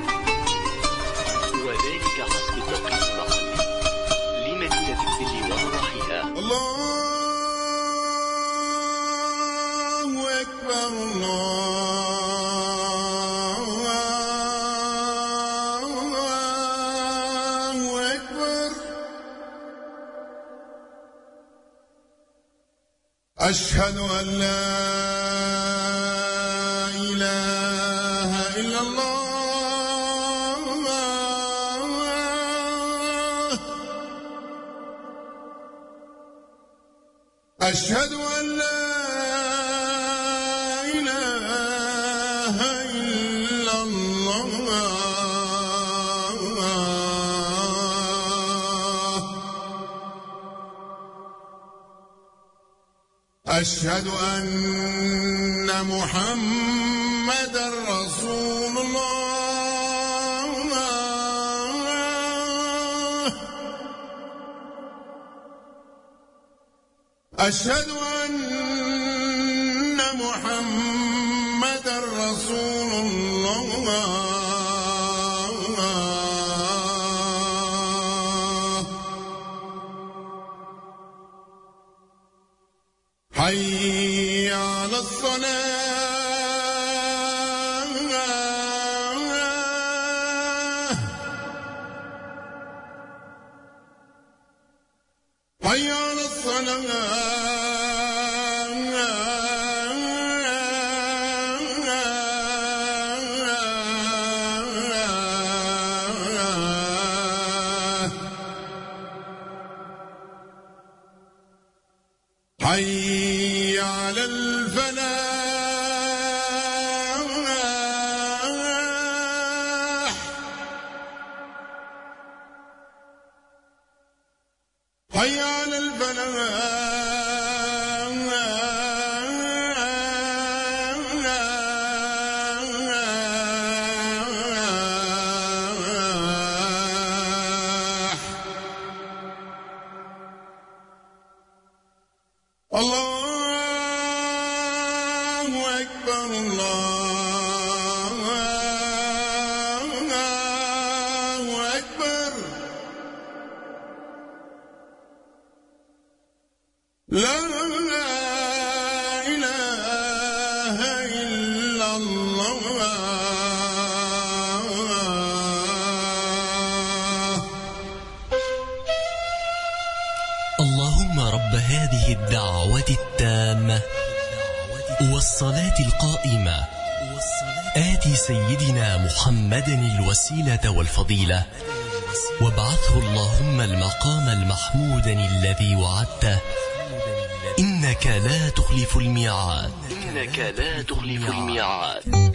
وذلك حسب التوقيت المحلي لمدينة قبلي وضواحيها. الله أكبر الله أكبر. أشهد أن لا إله إلا الله. أشهد أن لا إله إلا الله. أشهد أن محمدا رسول الله. أشهد أن محمدا رسول الله. حي على الصلاة. حي على الصلاة. حي على الفلاح. حي على الفلاح. الله أكبر الله أكبر. لا إله إلا الله. اللهم رب هذه الدعوة التامة والصلاة القائمة آت سيدنا محمدا الوسيلة والفضيلة وابعثه اللهم المقام المحمود الذي وعدته إنك لا تخلف الميعاد. إنك لا تخلف الميعاد.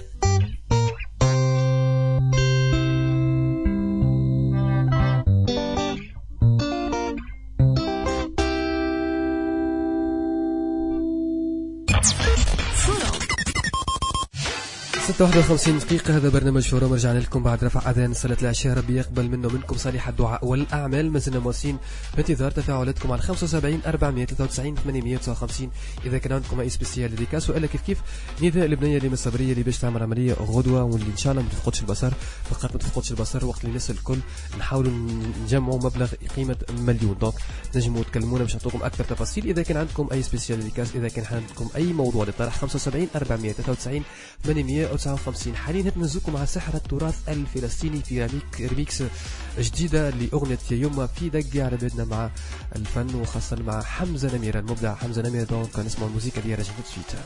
ستة وواحد وخمسين دقيقة. هذا برنامج فوروم. رجعنا لكم بعد رفع أذان صلاة العشاء. ربي يقبل منا ومنكم صالح الدعاء والأعمال. ما زلنا مواسين بانتظار تفاعلاتكم على خمسة وسبعين أربعمية وثلاثة وتسعين ثمانمية وتسعة وخمسين. إذا كان عندكم أي سبيسيال ديكاس وإلا كيف كيف نداء البنية اللي مصبرية اللي باش تعمل عملية غدوة واللي إن شاء الله ما تفقدش البصر. فقط ما تفقدش البصر وقت اللي الناس الكل نحاولوا نجمعوا مبلغ قيمة مليون. دونك تنجموا تكلمونا باش نعطوكم أكثر تفاصيل إذا كان عندكم أي سبيسيال ديكاس. إذا كان عندكم أي موضوع للطرح خمسة وسبعين أربعمية وثلاثة وتسعين ثمانمية وتسعة وخمسين. حاليا نتنزلكم مع سحر التراث الفلسطيني في ريميكس جديدة لأغنية يوم في دقة على بيتنا مع الفن وخاصة مع حمزة نميرة المبدع حمزة نميرة. دونك نسمع الموسيقى اللي رجعت سويت.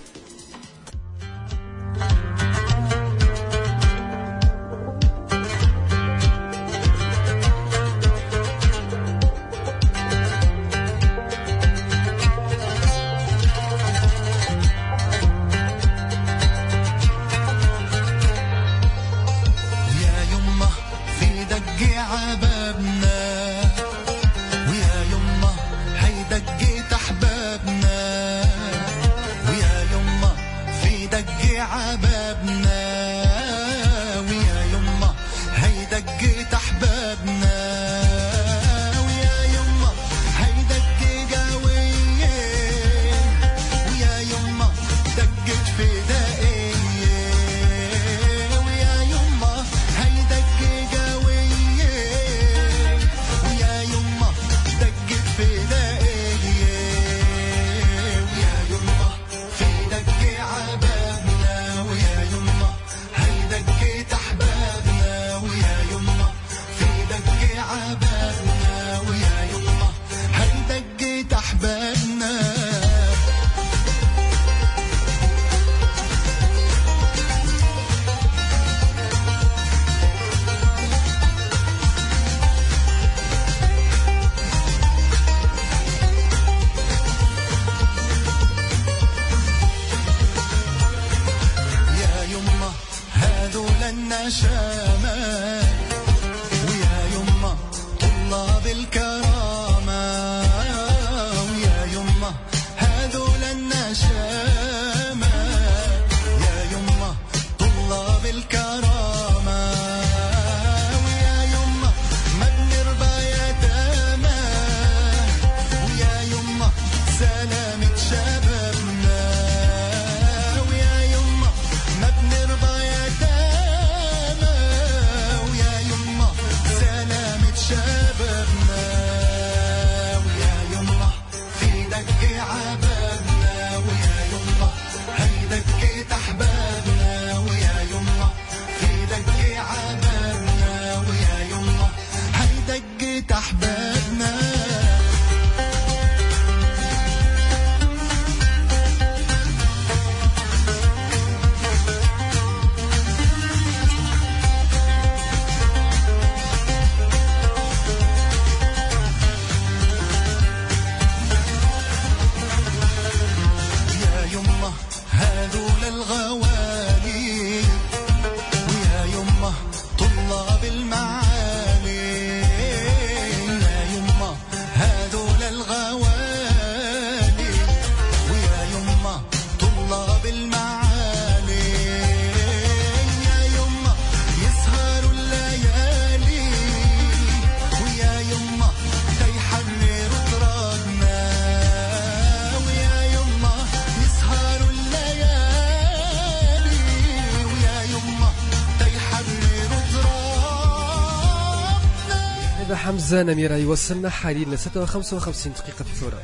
حمزة نميرة يوصلنا حاليا ل ستة وخمسة وخمسين دقيقة في فورا.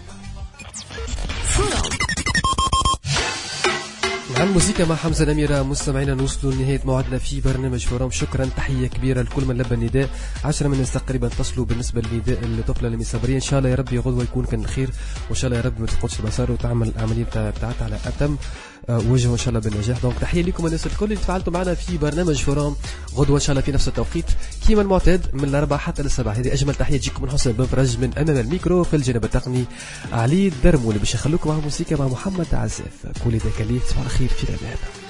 مع الموسيقى مع حمزة نميرة مستمعينا نوصلوا لنهاية موعدنا في برنامج فورم. شكرا تحية كبيرة لكل من لبى النداء. عشرة من الناس تقريبا اتصلوا بالنسبة للنداء الطفلة المصابرية. إن شاء الله يا ربي غدوة يكون كان الخير وإن شاء الله يا ربي ما تفقدش البصر وتعمل العملية بتاعتها على أتم وجه إن شاء الله بالنجاح. دونك تحية لكم الناس الكل اللي تفاعلتوا معنا في برنامج فورم. غدوة إن شاء الله في نفس التوقيت كيما المعتاد من الأربعة حتى للسبعة. هذه أجمل تحية تجيكم من حسن بن فرج من أمام الميكرو في الجانب التقني علي الدرمولي باش يخلوكم مع موسيقى مع محمد عزاف. كل ذاك الليل تصبحوا على خير في الأمان.